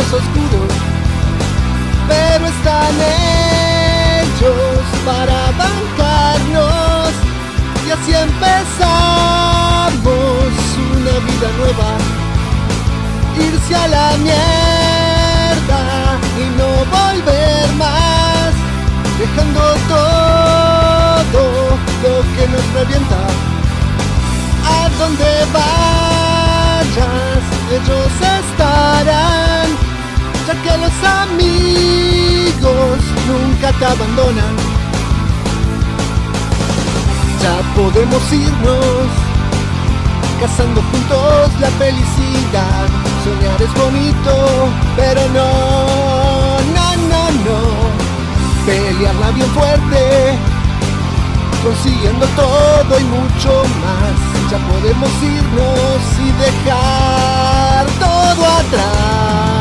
momentos oscuros, pero están hechos para bancarnos, y así empezamos una vida nueva. Irse a la mierda y no volver más, dejando todo lo que nos revienta. A donde vayas, ellos estarán, ya que los amigos nunca te abandonan. Ya podemos irnos, cazando juntos la felicidad. Soñar es bonito, pero no. Pelearla bien fuerte, consiguiendo todo y mucho más. Ya podemos irnos y dejar todo atrás.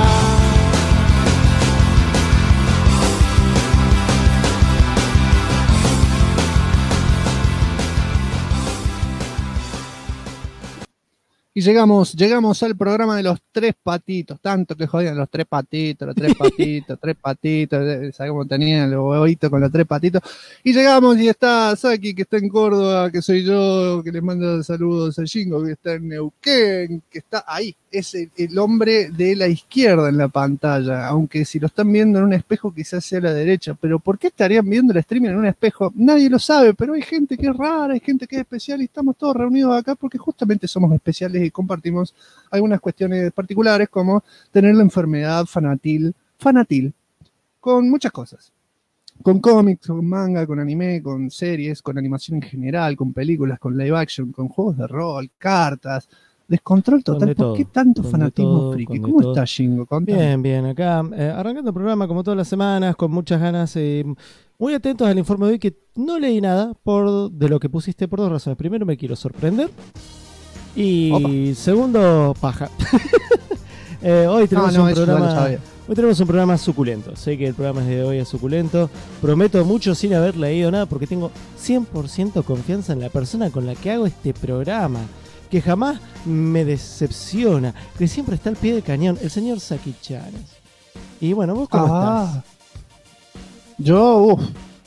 Y llegamos al programa de los tres patitos, tanto que jodían los tres patitos, tres patitos, ¿sabes cómo tenían los huevitos con los tres patitos? Y llegamos y está Saki, que está en Córdoba, que soy yo, que les mando saludos a Jingo, que está en Neuquén, que está ahí, es el hombre de la izquierda en la pantalla, aunque si lo están viendo en un espejo quizás sea a la derecha, pero ¿por qué estarían viendo el streaming en un espejo? Nadie lo sabe, pero hay gente que es rara, hay gente que es especial y estamos todos reunidos acá porque justamente somos especiales y compartimos algunas cuestiones particulares como tener la enfermedad fanatil, con muchas cosas. Con cómics, con manga, con anime, con series, con animación en general, con películas, con live action, con juegos de rol, cartas, descontrol total. ¿Por qué tanto fanatismo friki? ¿Cómo está, Jingo? Bien, bien, acá arrancando el programa como todas las semanas, con muchas ganas, muy atentos al informe de hoy, que no leí nada de lo que pusiste por dos razones. Primero, me quiero sorprender. Y opa. Segundo, paja. Hoy tenemos hoy tenemos un programa suculento. Sé que el programa de hoy es suculento. Prometo mucho sin haber leído nada porque tengo 100% confianza en la persona con la que hago este programa, que jamás me decepciona, que siempre está al pie del cañón, el señor Saki Charas. Y bueno, ¿vos cómo estás? Yo,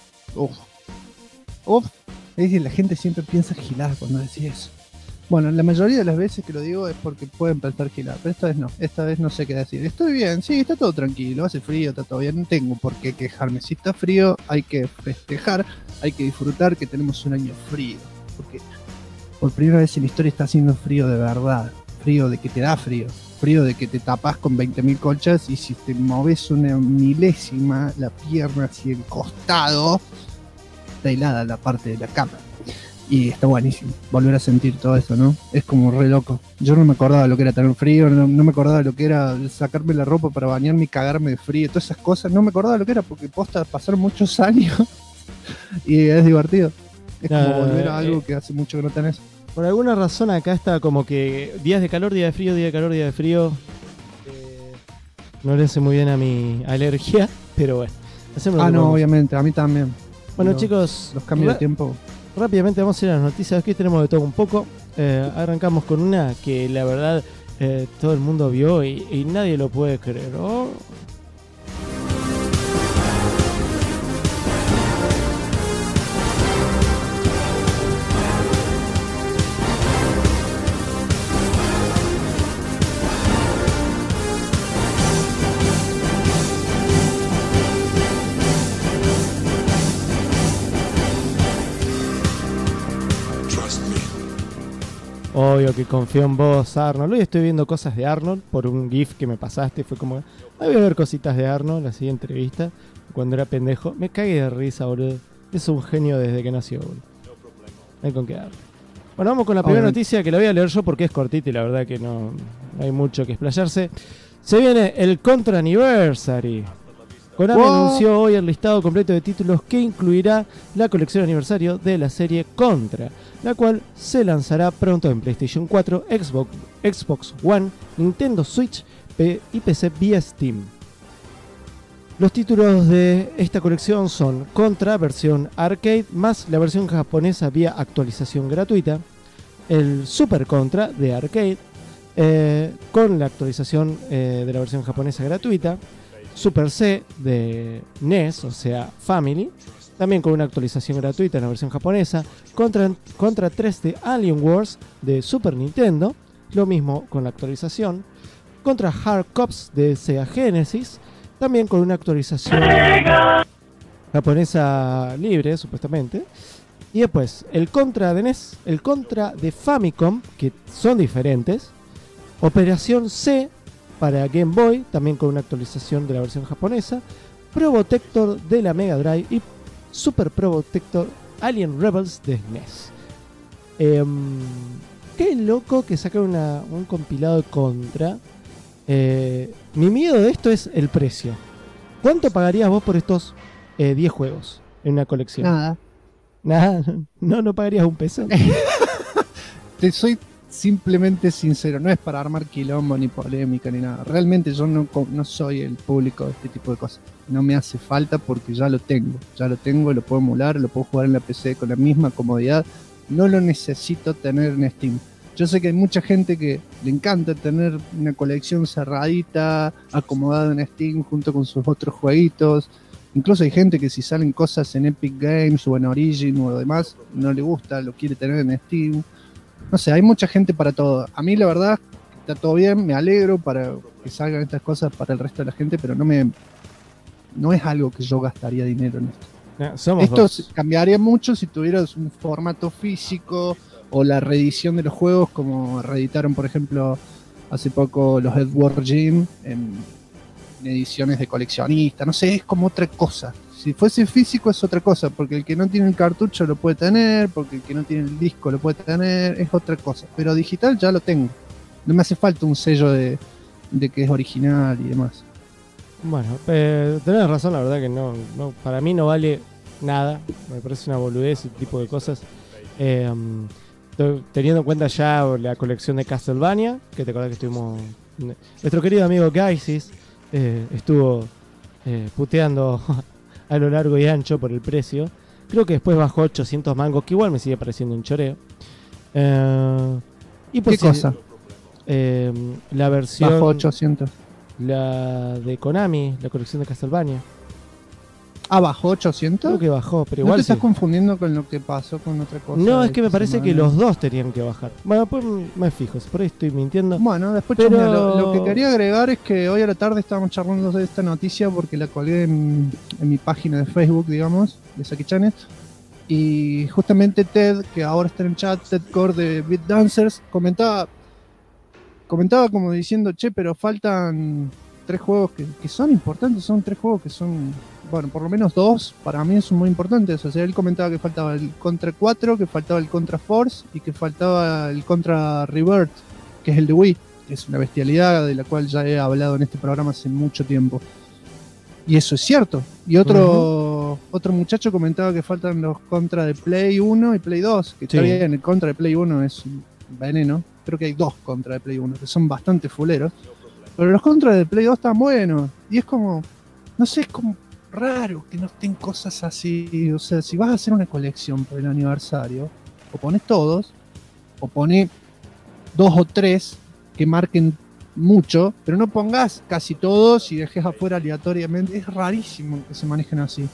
es decir, la gente siempre piensa giladas cuando decís eso. Bueno, la mayoría de las veces que lo digo es porque pueden pensar giladas, pero esta vez no sé qué decir. Estoy bien, sí, está todo tranquilo, hace frío, está todo bien, no tengo por qué quejarme. Si está frío, hay que festejar, hay que disfrutar que tenemos un año frío, porque por primera vez en la historia está haciendo frío de verdad, frío de que te da frío de que te tapas con 20.000 colchas y si te moves una milésima la pierna hacia el costado, está helada la parte de la cama. Y está buenísimo volver a sentir todo eso, ¿no? Es como re loco. Yo no me acordaba de lo que era tener frío, no me acordaba de lo que era sacarme la ropa para bañarme y cagarme de frío, todas esas cosas, no me acordaba de lo que era porque posta pasaron muchos años y es divertido. Es como volver a algo que hace mucho que no tenés. Por alguna razón acá está como que días de calor, día de frío, día de calor, día de frío. No le hace muy bien a mi alergia, pero bueno. No, obviamente, a mí también. Bueno, chicos, los cambios de tiempo. Rápidamente vamos a ir a las noticias. Aquí tenemos de todo un poco. Arrancamos con una que la verdad todo el mundo vio y nadie lo puede creer. ¿Oh? Obvio que confío en vos, Arnold. Hoy estoy viendo cosas de Arnold por un GIF que me pasaste. Fue como, voy a ver cositas de Arnold, la siguiente entrevista. Cuando era pendejo, me cagué de risa, boludo. Es un genio desde que nació, boludo. No hay con qué dar. Bueno, vamos con la primera noticia, que la voy a leer yo porque es cortita y la verdad que no hay mucho que explayarse. Se viene el Contra Anniversary. Konami anunció hoy el listado completo de títulos que incluirá la colección aniversario de la serie Contra, la cual se lanzará pronto en PlayStation 4, Xbox One, Nintendo Switch y PC vía Steam. Los títulos de esta colección son Contra versión arcade más la versión japonesa vía actualización gratuita, el Super Contra de arcade, con la actualización de la versión japonesa gratuita, Super C de NES, o sea Family, también con una actualización gratuita en la versión japonesa, contra 3 de Alien Wars de Super Nintendo, lo mismo con la actualización, contra Hard Cops de Sega Genesis, también con una actualización japonesa libre, supuestamente. Y después, el contra de NES, el contra de Famicom, que son diferentes. Operación C para Game Boy, también con una actualización de la versión japonesa. Probotector de la Mega Drive y Super Probotector Alien Rebels de NES. Qué loco que sacan un compilado de contra. Mi miedo de esto es el precio. ¿Cuánto pagarías vos por estos 10 juegos en una colección? Nada. No pagarías un peso. Te soy simplemente sincero, no es para armar quilombo ni polémica ni nada. Realmente yo no soy el público de este tipo de cosas. No me hace falta porque ya lo tengo, lo puedo emular, lo puedo jugar en la PC con la misma comodidad. No lo necesito tener en Steam. Yo sé que hay mucha gente que le encanta tener una colección cerradita, acomodada en Steam junto con sus otros jueguitos. Incluso hay gente que si salen cosas en Epic Games o en Origin o demás, no le gusta, lo quiere tener en Steam. No sé, hay mucha gente para todo. A mí la verdad está todo bien, me alegro para que salgan estas cosas para el resto de la gente, pero no es algo que yo gastaría dinero en esto. Esto cambiaría mucho si tuvieras un formato físico o la reedición de los juegos, como reeditaron por ejemplo hace poco los Edward Jim en ediciones de coleccionista. No sé, es como otra cosa. Si fuese físico es otra cosa, porque el que no tiene el cartucho lo puede tener, porque el que no tiene el disco lo puede tener, es otra cosa. Pero digital ya lo tengo. No me hace falta un sello de que es original y demás. Bueno, tenés razón, la verdad que no, para mí no vale nada. Me parece una boludez ese tipo de cosas. Teniendo en cuenta ya la colección de Castlevania, que te acordás que estuvimos... Nuestro querido amigo Gaisis estuvo puteando a lo largo y ancho por el precio. Creo que después bajó 800 mangos, que igual me sigue pareciendo un choreo. Y pues, ¿qué cosa? La versión... Bajó 800. La de Konami, la colección de Castlevania. Ah, ¿bajó 800? Creo que bajó, pero ¿No igual te estás sí. confundiendo con lo que pasó con otra cosa? No, es que me parece que los dos tenían que bajar. Bueno, pues me fijo, por ahí estoy mintiendo. Bueno, después pero... mira, lo que quería agregar es que hoy a la tarde estábamos charlando de esta noticia porque la colgué en mi página de Facebook, digamos, de Saki Channel. Y justamente Ted, que ahora está en el chat, Ted Core de Beat Dancers, comentaba como diciendo, che, pero faltan 3 juegos que son importantes, son 3 juegos que son, bueno, por lo menos 2 para mí son muy importantes. O sea, él comentaba que faltaba el Contra 4, que faltaba el Contra Force y que faltaba el Contra Rebirth, que es el de Wii, que es una bestialidad de la cual ya he hablado en este programa hace mucho tiempo. Y eso es cierto. Y otro muchacho comentaba que faltan los Contra de Play 1 y Play 2, que está bien, el Contra de Play 1 es un veneno. Creo que hay 2 Contra de Play 1 que son bastante fuleros. Pero los Contra de Play 2 están buenos. Y es como, no sé, es como raro que no estén cosas así. O sea, si vas a hacer una colección por el aniversario, o pones todos, o pones 2 o 3 que marquen mucho, pero no pongas casi todos y dejes afuera aleatoriamente. Es rarísimo que se manejen así.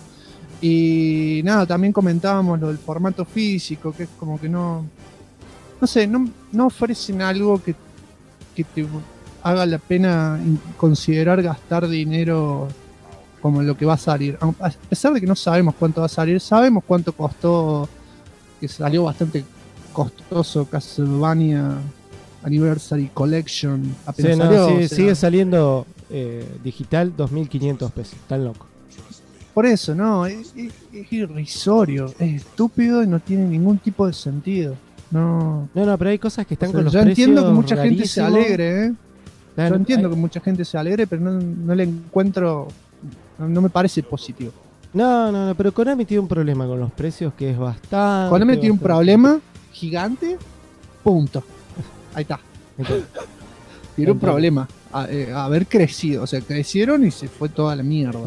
Y nada, también comentábamos lo del formato físico, que es como que no sé, no ofrecen algo que te haga la pena considerar gastar dinero como lo que va a salir. A pesar de que no sabemos cuánto va a salir, sabemos cuánto costó, que salió bastante costoso Castlevania Anniversary Collection. Apenas salió, o sea, sigue saliendo digital 2.500 pesos, tan loco. Por eso, no, es irrisorio, es estúpido y no tiene ningún tipo de sentido. No, pero hay cosas que están con los yo precios. Yo entiendo que mucha gente se rarísimos. alegre, Claro, yo entiendo que mucha gente se alegre, pero no le encuentro, no me parece positivo. No, pero Konami tiene un problema con los precios que es bastante. Konami tiene un problema gigante, punto. Ahí está. Tiene un problema, haber crecido, o sea, crecieron y se fue toda la mierda.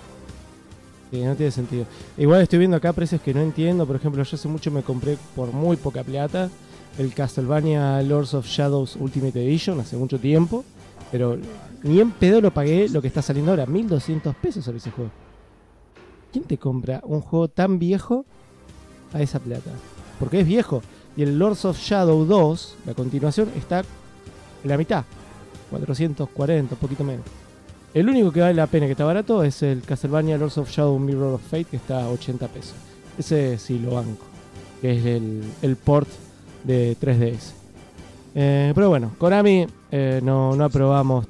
Sí, no tiene sentido. Igual estoy viendo acá precios que no entiendo. Por ejemplo, yo hace mucho me compré por muy poca plata el Castlevania Lords of Shadows Ultimate Edition hace mucho tiempo, pero ni en pedo lo pagué lo que está saliendo ahora, 1.200 pesos sale ese juego. ¿Quién te compra un juego tan viejo a esa plata? Porque es viejo. Y el Lords of Shadow 2, la continuación, está en la mitad, 440, un poquito menos. El único que vale la pena, que está barato, es el Castlevania Lords of Shadow Mirror of Fate, que está a 80 pesos. Ese sí lo banco, que es el port de 3DS. Pero bueno, Konami, no aprobamos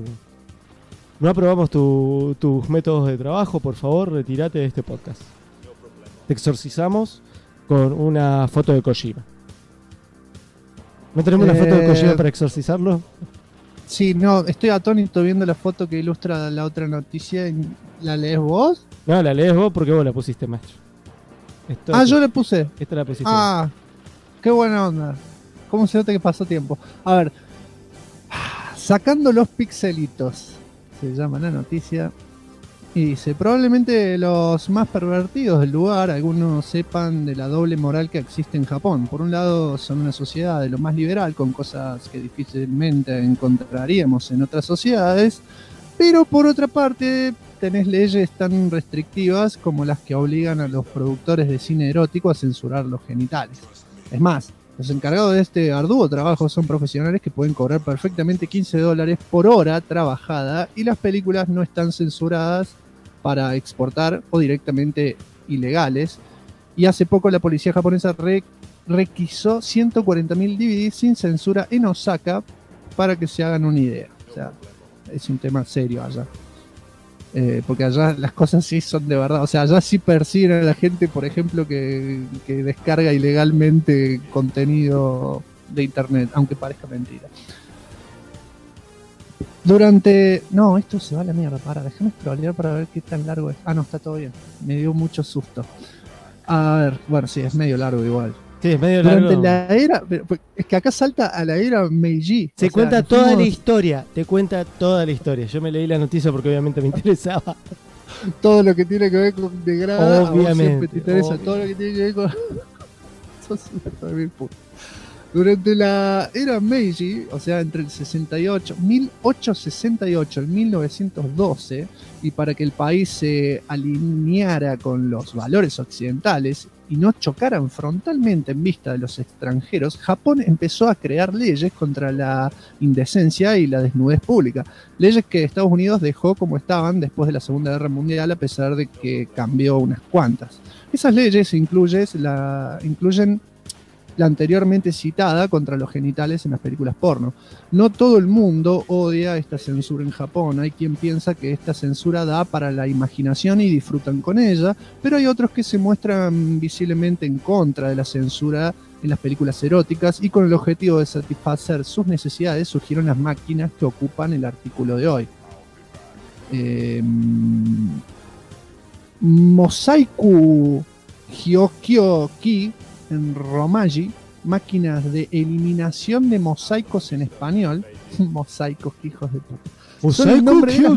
tus métodos de trabajo. Por favor, retírate de este podcast. Te exorcizamos con una foto de Kojima. ¿No tenemos una foto de Kojima para exorcizarlo? Sí, no, estoy atónito viendo la foto que ilustra la otra noticia. ¿La lees vos? No, la lees vos porque vos la pusiste, maestro. Yo la puse. Esta la pusiste. Ah, qué buena onda. ¿Cómo se nota que pasó tiempo? A ver, sacando los pixelitos, se llama la noticia. Y dice, probablemente los más pervertidos del lugar, algunos sepan de la doble moral que existe en Japón. Por un lado, son una sociedad de lo más liberal, con cosas que difícilmente encontraríamos en otras sociedades, pero por otra parte, tenés leyes tan restrictivas como las que obligan a los productores de cine erótico a censurar los genitales. Es más, los encargados de este arduo trabajo son profesionales que pueden cobrar perfectamente $15 por hora trabajada, y las películas no están censuradas para exportar o directamente ilegales. Y hace poco la policía japonesa requisó 140.000 DVDs sin censura en Osaka, para que se hagan una idea. O sea, es un tema serio allá. Porque allá las cosas sí son de verdad. O sea, allá sí persiguen a la gente, por ejemplo, que descarga ilegalmente contenido de internet, aunque parezca mentira. No, esto se va a la mierda. Déjame scrollear para ver qué tan largo es. Ah, no, está todo bien. Me dio mucho susto. A ver, bueno, sí, es medio largo igual. Sí, es medio largo. Durante la era... Es que acá salta a la era Meiji. Se cuenta toda la historia. Te cuenta toda la historia. Yo me leí la noticia porque obviamente me interesaba. Todo lo que tiene que ver con Degrada. Obviamente. Siempre te interesa. Todo lo que tiene que ver con... Sos una también, puta. Durante la era Meiji, o sea, entre el 1868 y 1912, y para que el país se alineara con los valores occidentales y no chocaran frontalmente en vista de los extranjeros, Japón empezó a crear leyes contra la indecencia y la desnudez pública. Leyes que Estados Unidos dejó como estaban después de la Segunda Guerra Mundial, a pesar de que cambió unas cuantas. Esas leyes incluyen la anteriormente citada contra los genitales en las películas porno. No todo el mundo odia esta censura en Japón. Hay quien piensa que esta censura da para la imaginación y disfrutan con ella, pero hay otros que se muestran visiblemente en contra de la censura en las películas eróticas, y con el objetivo de satisfacer sus necesidades surgieron las máquinas que ocupan el artículo de hoy. Mosaiku Hyokyo-ki en Romaji, máquinas de eliminación de mosaicos en español. Mosaicos, hijos de puta. Son el nombre de las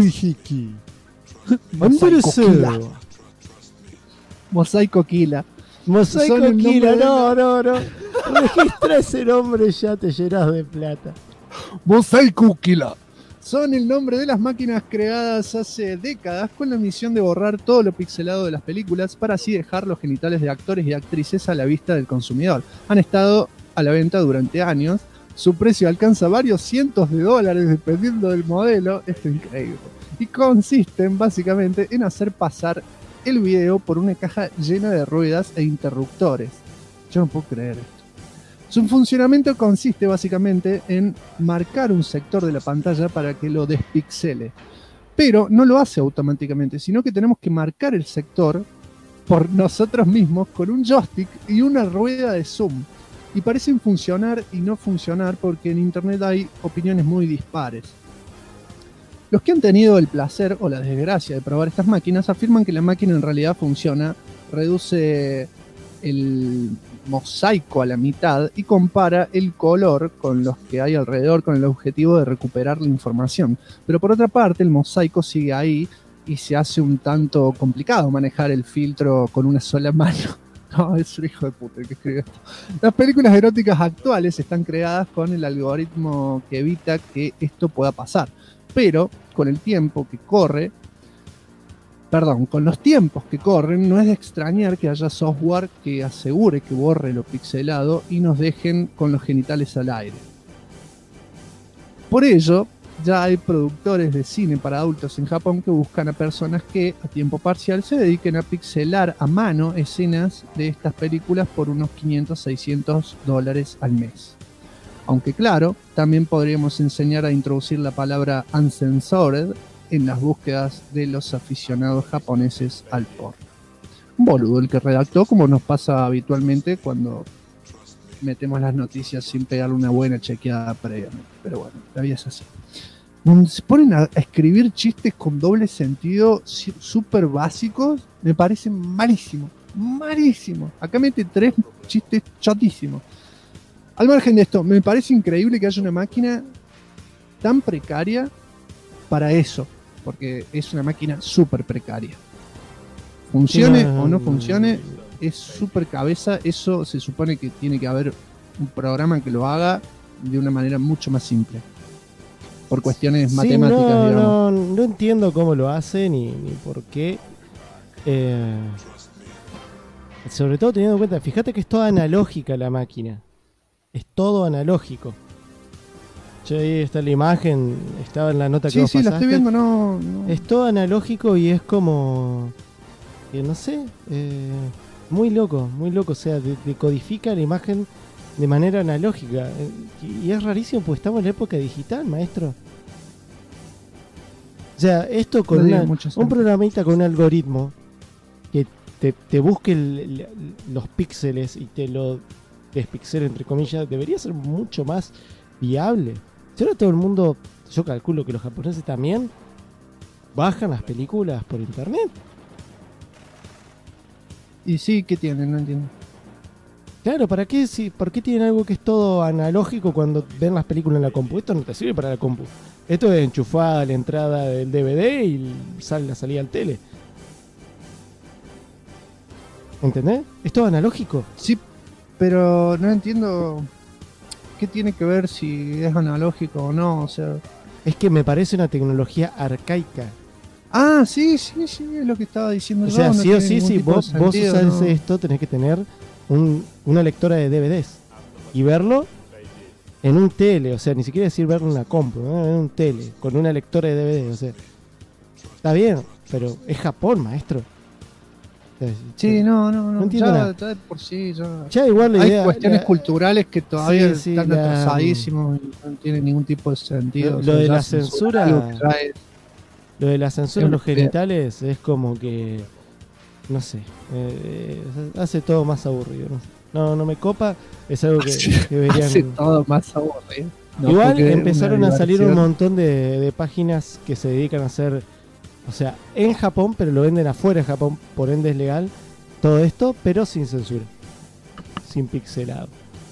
máquinas. Mosaico Kila. Mosaico Kila, no. Registra ese nombre, ya te llenas de plata. Mosaico Kila. Son el nombre de las máquinas creadas hace décadas con la misión de borrar todo lo pixelado de las películas, para así dejar los genitales de actores y actrices a la vista del consumidor. Han estado a la venta durante años. Su precio alcanza varios cientos de dólares dependiendo del modelo. Esto es increíble. Y consisten básicamente en hacer pasar el video por una caja llena de ruedas e interruptores. Yo no puedo creer esto. Su funcionamiento consiste básicamente en marcar un sector de la pantalla para que lo despixele. Pero no lo hace automáticamente, sino que tenemos que marcar el sector por nosotros mismos con un joystick y una rueda de zoom. Y parecen funcionar y no funcionar, porque en internet hay opiniones muy dispares. Los que han tenido el placer o la desgracia de probar estas máquinas afirman que la máquina en realidad funciona, reduce el mosaico a la mitad y compara el color con los que hay alrededor, con el objetivo de recuperar la información. Pero por otra parte, el mosaico sigue ahí y se hace un tanto complicado manejar el filtro con una sola mano. No, es un hijo de puta el que escribió esto. Las películas eróticas actuales están creadas con el algoritmo que evita que esto pueda pasar. Pero con el tiempo que corre, con los tiempos que corren, no es de extrañar que haya software que asegure que borre lo pixelado y nos dejen con los genitales al aire. Por ello, ya hay productores de cine para adultos en Japón que buscan a personas que a tiempo parcial se dediquen a pixelar a mano escenas de estas películas por unos $500-600 al mes. Aunque claro, también podríamos enseñar a introducir la palabra uncensored en las búsquedas de los aficionados japoneses al porno. Un boludo el que redactó, como nos pasa habitualmente cuando metemos las noticias sin pegarle una buena chequeada previamente. Pero bueno, la vida es así. Se ponen a escribir chistes con doble sentido súper básicos, me parecen malísimos. Malísimos. Acá mete 3 chistes chotísimos. Al margen de esto, me parece increíble que haya una máquina tan precaria para eso, porque es una máquina súper precaria. Funcione o no funcione, es súper cabeza. Eso se supone que tiene que haber un programa que lo haga de una manera mucho más simple. Por cuestiones matemáticas, digamos. No entiendo cómo lo hace ni por qué. Sobre todo teniendo en cuenta, fíjate que es toda analógica la máquina. Es todo analógico. Che, ahí está la imagen, estaba en la nota que vos pasaste. Sí, la estoy viendo, no. Es todo analógico y es como... no sé, muy loco, o sea, decodifica la imagen de manera analógica. Y es rarísimo porque estamos en la época digital, maestro. O sea, esto con un programita con un algoritmo que te busque los píxeles y te lo despixele, entre comillas, debería ser mucho más viable. Si ahora todo el mundo, yo calculo que los japoneses también bajan las películas por internet. Y sí, ¿qué tienen? No entiendo. Claro, ¿para qué? ¿Por qué tienen algo que es todo analógico cuando ven las películas en la compu? Esto no te sirve para la compu. Esto es enchufada la entrada del DVD y sale la salida al tele. ¿Entendés? Es todo analógico. Sí, pero no entiendo qué tiene que ver si es analógico o no. O sea, es que me parece una tecnología arcaica. Ah, sí, es lo que estaba diciendo. O sea, no, sí o sí, vos usás no. Esto, tenés que tener una lectora de DVDs y verlo en un tele, o sea, ni siquiera decir verlo en una compu, ¿no? En un tele, con una lectora de DVDs, o sea, está bien, pero es Japón, maestro. O sea, sí, no entiendo nada. Ya de por sí, ya igual hay cuestiones culturales que todavía están atrasadísimos y no tienen ningún tipo de sentido. Lo de la censura... Lo de la censura de los genitales es como que, no sé, hace todo más aburrido. No me copa, es algo que deberían... Hace todo más aburrido. No, igual empezaron a salir un montón de páginas que se dedican a hacer, o sea, en Japón, pero lo venden afuera de Japón, por ende es legal, todo esto, pero sin censura, sin pixelado.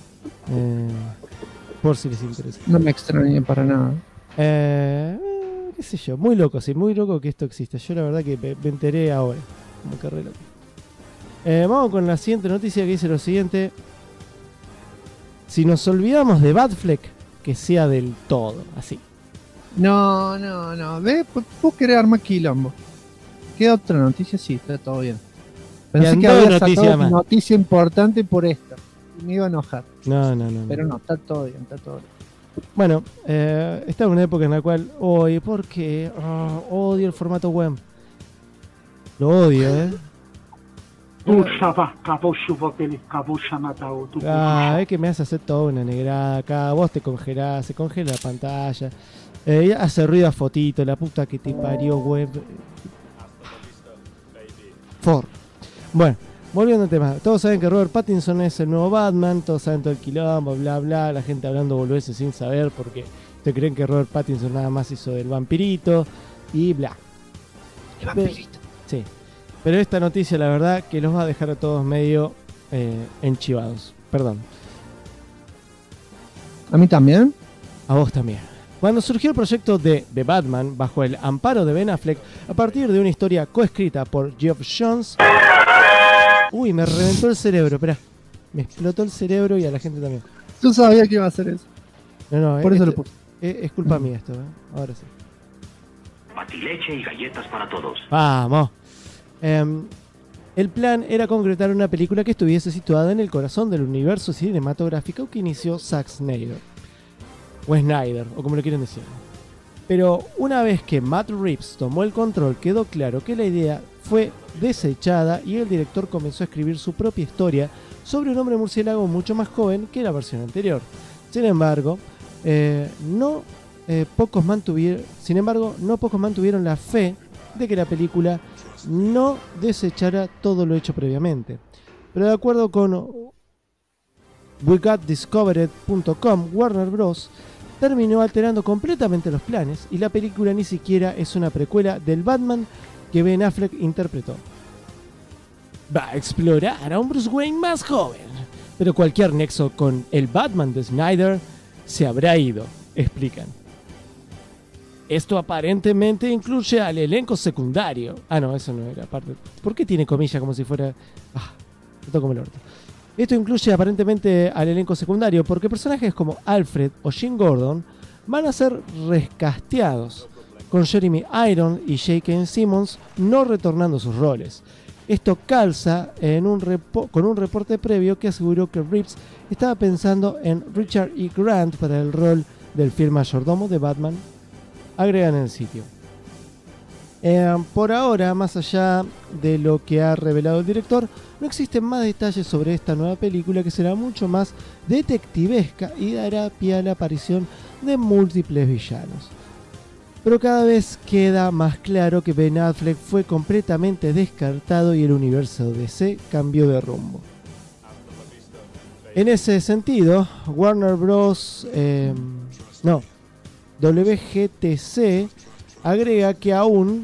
Por si les interesa. No me extraña para nada. Qué sé yo, muy loco que esto exista. Yo la verdad que me enteré ahora. Como que re loco. Vamos con la siguiente noticia que dice lo siguiente. Si nos olvidamos de Batfleck, que sea del todo, así. No. ¿Ves? Vos querés armar quilombo. ¿Qué otra noticia? Sí, está todo bien. Pensé que había sacado una noticia importante por esta. Y me iba a enojar. No. Pero no, está todo bien. Bueno, está en una época en la cual porque odio el formato web. Lo odio, es que me hace hacer toda una negrada acá. Vos te congelás, se congela la pantalla, hace ruido a fotito, la puta que te parió web. Bueno, volviendo al tema, todos saben que Robert Pattinson es el nuevo Batman, todos saben todo el quilombo, bla bla, la gente hablando boludeces sin saber porque te creen que Robert Pattinson nada más hizo del vampirito y bla. El vampirito. Sí, pero esta noticia la verdad que los va a dejar a todos medio enchivados, perdón. ¿A mí también? A vos también. Cuando surgió el proyecto de The Batman bajo el amparo de Ben Affleck, a partir de una historia coescrita por Geoff Johns, Uy, me reventó el cerebro, esperá. Me explotó el cerebro y a la gente también. Yo sabía que iba a hacer eso. No, Por eso lo puse. Es culpa mía esto, Ahora sí. Patileche y galletas para todos. Vamos. El plan era concretar una película que estuviese situada en el corazón del universo cinematográfico que inició Zack Snyder. O Snyder, o como lo quieren decir. Pero una vez que Matt Reeves tomó el control, quedó claro que la idea fue desechada y el director comenzó a escribir su propia historia sobre un hombre murciélago mucho más joven que la versión anterior. Sin embargo, no pocos mantuvieron la fe de que la película no desechara todo lo hecho previamente. Pero de acuerdo con WeGotDiscovered.com, Warner Bros. Terminó alterando completamente los planes y la película ni siquiera es una precuela del Batman que Ben Affleck interpretó. Va a explorar a un Bruce Wayne más joven, pero cualquier nexo con el Batman de Snyder se habrá ido, explican. Esto aparentemente incluye al elenco secundario. Ah, no, eso no era parte. ¿Por qué tiene comillas como si fuera... me toco el orto. Esto incluye aparentemente al elenco secundario porque personajes como Alfred o Jim Gordon van a ser rescasteados, con Jeremy Irons y J.K. Simmons no retornando sus roles. Esto calza con un reporte previo que aseguró que Reeves estaba pensando en Richard E. Grant para el rol del fiel mayordomo de Batman. Agregan en el sitio. Por ahora, más allá de lo que ha revelado el director, no existen más detalles sobre esta nueva película que será mucho más detectivesca y dará pie a la aparición de múltiples villanos. Pero cada vez queda más claro que Ben Affleck fue completamente descartado y el universo DC cambió de rumbo. En ese sentido, Warner Bros. WGTC agrega que aún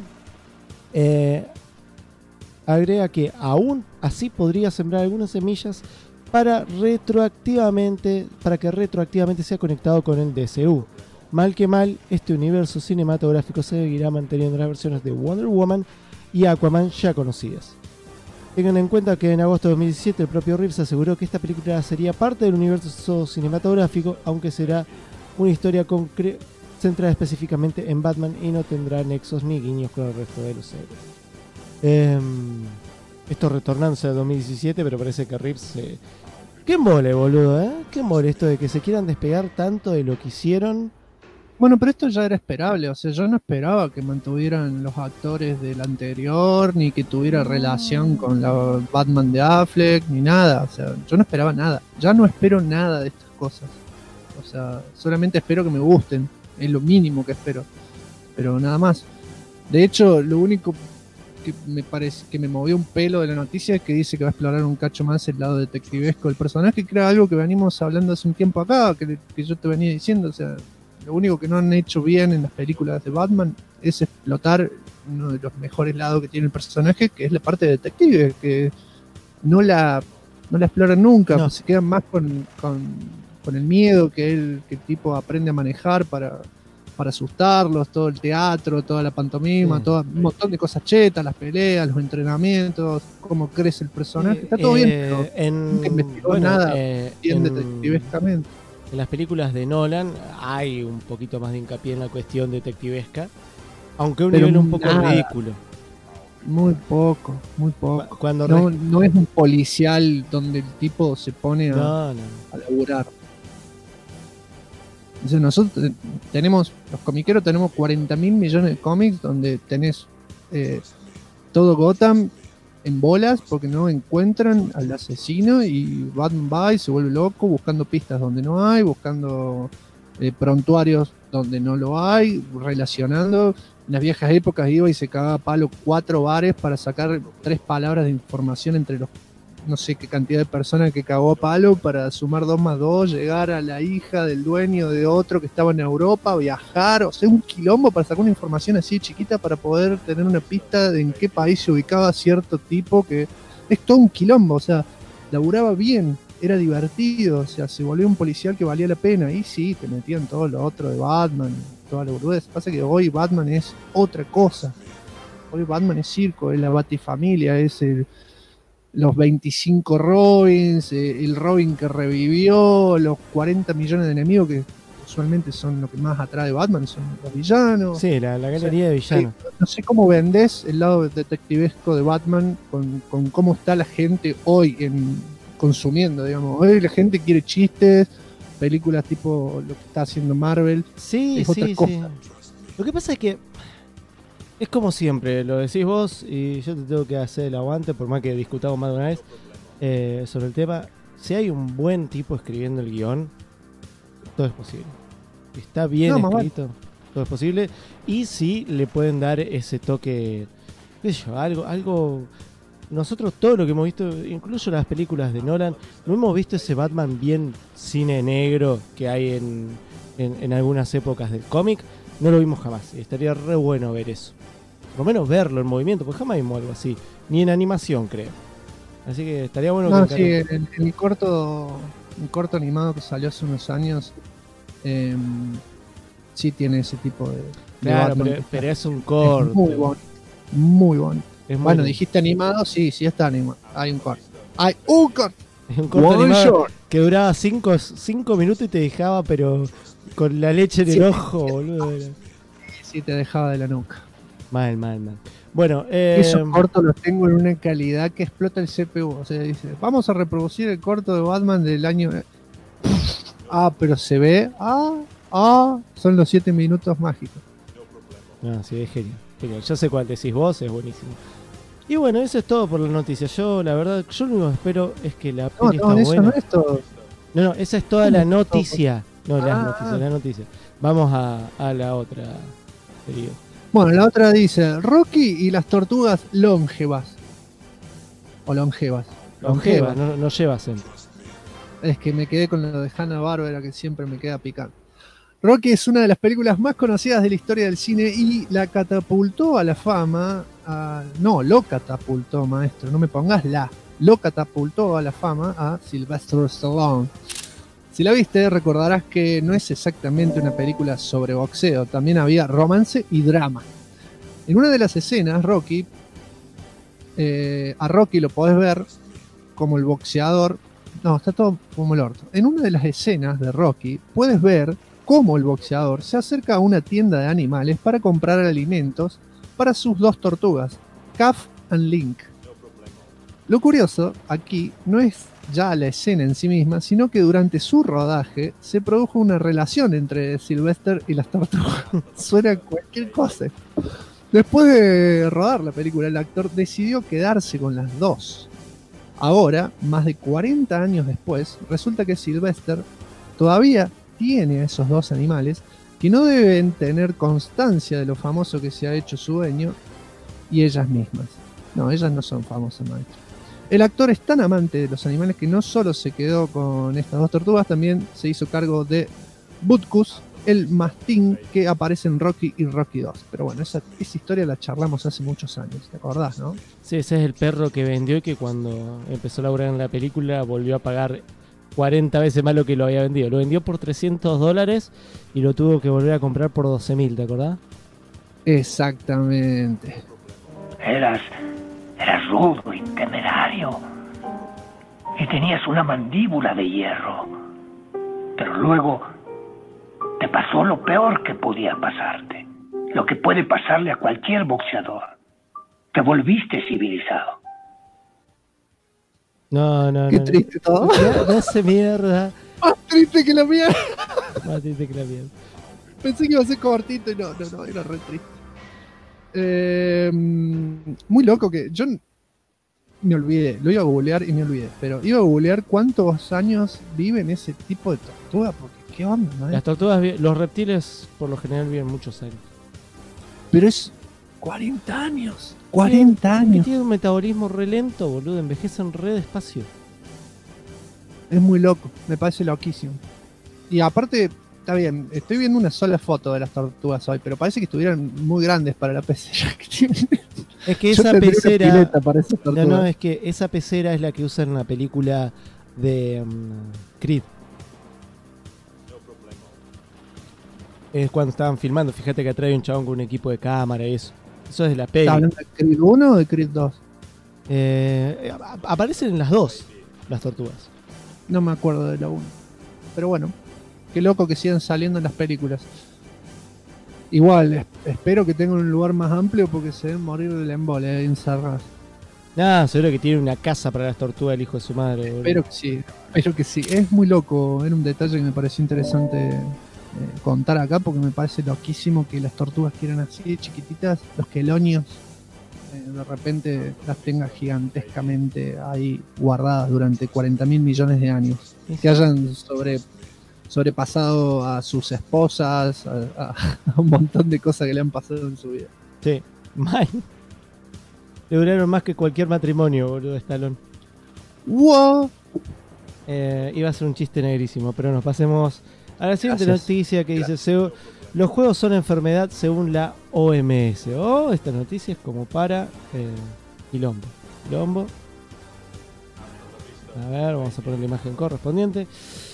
así podría sembrar algunas semillas para que retroactivamente sea conectado con el DCU. Mal que mal, este universo cinematográfico seguirá manteniendo las versiones de Wonder Woman y Aquaman ya conocidas. Tengan en cuenta que en agosto de 2017 el propio Reeves aseguró que esta película sería parte del universo cinematográfico, aunque será una historia centrada específicamente en Batman y no tendrá nexos ni guiños con el resto de los héroes. Esto retornándose a 2017, pero parece que Reeves... ¡Qué mole, boludo! ¡Qué mole esto de que se quieran despegar tanto de lo que hicieron! Bueno, pero esto ya era esperable, o sea, yo no esperaba que mantuvieran los actores del anterior, ni que tuviera relación con la Batman de Affleck, ni nada, o sea, yo no esperaba nada, ya no espero nada de estas cosas, o sea, solamente espero que me gusten, es lo mínimo que espero, pero nada más. De hecho, lo único que me parece que me movió un pelo de la noticia es que dice que va a explorar un cacho más el lado detectivesco del personaje, que era algo que venimos hablando hace un tiempo acá, que yo te venía diciendo, o sea, lo único que no han hecho bien en las películas de Batman es explotar uno de los mejores lados que tiene el personaje, que es la parte de detective, que no la exploran nunca, No. Se quedan más con el miedo que el tipo aprende a manejar para asustarlos, todo el teatro, toda la pantomima, Sí. todo, un montón de cosas chetas, las peleas, los entrenamientos, cómo crece el personaje, está todo bien, pero nunca investigó nada bien detectivescamente. En las películas de Nolan hay un poquito más de hincapié en la cuestión detectivesca, aunque a un Pero nivel un poco nada. ridículo. Muy poco. Cuando No es un policial donde el tipo se pone a no. a laburar. O sea, nosotros tenemos, los comiqueros tenemos 40.000 millones de cómics donde tenés todo Gotham en bolas porque no encuentran al asesino y Batman va y se vuelve loco buscando pistas donde no hay, buscando prontuarios donde no lo hay, relacionando. En las viejas épocas iba y se cagaba a palo 4 bares para sacar 3 palabras de información entre los no sé qué cantidad de personas que cagó a palo para sumar 2 más 2, llegar a la hija del dueño de otro que estaba en Europa, viajar, o sea, un quilombo para sacar una información así chiquita para poder tener una pista de en qué país se ubicaba cierto tipo, que es todo un quilombo, o sea, laburaba bien, era divertido, o sea, se volvió un policial que valía la pena, y sí, te metían todo lo otro de Batman, toda la burudez. Pasa que hoy Batman es otra cosa, hoy Batman es circo, es la Batifamilia, es los 25 Robins, el Robin que revivió, los 40 millones de enemigos que usualmente son lo que más atrae a Batman, son los villanos. Sí, la galería de villanos. No sé cómo vendés el lado detectivesco de Batman con cómo está la gente hoy consumiendo, digamos. Hoy la gente quiere chistes, películas tipo lo que está haciendo Marvel. Sí, es otra sí, cosa. sí. Lo que pasa es que es como siempre, lo decís vos y yo te tengo que hacer el aguante, por más que discutamos más de una vez sobre el tema. Si hay un buen tipo escribiendo el guión, todo es posible. Está bien escrito, todo es posible. Y si le pueden dar ese toque, qué sé yo, algo. Nosotros todo lo que hemos visto, incluso las películas de Nolan, no hemos visto ese Batman bien cine negro que hay en algunas épocas del cómic. No lo vimos jamás. Y estaría re bueno ver eso. Por lo menos verlo en movimiento, porque jamás vimos algo así. Ni en animación, creo. Así que estaría bueno No, que... sí, el corto animado que salió hace unos años sí tiene ese tipo de Claro, Batman. pero es un corto. Es muy bonito. Es muy Bueno, bueno. dijiste animado, sí está animado. Hay un corto. ¡Hay un corto! Es un corto One animado shot. que duraba 5 minutos y te dejaba, pero con la leche en el ojo, boludo. Sí, te dejaba de la nuca. Mal. Bueno, Esos cortos los tengo en una calidad que explota el CPU. O sea, dice, vamos a reproducir el corto de Batman del año... pero se ve... son los 7 minutos mágicos. No, sí, es genial. Yo sé cuál decís vos, es buenísimo. Y bueno, eso es todo por la noticia. Yo, la verdad, lo único que espero es que la peli está eso buena. no es todo. No, esa es toda la noticia. No, Ah. las noticias. Vamos a la otra, querido. Bueno, la otra dice, Rocky y las tortugas longevas. O longevas. Longeva, no lleva acento. Es que me quedé con lo de Hanna-Barbera, que siempre me queda picando. Rocky es una de las películas más conocidas de la historia del cine y la catapultó a la fama. Lo catapultó, maestro, no me pongas lo catapultó a la fama a Sylvester Stallone. Si la viste, recordarás que no es exactamente una película sobre boxeo, también había romance y drama. En una de las escenas, a Rocky lo podés ver como el boxeador. No, está todo como el orto. En una de las escenas de Rocky, puedes ver cómo el boxeador se acerca a una tienda de animales para comprar alimentos para sus dos tortugas, Calf and Link. Lo curioso aquí no es ya la escena en sí misma, sino que durante su rodaje se produjo una relación entre Sylvester y las tortugas. Suena cualquier cosa. Después de rodar la película, el actor decidió quedarse con las dos. Ahora, más de 40 años después, resulta que Sylvester todavía tiene a esos dos animales que no deben tener constancia de lo famoso que se ha hecho su dueño y ellas mismas. No, ellas no son famosas, maestro. El actor es tan amante de los animales que no solo se quedó con estas dos tortugas, también se hizo cargo de Butkus, el mastín que aparece en Rocky y Rocky 2. Pero bueno, esa historia la charlamos hace muchos años, ¿te acordás, no? Sí, ese es el perro que vendió y que cuando empezó a laburar en la película volvió a pagar 40 veces más lo que lo había vendido. Lo vendió por $300 y lo tuvo que volver a comprar por 12.000, ¿te acordás? Exactamente. Eras rudo y temerario. Y tenías una mandíbula de hierro. Pero luego te pasó lo peor que podía pasarte. Lo que puede pasarle a cualquier boxeador. Te volviste civilizado. No. Qué triste todo. No hace mierda. Más triste que la mía. Más triste que la mierda. Pensé que iba a ser cortito y no, era re triste. Muy loco que yo me olvidé, lo iba a googlear y me olvidé, pero iba a googlear cuántos años viven ese tipo de tortuga, porque qué onda, ¿no? Las tortugas, los reptiles por lo general viven muchos años. Pero es 40 años. 40 años. Tienen un metabolismo re lento, boludo, envejecen re despacio. Es muy loco, me parece loquísimo. Y aparte, está bien, estoy viendo una sola foto de las tortugas hoy, pero parece que estuvieran muy grandes para la pecera que tienen. Es que Yo esa tendría una pecera... pileta para esas tortugas. No, es que esa pecera es la que usan en la película de Creed. Es cuando estaban filmando, fíjate que atrás hay un chabón con un equipo de cámara y eso. Eso es de la peli. ¿Estás hablando de Creed 1 o de Creed 2? Aparecen en las dos, las tortugas. No me acuerdo de la 1. Pero bueno, qué loco que sigan saliendo en las películas. Igual, espero que tengan un lugar más amplio porque se deben morir del embole encerradas. Seguro que tiene una casa para las tortugas el hijo de su madre. Espero que sí. Es muy loco, era un detalle que me pareció interesante contar acá porque me parece loquísimo que las tortugas quieran así chiquititas, los quelonios, de repente las tenga gigantescamente ahí guardadas durante 40.000 millones de años. Que hayan sobrepasado a sus esposas, a un montón de cosas que le han pasado en su vida. Sí, le duraron más que cualquier matrimonio, boludo, Stallone. ¡Wow! Iba a ser un chiste negrísimo, pero nos pasemos a la siguiente Gracias. noticia que dice: los juegos son enfermedad según la OMS. Esta noticia es como para quilombo. A ver, vamos a poner la imagen correspondiente.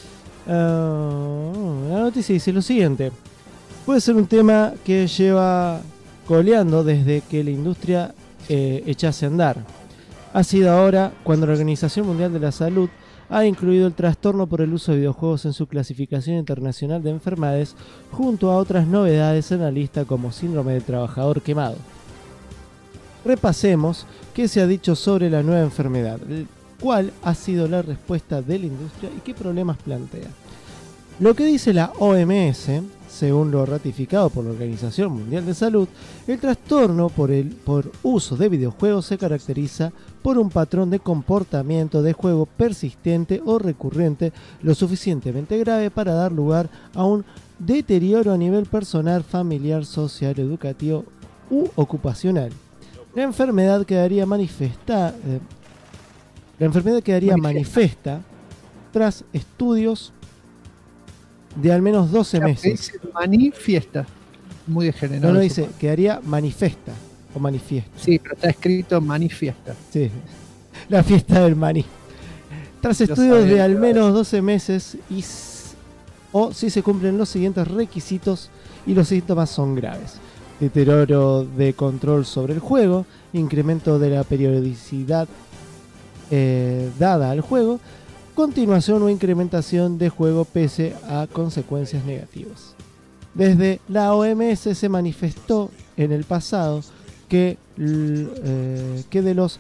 La noticia dice lo siguiente: puede ser un tema que lleva coleando desde que la industria echase a andar. Ha sido ahora cuando la Organización Mundial de la Salud ha incluido el trastorno por el uso de videojuegos en su clasificación internacional de enfermedades, junto a otras novedades en la lista como síndrome del trabajador quemado. Repasemos qué se ha dicho sobre la nueva enfermedad, cuál ha sido la respuesta de la industria y qué problemas plantea. Lo que dice la OMS, según lo ratificado por la Organización Mundial de Salud, el trastorno por uso de videojuegos se caracteriza por un patrón de comportamiento de juego persistente o recurrente lo suficientemente grave para dar lugar a un deterioro a nivel personal, familiar, social, educativo u ocupacional. La enfermedad quedaría manifiesta tras estudios de al menos 12 meses. Manifiesta. Muy degenerado. No dice, quedaría manifesta o manifiesta. Sí, pero está escrito manifiesta. Sí, la fiesta del maní. Tras estudios de al menos 12 meses o si se cumplen los siguientes requisitos y los síntomas son graves: deterioro de control sobre el juego, incremento de la periodicidad dada al juego, continuación o incrementación de juego pese a consecuencias negativas. Desde la OMS se manifestó en el pasado que de los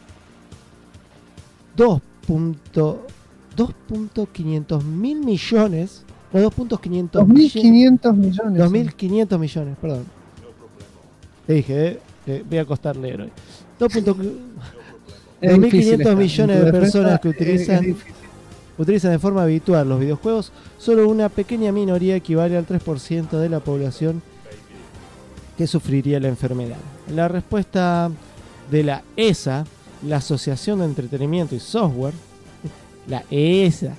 2.500 millones, no 2.500 millones, 2.500 millones, perdón. Te dije, voy a costar leer hoy. 2.500 millones de personas que utilizan de forma habitual los videojuegos, solo una pequeña minoría equivale al 3% de la población que sufriría la enfermedad. La respuesta de la ESA, la Asociación de Entretenimiento y Software, la ESA,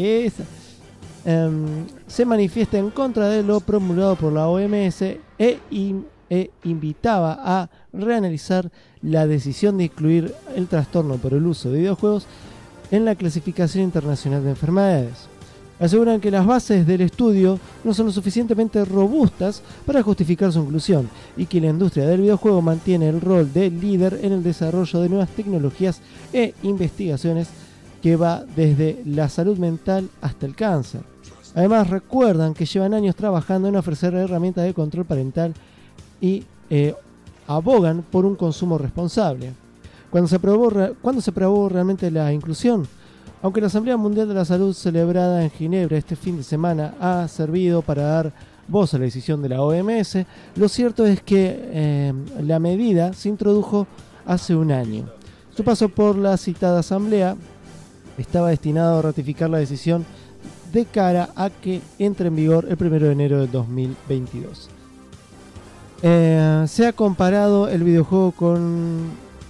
se manifiesta en contra de lo promulgado por la OMS e invitaba a reanalizar la decisión de incluir el trastorno por el uso de videojuegos en la clasificación internacional de enfermedades. Aseguran que las bases del estudio no son lo suficientemente robustas para justificar su inclusión y que la industria del videojuego mantiene el rol de líder en el desarrollo de nuevas tecnologías e investigaciones que va desde la salud mental hasta el cáncer. Además, recuerdan que llevan años trabajando en ofrecer herramientas de control parental y abogan por un consumo responsable. ¿Cuándo se aprobó realmente la inclusión? Aunque la Asamblea Mundial de la Salud celebrada en Ginebra este fin de semana ha servido para dar voz a la decisión de la OMS, lo cierto es que la medida se introdujo hace un año. Su paso por la citada Asamblea estaba destinado a ratificar la decisión de cara a que entre en vigor el 1 de enero del 2022. Se ha comparado el videojuego con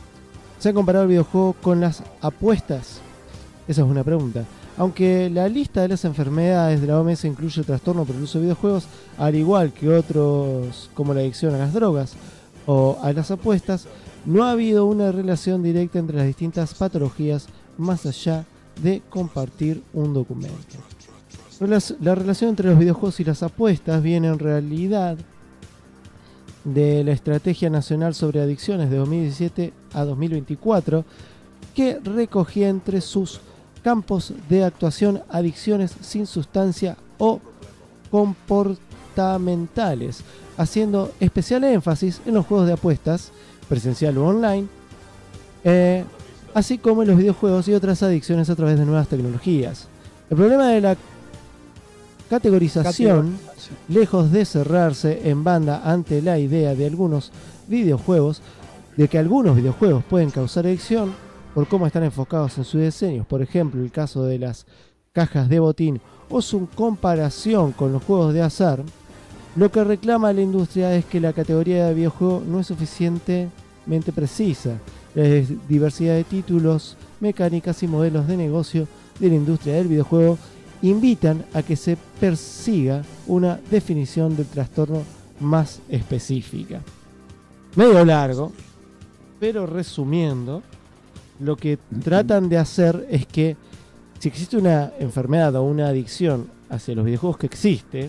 las apuestas. Esa es una pregunta. Aunque la lista de las enfermedades de la OMS incluye el trastorno por el uso de videojuegos, al igual que otros como la adicción a las drogas o a las apuestas, no ha habido una relación directa entre las distintas patologías más allá de compartir un documento. La relación entre los videojuegos y las apuestas viene en realidad de la Estrategia Nacional sobre Adicciones de 2017 a 2024, que recogía entre sus campos de actuación adicciones sin sustancia o comportamentales, haciendo especial énfasis en los juegos de apuestas, presencial o online, así como en los videojuegos y otras adicciones a través de nuevas tecnologías. El problema de la categorización, lejos de cerrarse en banda ante la idea de algunos videojuegos, de que algunos videojuegos pueden causar adicción por cómo están enfocados en sus diseños, por ejemplo el caso de las cajas de botín o su comparación con los juegos de azar, lo que reclama la industria es que la categoría de videojuego no es suficientemente precisa. La diversidad de títulos, mecánicas y modelos de negocio de la industria del videojuego invitan a que se persiga una definición del trastorno más específica. Medio largo, pero resumiendo, lo que tratan de hacer es que si existe una enfermedad o una adicción hacia los videojuegos, que existe,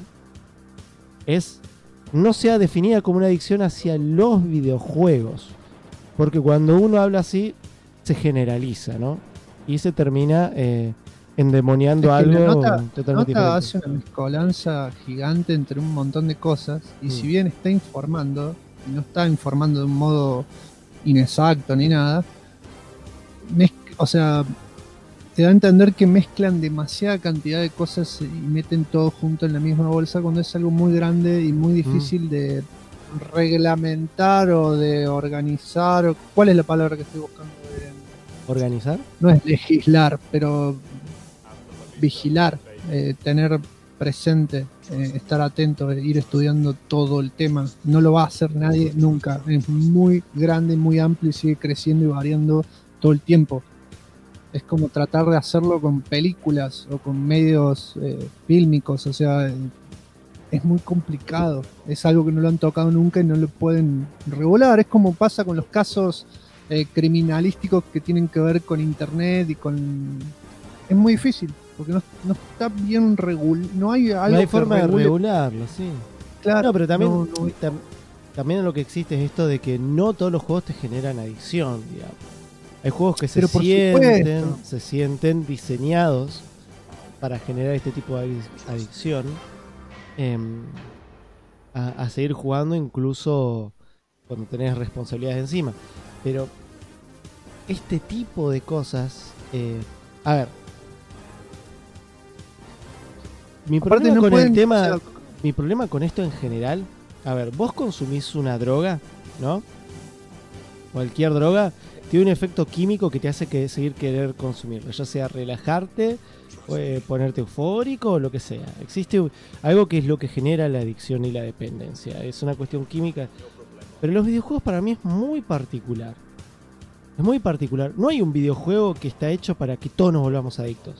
no sea definida como una adicción hacia los videojuegos, porque cuando uno habla así se generaliza, ¿no? Y se termina endemoniando algo totalmente diferente. Hace una mezcolanza gigante entre un montón de cosas, y si bien está informando, y no está informando de un modo inexacto ni nada, o sea, te da a entender que mezclan demasiada cantidad de cosas y meten todo junto en la misma bolsa, cuando es algo muy grande y muy difícil de reglamentar o de organizar. ¿Cuál es la palabra que estoy buscando? ¿Organizar? No es legislar, pero vigilar, tener presente, estar atento, ir estudiando todo el tema. No lo va a hacer nadie nunca. Es muy grande, muy amplio y sigue creciendo y variando todo el tiempo. Es como tratar de hacerlo con películas o con medios fílmicos, o sea, es muy complicado. Es algo que no lo han tocado nunca y no lo pueden regular. Es como pasa con los casos criminalísticos que tienen que ver con internet y con... Es muy difícil, porque no está bien regulado. No hay forma de regularlo, sí. Claro, no, pero también, también lo que existe es esto de que no todos los juegos te generan adicción, digamos. Hay juegos que se sienten diseñados para generar este tipo de adicción, a seguir jugando incluso cuando tenés responsabilidades encima. Pero este tipo de cosas, a ver, mi problema con el tema, mi problema con esto en general, a ver, vos consumís una droga, ¿no? Cualquier droga tiene un efecto químico que te hace seguir querer consumirlo, ya sea relajarte, ponerte eufórico o lo que sea. Existe algo que es lo que genera la adicción y la dependencia. Es una cuestión química. Pero los videojuegos para mí es muy particular. Es muy particular. No hay un videojuego que está hecho para que todos nos volvamos adictos.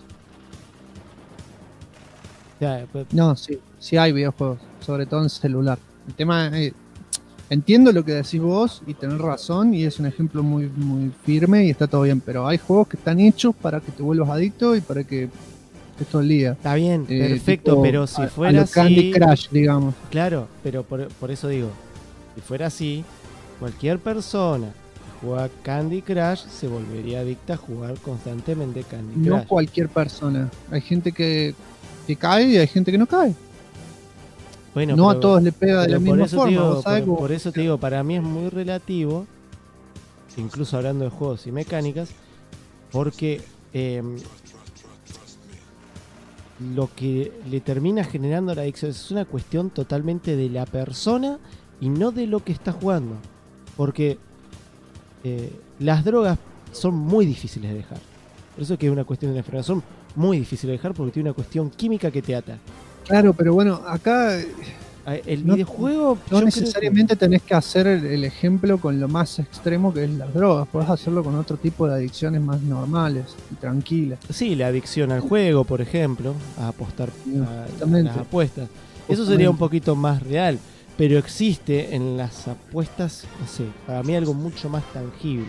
O sea, no, sí hay videojuegos, sobre todo en celular. El tema es... Entiendo lo que decís vos y tenés razón, y es un ejemplo muy, muy firme y está todo bien, pero hay juegos que están hechos para que te vuelvas adicto y para que estés todo el día. Está bien, perfecto, pero si fuera así... Candy Crush, digamos. Claro, pero por eso digo, si fuera así, cualquier persona que juega Candy Crush se volvería adicta a jugar constantemente Candy Crush. No cualquier persona. Hay gente que cae y hay gente que no cae. Bueno, no a todos le pega de la misma forma. Por eso te digo, para mí es muy relativo, incluso hablando de juegos y mecánicas, porque lo que le termina generando la adicción es una cuestión totalmente de la persona y no de lo que está jugando. Porque las drogas son muy difíciles de dejar. Por eso que es una cuestión de la enfermedad. Son muy difíciles de dejar porque tiene una cuestión química que te ata. Claro, pero bueno, acá el videojuego no necesariamente tenés que hacer el ejemplo con lo más extremo que es las drogas. Podés hacerlo con otro tipo de adicciones más normales y tranquilas. Sí, la adicción al juego, por ejemplo, a apostar a las apuestas. Eso sería un poquito más real, pero existe en las apuestas, no sé, para mí algo mucho más tangible.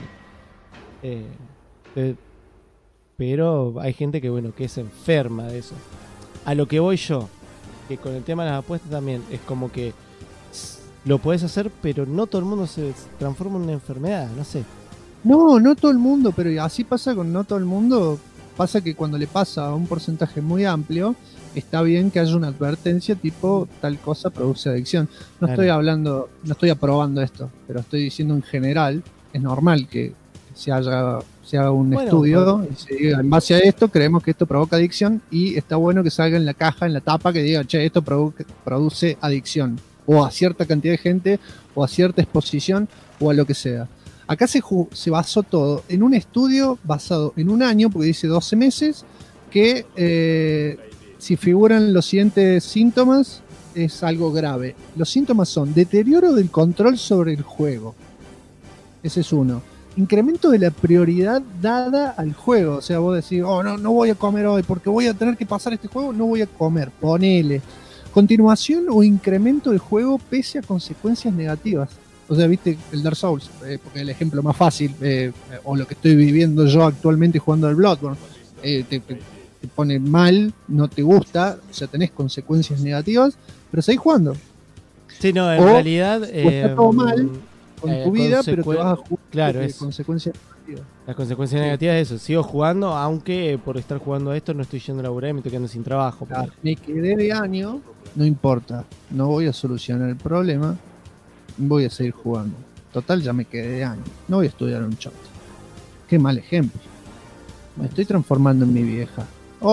Pero hay gente que es enferma de eso. A lo que voy yo, que con el tema de las apuestas también es como que lo podés hacer, pero no todo el mundo se transforma en una enfermedad, no sé. No todo el mundo, pero así pasa con no todo el mundo. Pasa que cuando le pasa a un porcentaje muy amplio, está bien que haya una advertencia tipo tal cosa produce adicción. No Claro. estoy hablando, no estoy aprobando esto, pero estoy diciendo en general, es normal que se haga un Bueno, estudio y se diga, en base a esto creemos que esto provoca adicción, y está bueno que salga en la caja, en la tapa, que diga, che, esto produce adicción, o a cierta cantidad de gente, o a cierta exposición, o a lo que sea. Acá se basó todo en un estudio basado en un año, porque dice 12 meses, que si figuran los siguientes síntomas es algo grave. Los síntomas son deterioro del control sobre el juego. Ese es uno. Incremento de la prioridad dada al juego. O sea, vos decís, oh, no voy a comer hoy porque voy a tener que pasar este juego, no voy a comer. Ponele. Continuación o incremento del juego pese a consecuencias negativas. O sea, viste el Dark Souls, porque es el ejemplo más fácil, o lo que estoy viviendo yo actualmente jugando al Bloodborne. Te pone mal, no te gusta, o sea, tenés consecuencias negativas, pero seguís jugando. Sí, no, en O realidad... está todo mal con tu vida, pero te vas a jugar Claro, de es consecuencias negativas. las consecuencias negativas de eso. Sigo jugando, aunque por estar jugando a esto no estoy yendo a laburar y me estoy quedando sin trabajo. Claro, me quedé de año, no importa, no voy a solucionar el problema, voy a seguir jugando. Total, ya me quedé de año, no voy a estudiar un choto. Qué mal ejemplo. Me estoy transformando en mi vieja.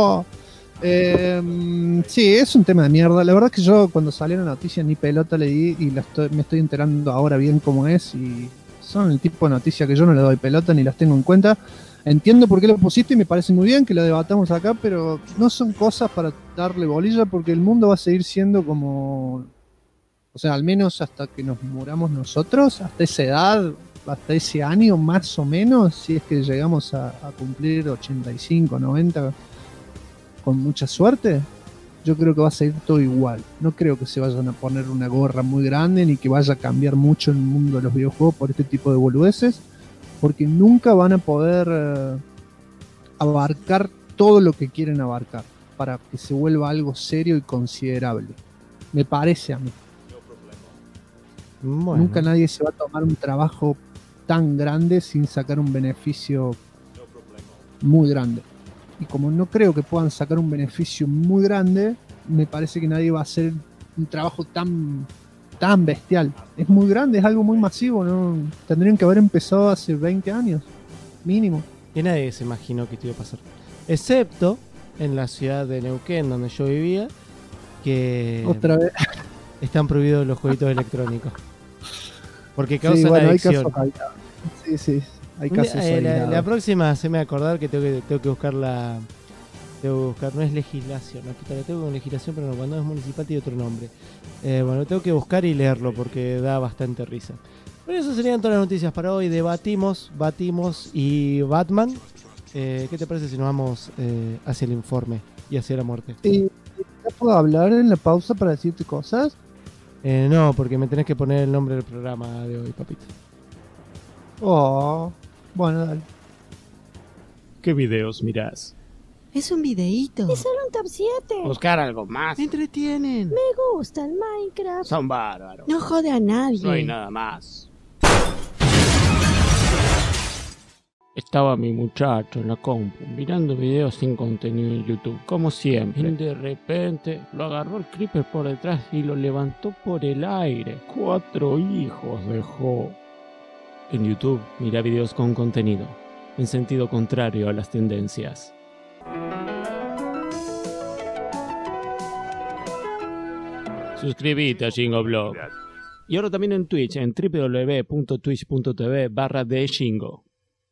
Sí, es un tema de mierda. La verdad es que yo cuando salió la noticia ni pelota le di y me estoy enterando ahora bien cómo es, y son el tipo de noticias que yo no le doy pelota ni las tengo en cuenta. Entiendo por qué lo pusiste y me parece muy bien que lo debatamos acá, pero no son cosas para darle bolilla, porque el mundo va a seguir siendo como... O sea, al menos hasta que nos muramos nosotros, hasta esa edad, hasta ese año más o menos, si es que llegamos a cumplir 85, 90 con mucha suerte, yo creo que va a seguir todo igual. No creo que se vayan a poner una gorra muy grande ni que vaya a cambiar mucho el mundo de los videojuegos por este tipo de boludeces, porque nunca van a poder abarcar todo lo que quieren abarcar para que se vuelva algo serio y considerable. Me parece a mí. Bueno, Nunca nadie se va a tomar un trabajo tan grande sin sacar un beneficio muy grande. Y como no creo que puedan sacar un beneficio muy grande, me parece que nadie va a hacer un trabajo tan bestial. Es muy grande, es algo muy masivo, ¿no? Tendrían que haber empezado hace 20 años, mínimo. que nadie se imaginó que esto iba a pasar. Excepto en la ciudad de Neuquén, donde yo vivía, que Otra vez. están prohibidos los jueguitos electrónicos. Porque Sí, causan bueno, hay adicción. casos aislados. Sí, hay Un día- casos la aislados. próxima, haceme acordar que tengo que buscar la... Tengo que buscar, no es legislación, no, tengo que buscar legislación, pero no, cuando es municipal tiene otro nombre. Bueno, tengo que buscar y leerlo porque da bastante risa. Pero eso serían todas las noticias para hoy. Batimos y Batman. ¿Qué te parece si nos vamos hacia el informe y hacia la muerte? ¿Ya puedo hablar en la pausa para decirte cosas? No, porque me tenés que poner el nombre del programa de hoy, papito. Oh, bueno, dale. ¿Qué videos mirás? Es un videíto. Es solo un top 7. Buscar algo más. Entretienen. Me gusta el Minecraft. Son bárbaros. No jode a nadie. No hay nada más. Estaba mi muchacho en la compu mirando videos sin contenido en YouTube, como siempre. Y de repente lo agarró el creeper por detrás y lo levantó por el aire. 4 hijos dejó. En YouTube, mira videos con contenido, en sentido contrario a las tendencias. Suscríbete a Shingo Y ahora también en Twitch, en www.twitch.tv/theshingo.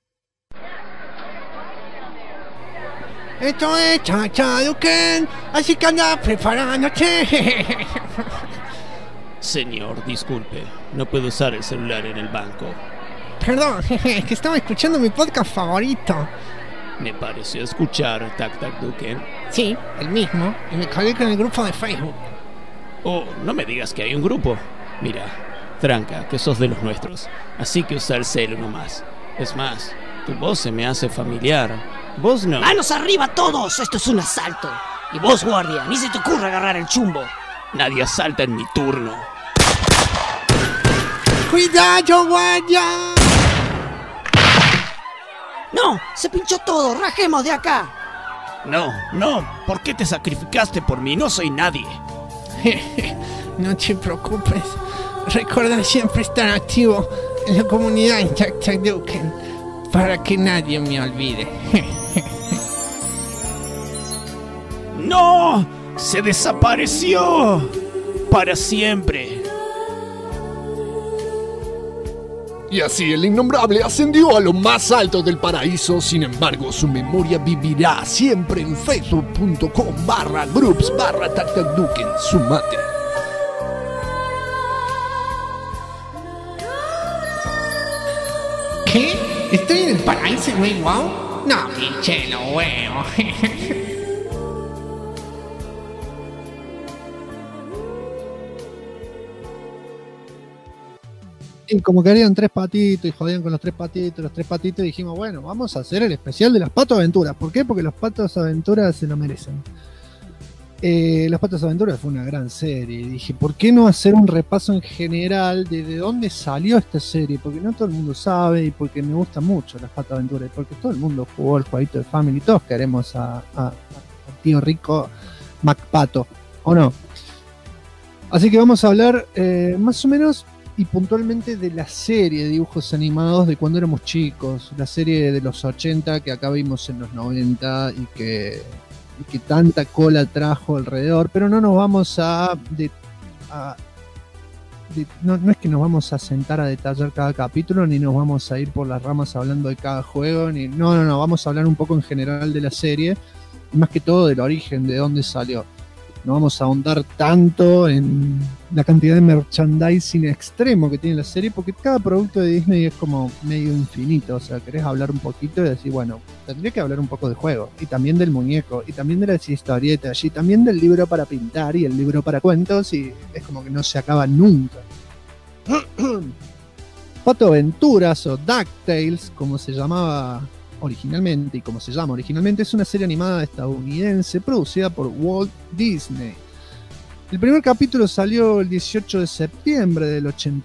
Esto es Chacha Duken, así que anda preparándote. Señor, disculpe, no puedo usar el celular en el banco. Perdón, es que estaba escuchando mi podcast favorito. Me pareció escuchar Tac Tac Duken. Sí, el mismo, y me colgué con el grupo de Facebook. Oh, no me digas que hay un grupo. Mira, tranca, que sos de los nuestros, así que usa el celu nomás. Es más, tu voz se me hace familiar. Vos no. ¡Manos arriba todos! Esto es un asalto. Y vos, guardia, ni se te ocurra agarrar el chumbo. Nadie asalta en mi turno. ¡Cuidado, guardia! ¡No! ¡Se pinchó todo! ¡Rajemos de acá! No, ¿por qué te sacrificaste por mí? No soy nadie. No te preocupes. Recuerda siempre estar activo en la comunidad Duken para que nadie me olvide. ¡No! ¡Se desapareció! ¡Para siempre! Y así el innombrable ascendió a lo más alto del paraíso. Sin embargo, su memoria vivirá siempre en facebook.com/groups/TacTacDuken. Sumate. ¿Qué? ¿Estoy en el paraíso muy guau? No, pinche lo huevo. Y como querían tres patitos y jodían con los tres patitos, dijimos, bueno, vamos a hacer el especial de las Patos Aventuras. ¿Por qué? Porque los Patos Aventuras se lo merecen. Los Patos Aventuras fue una gran serie. Y dije, ¿por qué no hacer un repaso en general de dónde salió esta serie? Porque no todo el mundo sabe y porque me gusta mucho las Patos Aventuras. Porque todo el mundo jugó el jueguito de Family. Todos queremos a tío rico MacPato, ¿o no? Así que vamos a hablar más o menos y puntualmente de la serie de dibujos animados de cuando éramos chicos, la serie de los 80 que acá vimos en los 90 y que tanta cola trajo alrededor, pero no nos vamos no es que nos vamos a sentar a detallar cada capítulo, ni nos vamos a ir por las ramas hablando de cada juego, no, vamos a hablar un poco en general de la serie, y más que todo del origen, de dónde salió. No vamos a ahondar tanto en la cantidad de merchandising extremo que tiene la serie, porque cada producto de Disney es como medio infinito. O sea, querés hablar un poquito y decir, bueno, tendría que hablar un poco de juego, y también del muñeco, y también de las historietas, y también del libro para pintar y el libro para cuentos, y es como que no se acaba nunca. Pato Aventuras o DuckTales, como se llamaba originalmente y como se llama originalmente, es una serie animada estadounidense producida por Walt Disney. El primer capítulo salió el 18 de septiembre del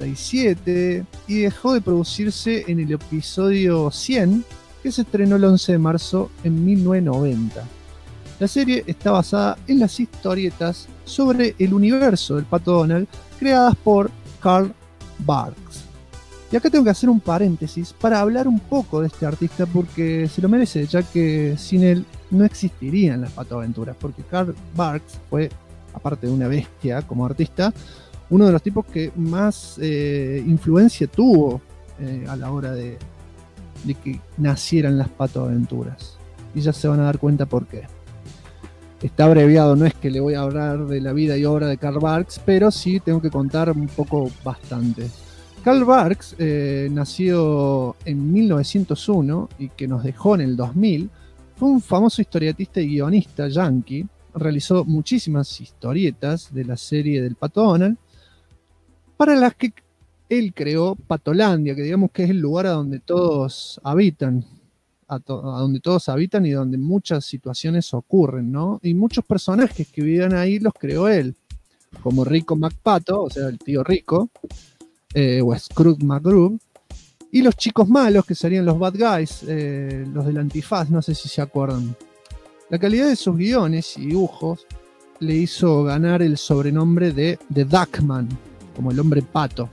87 y dejó de producirse en el episodio 100, que se estrenó el 11 de marzo en 1990. La serie está basada en las historietas sobre el universo del Pato Donald creadas por Carl Barks. Y acá tengo que hacer un paréntesis para hablar un poco de este artista porque se lo merece, ya que sin él no existirían las Pato Aventuras, porque Carl Barks fue, aparte de una bestia como artista, uno de los tipos que más influencia tuvo a la hora de que nacieran las Pato Aventuras. Y ya se van a dar cuenta por qué. Está abreviado, no es que le voy a hablar de la vida y obra de Carl Barks, pero sí tengo que contar un poco bastante. Carl Barks nació en 1901 y que nos dejó en el 2000, fue un famoso historietista y guionista yankee, realizó muchísimas historietas de la serie del Pato Donald, para las que él creó Patolandia, que digamos que es el lugar a donde todos habitan, a donde todos habitan y donde muchas situaciones ocurren, ¿no? Y muchos personajes que vivían ahí los creó él, como Rico MacPato, o sea, el tío Rico, o Scrooge McGrew, y los chicos malos, que serían los bad guys, los del antifaz, no sé si se acuerdan. La calidad de sus guiones y dibujos le hizo ganar el sobrenombre de The Duckman, como el hombre pato.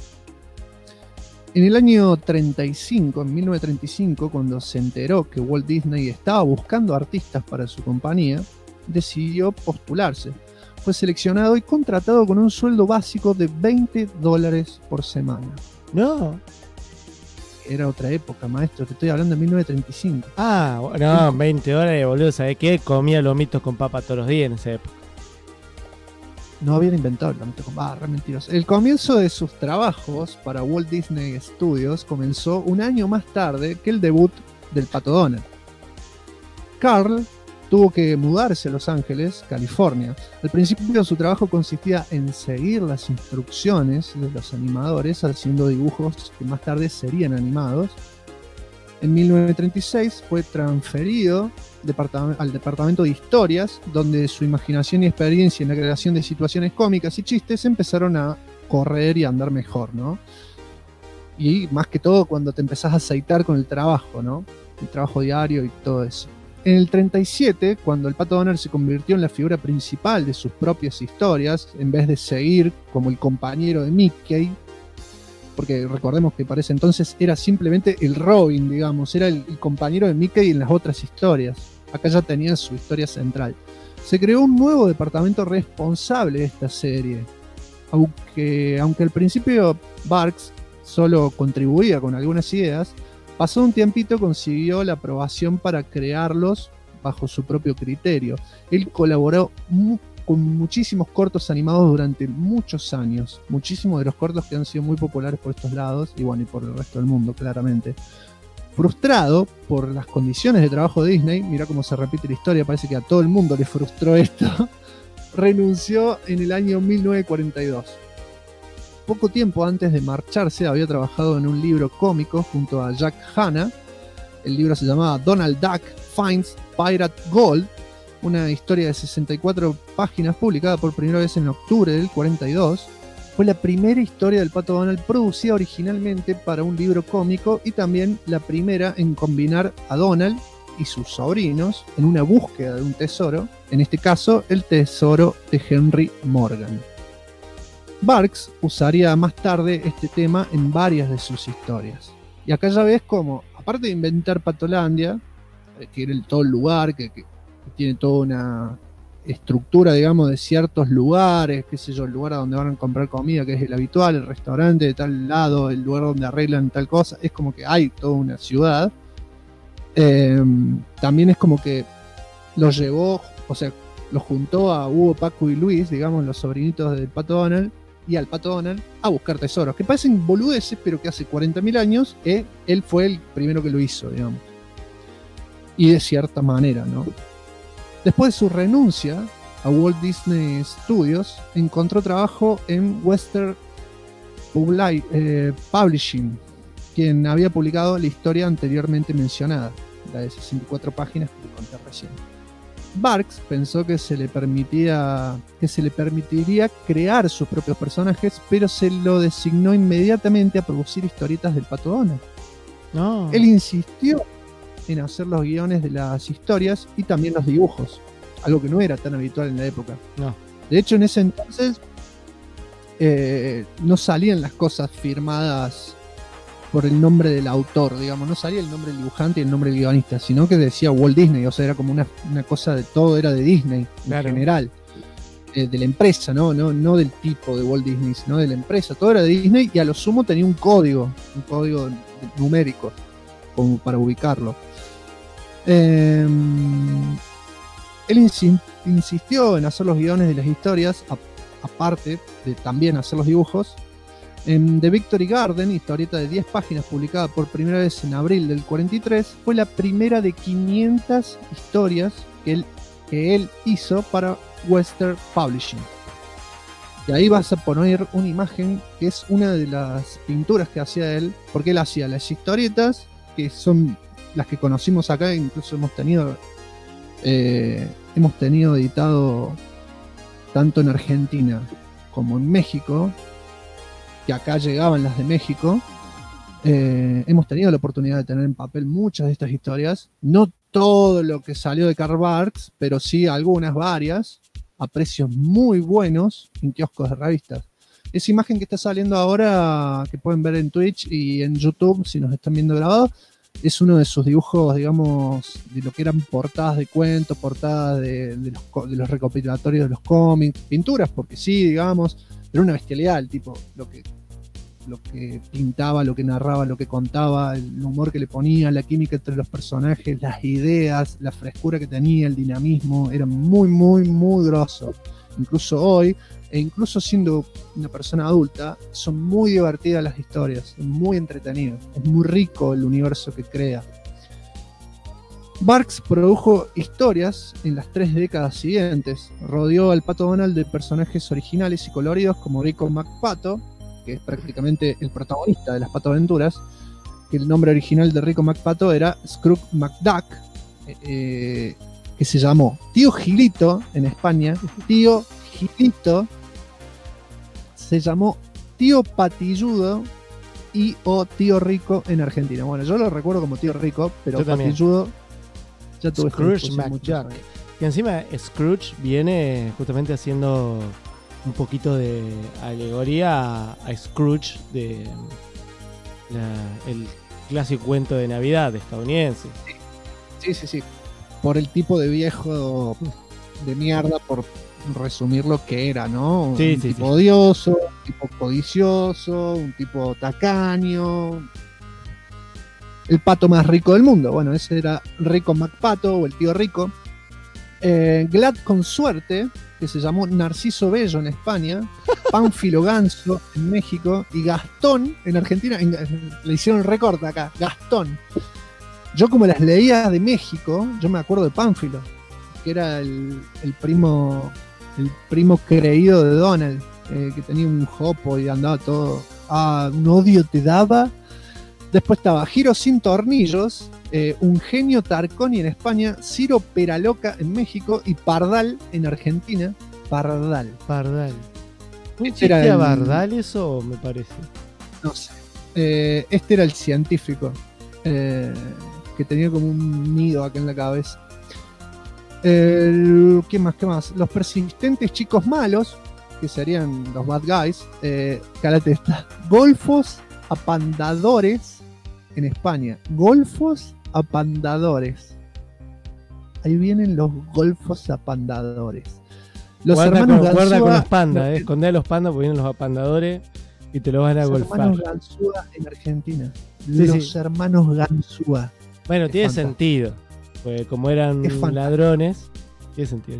En el año 35, en 1935, cuando se enteró que Walt Disney estaba buscando artistas para su compañía, decidió postularse. Fue seleccionado y contratado con un sueldo básico de $20 por semana. No. Era otra época, maestro, te estoy hablando de 1935. Ah, no, $20, boludo, ¿sabés qué? Comía lomitos con papa todos los días en esa época. No habían inventado el lomito con barra, mentiroso. El comienzo de sus trabajos para Walt Disney Studios comenzó un año más tarde que el debut del Pato Donald. Carl tuvo que mudarse a Los Ángeles, California. Al principio su trabajo consistía en seguir las instrucciones de los animadores haciendo dibujos que más tarde serían animados. En 1936 fue transferido al departamento de historias, donde su imaginación y experiencia en la creación de situaciones cómicas y chistes empezaron a correr y a andar mejor, ¿no? Y más que todo cuando te empezás a aceitar con el trabajo, ¿no? El trabajo diario y todo eso. En el 37, cuando el Pato Donald se convirtió en la figura principal de sus propias historias, en vez de seguir como el compañero de Mickey, porque recordemos que para ese entonces era simplemente el Robin, digamos, era el compañero de Mickey en las otras historias. Acá ya tenía su historia central. Se creó un nuevo departamento responsable de esta serie. Aunque al principio Barks solo contribuía con algunas ideas, pasado un tiempito consiguió la aprobación para crearlos bajo su propio criterio. Él colaboró con muchísimos cortos animados durante muchos años. Muchísimos de los cortos que han sido muy populares por estos lados y bueno, y por el resto del mundo, claramente. Frustrado por las condiciones de trabajo de Disney, mira cómo se repite la historia, parece que a todo el mundo le frustró esto, renunció en el año 1942. Poco tiempo antes de marcharse había trabajado en un libro cómico junto a Jack Hanna. El libro se llamaba Donald Duck Finds Pirate Gold, una historia de 64 páginas publicada por primera vez en octubre del 42. Fue la primera historia del Pato Donald producida originalmente para un libro cómico y también la primera en combinar a Donald y sus sobrinos en una búsqueda de un tesoro, en este caso el tesoro de Henry Morgan. Barks usaría más tarde este tema en varias de sus historias. Y acá ya ves cómo, aparte de inventar Patolandia, que era todo el lugar, que tiene toda una estructura, digamos, de ciertos lugares, qué sé yo, el lugar a donde van a comprar comida, que es el habitual, el restaurante de tal lado, el lugar donde arreglan tal cosa, es como que hay toda una ciudad. También es como que los llevó, o sea, los juntó a Hugo, Paco y Luis, digamos, los sobrinitos del Pato Donald, y al Pato Donald a buscar tesoros, que parecen boludeces, pero que hace 40.000 años él fue el primero que lo hizo, digamos. Y de cierta manera, ¿no? Después de su renuncia a Walt Disney Studios, encontró trabajo en Western Publishing, quien había publicado la historia anteriormente mencionada, la de 64 páginas que conté recién. Barks pensó que se le permitiría crear sus propios personajes, pero se lo designó inmediatamente a producir historietas del Pato Donald. No. Él insistió en hacer los guiones de las historias y también los dibujos, algo que no era tan habitual en la época. No. De hecho, en ese entonces no salían las cosas firmadas por el nombre del autor, digamos, no salía el nombre del dibujante y el nombre del guionista, sino que decía Walt Disney, o sea, era como una cosa de todo, era de Disney, claro, en general, de la empresa, no del tipo de Walt Disney, sino de la empresa, todo era de Disney y a lo sumo tenía un código numérico, como para ubicarlo. Él insistió en hacer los guiones de las historias, aparte de también hacer los dibujos. The Victory Garden, historieta de 10 páginas publicada por primera vez en abril del 43, fue la primera de 500 historias que él hizo para Western Publishing. Y ahí vas a poner una imagen que es una de las pinturas que hacía él, porque él hacía las historietas, que son las que conocimos acá, incluso hemos tenido editado tanto en Argentina como en México, que acá llegaban las de México. Hemos tenido la oportunidad de tener en papel muchas de estas historias, no todo lo que salió de Karl Barks, pero sí varias, a precios muy buenos en kioscos de revistas. Esa imagen que está saliendo ahora, que pueden ver en Twitch y en YouTube si nos están viendo grabado, es uno de sus dibujos, digamos, de lo que eran portadas de cuentos, portadas de los recopilatorios de los cómics, pinturas, porque sí, digamos, era una bestialidad el tipo, lo que pintaba, lo que narraba, lo que contaba, el humor que le ponía, la química entre los personajes, las ideas, la frescura que tenía, el dinamismo, era muy, muy, muy grosso. Incluso hoy, e incluso siendo una persona adulta, son muy divertidas las historias, son muy entretenidas, es muy rico el universo que crea. Barks produjo historias en las 3 décadas siguientes, rodeó al Pato Donald de personajes originales y coloridos como Rico McPato, que es prácticamente el protagonista de las Patoaventuras, que el nombre original de Rico McPato era Scrooge McDuck, que se llamó Tío Gilito en España, Tío Gilito, se llamó Tío Patilludo y o Tío Rico en Argentina. Bueno, yo lo recuerdo como Tío Rico, pero Yo también. Patilludo ya tuve esta Scrooge discusión muchos McDuck. años. Que encima Scrooge viene justamente haciendo un poquito de alegoría a Scrooge de el clásico cuento de Navidad estadounidense. Sí. Por el tipo de viejo de mierda, por resumir lo que era, ¿no? Un tipo odioso, un tipo codicioso, un tipo tacaño. El pato más rico del mundo. Bueno, ese era Rico McPato o el tío Rico. Glad con suerte, que se llamó Narciso Bello en España, Pánfilo Ganso en México y Gastón en Argentina. Le hicieron recorte acá, Gastón. Yo como las leía de México, yo me acuerdo de Pánfilo, que era el primo creído de Donald, que tenía un jopo y andaba todo, un odio te daba. Después estaba Giro sin tornillos, un genio Tarconi en España, Ciro Peraloca en México y Pardal en Argentina. Pardal. ¿No existía Bardal eso, me parece? No sé. Este era el científico, que tenía como un nido acá en la cabeza. ¿Qué más? Los persistentes chicos malos, que serían los bad guys. Cálate esta. Golfos apandadores en España. Golfos apandadores. Ahí vienen los golfos apandadores. Los hermanos guarda Gansúa, con los pandas, escondé a los pandas porque vienen los apandadores y te los van a los golfar. hermanos Gansúa en Argentina. Sí, los hermanos Gansúa. Bueno, Es tiene fantástico. sentido. Porque como eran Es fantástico. ladrones, tiene sentido.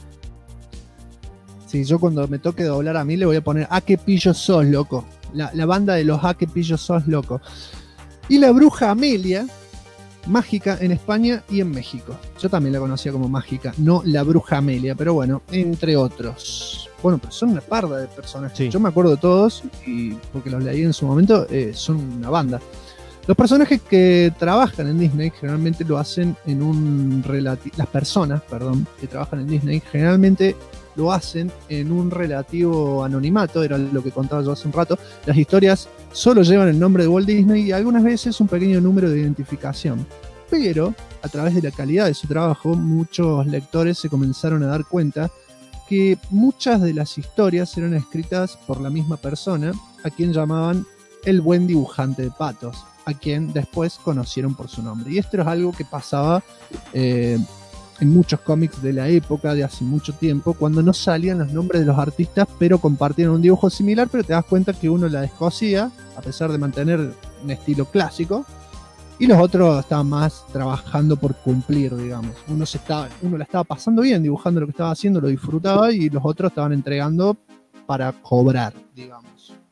Sí, yo cuando me toque doblar a mí le voy a poner ¿a qué pillo sos, loco? La banda de los ¿a qué pillo sos, loco? Y la bruja Amelia, mágica en España y en México. Yo también la conocía como mágica, no la bruja Amelia, pero bueno, entre otros. Bueno, pero son una parda de personajes. Sí. Yo me acuerdo de todos, y porque los leí en su momento, son una banda. Los personajes que trabajan en Disney generalmente lo hacen en un las personas, que trabajan en Disney generalmente lo hacen en un relativo anonimato, era lo que contaba yo hace un rato. Las historias solo llevan el nombre de Walt Disney y algunas veces un pequeño número de identificación. Pero, a través de la calidad de su trabajo, muchos lectores se comenzaron a dar cuenta que muchas de las historias eran escritas por la misma persona, a quien llamaban el buen dibujante de patos, a quien después conocieron por su nombre. Y esto es algo que pasaba en muchos cómics de la época, de hace mucho tiempo, cuando no salían los nombres de los artistas, pero compartían un dibujo similar, pero te das cuenta que uno la descosía, a pesar de mantener un estilo clásico, y los otros estaban más trabajando por cumplir, digamos. Uno la estaba pasando bien dibujando lo que estaba haciendo, lo disfrutaba, y los otros estaban entregando para cobrar, digamos.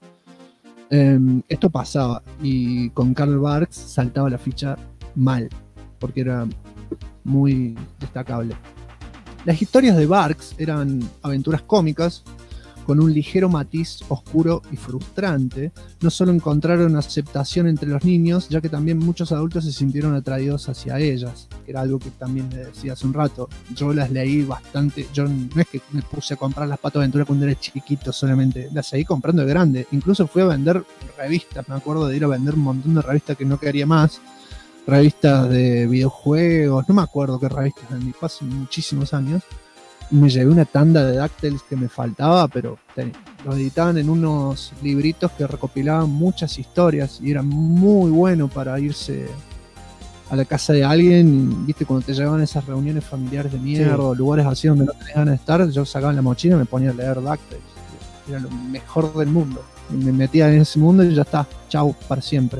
Esto pasaba, y con Karl Barks saltaba la ficha mal, porque era muy destacable. Las historias de Barks eran aventuras cómicas con un ligero matiz oscuro y frustrante. No solo encontraron aceptación entre los niños, ya que también muchos adultos se sintieron atraídos hacia ellas, que era algo que también le decía hace un rato. Yo las leí bastante, yo no es que me puse a comprar las Pato Aventura cuando era chiquito solamente, las seguí comprando de grande. Incluso fui a vender revistas, me acuerdo de ir a vender un montón de revistas que no quería más, revistas de videojuegos, no me acuerdo qué revistas vendí, hace muchísimos años. Me llevé una tanda de DuckTales que me faltaba, pero los editaban en unos libritos que recopilaban muchas historias y era muy bueno para irse a la casa de alguien, viste, cuando te llevaban esas reuniones familiares de mierda, o lugares así donde no tenías ganas de estar, yo sacaba la mochila y me ponía a leer DuckTales. Era lo mejor del mundo. Y me metía en ese mundo y ya está, chau, para siempre.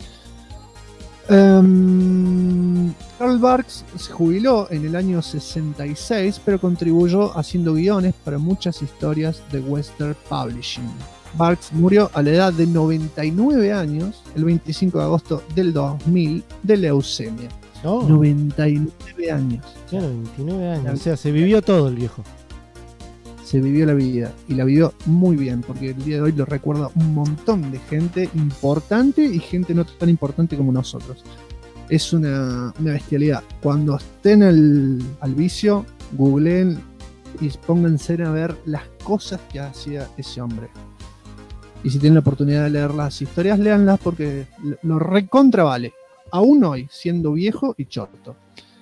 Karl Barks se jubiló en el año 66, pero contribuyó haciendo guiones para muchas historias de Western Publishing. Barks murió a la edad de 99 años, el 25 de agosto del 2000, de leucemia. 99 años. Ya 99 años, o sea, se vivió todo el viejo. Se vivió la vida, y la vivió muy bien, porque el día de hoy lo recuerda un montón de gente importante y gente no tan importante como nosotros. Es una bestialidad. Cuando estén al vicio, googleen y pónganse a ver las cosas que hacía ese hombre. Y si tienen la oportunidad de leer las historias, léanlas porque lo recontra vale. Aún hoy, siendo viejo y choto.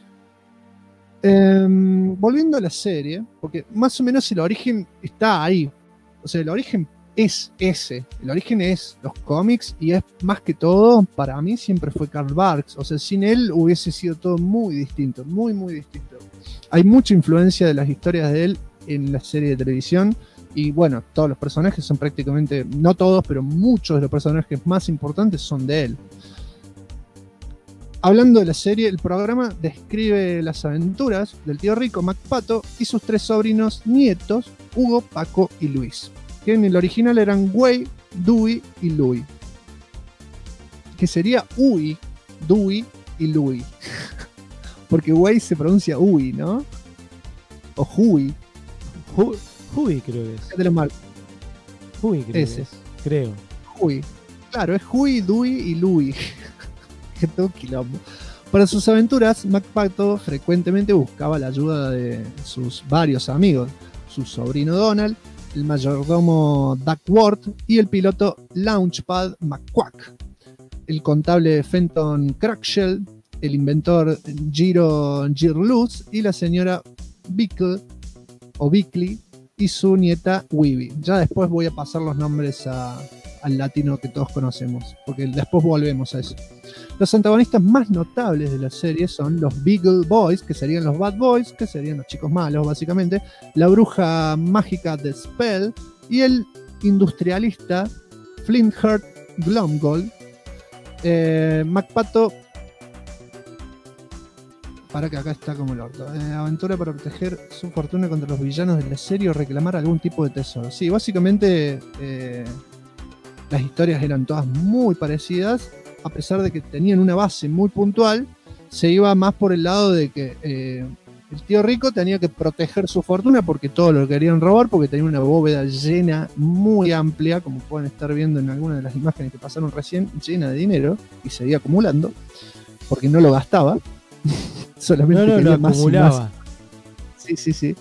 Volviendo a la serie, porque más o menos el origen está ahí. O sea, el origen es ese. El origen es los cómics y es más que todo, para mí siempre fue Karl Barks. O sea, sin él hubiese sido todo muy distinto, muy, muy distinto. Hay mucha influencia de las historias de él en la serie de televisión. Y bueno, todos los personajes son prácticamente, no todos, pero muchos de los personajes más importantes son de él. Hablando de la serie, el programa describe las aventuras del tío rico McPato y sus 3 sobrinos nietos, Hugo, Paco y Luis, que en el original eran Way, Dewey y Louie. Que sería Uy, Dewey y Louie. Porque Way se pronuncia Uy, ¿no? O Huey. Huey creo que es. ¿Qué te lo marco? Huey creo Ese. que es. Creo. Huey. Claro, es Huey, Dewey y Louie. Que todo quilombo. Para sus aventuras, McPato frecuentemente buscaba la ayuda de sus varios amigos, su sobrino Donald, el mayordomo Duckworth y el piloto Launchpad McQuack, el contable Fenton Crackshell, el inventor Giro Girluz y la señora Bickle o Bickley y su nieta Weeby. Ya después voy a pasar los nombres al latino que todos conocemos, porque después volvemos a eso. Los antagonistas más notables de la serie son los Beagle Boys, que serían los Bad Boys, que serían los chicos malos básicamente, la bruja mágica de Spell y el industrialista Flintheart Glomgold. McPato, para que acá está como el orto, aventura para proteger su fortuna contra los villanos de la serie o reclamar algún tipo de tesoro. Sí, básicamente las historias eran todas muy parecidas. A pesar de que tenían una base muy puntual, se iba más por el lado de que el tío rico tenía que proteger su fortuna porque todos lo querían robar, porque tenía una bóveda llena, muy amplia, como pueden estar viendo en algunas de las imágenes que pasaron recién, llena de dinero, y seguía acumulando, porque no lo gastaba, solamente No, quería lo más acumulaba. y más. Sí.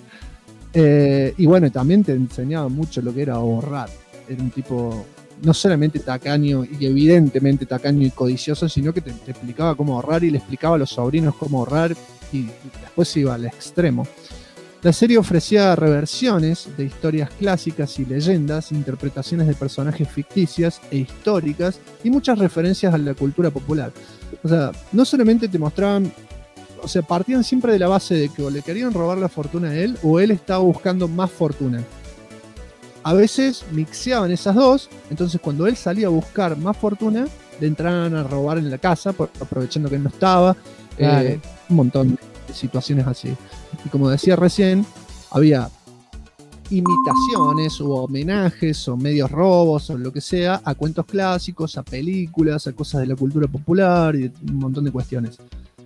Y bueno, también te enseñaba mucho lo que era ahorrar. Era un tipo no solamente tacaño y evidentemente tacaño y codicioso, sino que te explicaba cómo ahorrar y le explicaba a los sobrinos cómo ahorrar y después iba al extremo. La serie ofrecía reversiones de historias clásicas y leyendas, interpretaciones de personajes ficticias e históricas y muchas referencias a la cultura popular. O sea, no solamente te mostraban, o sea, partían siempre de la base de que o le querían robar la fortuna a él o él estaba buscando más fortuna. A veces mixeaban esas dos, entonces cuando él salía a buscar más fortuna, le entraban a robar en la casa, aprovechando que él no estaba. Claro. Un montón de situaciones así. Y como decía recién, había imitaciones o homenajes o medios robos o lo que sea a cuentos clásicos, a películas, a cosas de la cultura popular y un montón de cuestiones.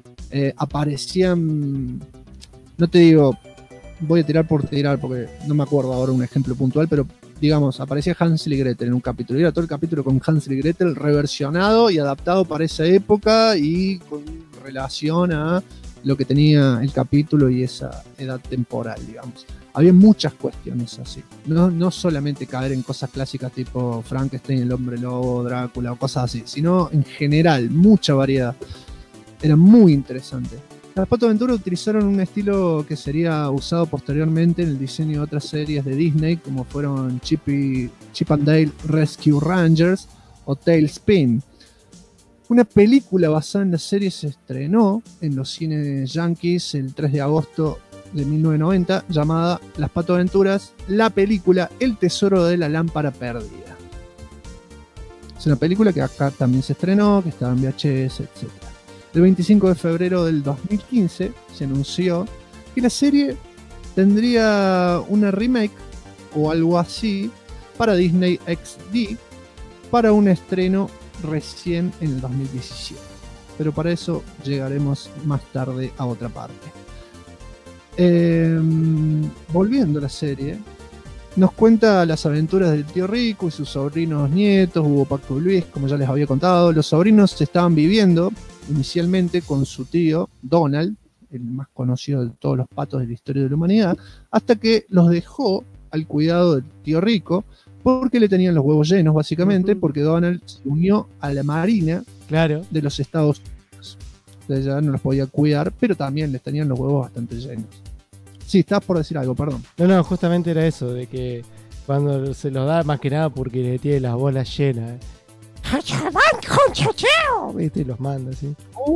Aparecían, no te digo, voy a tirar por tirar porque no me acuerdo ahora un ejemplo puntual, pero digamos, aparecía Hansel y Gretel en un capítulo. Y era todo el capítulo con Hansel y Gretel reversionado y adaptado para esa época y con relación a lo que tenía el capítulo y esa edad temporal, digamos. Había muchas cuestiones así. No solamente caer en cosas clásicas tipo Frankenstein, el hombre lobo, Drácula o cosas así, sino en general, mucha variedad. Era muy interesante. Las Pato Aventura utilizaron un estilo que sería usado posteriormente en el diseño de otras series de Disney, como fueron Chip and Dale Rescue Rangers o Tailspin. Una película basada en la serie se estrenó en los cines yankees el 3 de agosto de 1990, llamada Las Pato Aventuras, la película El Tesoro de la Lámpara Perdida. Es una película que acá también se estrenó, que estaba en VHS, etc. El 25 de febrero del 2015 se anunció que la serie tendría una remake o algo así para Disney XD para un estreno recién en el 2017. Pero para eso llegaremos más tarde a otra parte. Volviendo a la serie, nos cuenta las aventuras del tío rico y sus sobrinos nietos, Hugo, Paco y Luis, como ya les había contado. Los sobrinos estaban viviendo inicialmente con su tío Donald, el más conocido de todos los patos de la historia de la humanidad, hasta que los dejó al cuidado del tío rico porque le tenían los huevos llenos, básicamente, porque Donald se unió a la Marina Claro. de los Estados Unidos. Entonces ya no los podía cuidar, pero también les tenían los huevos bastante llenos. Sí, estás por decir algo, perdón. No, justamente era eso, de que cuando se los da más que nada porque le tiene las bolas llenas. ¿Viste? Y los manda así.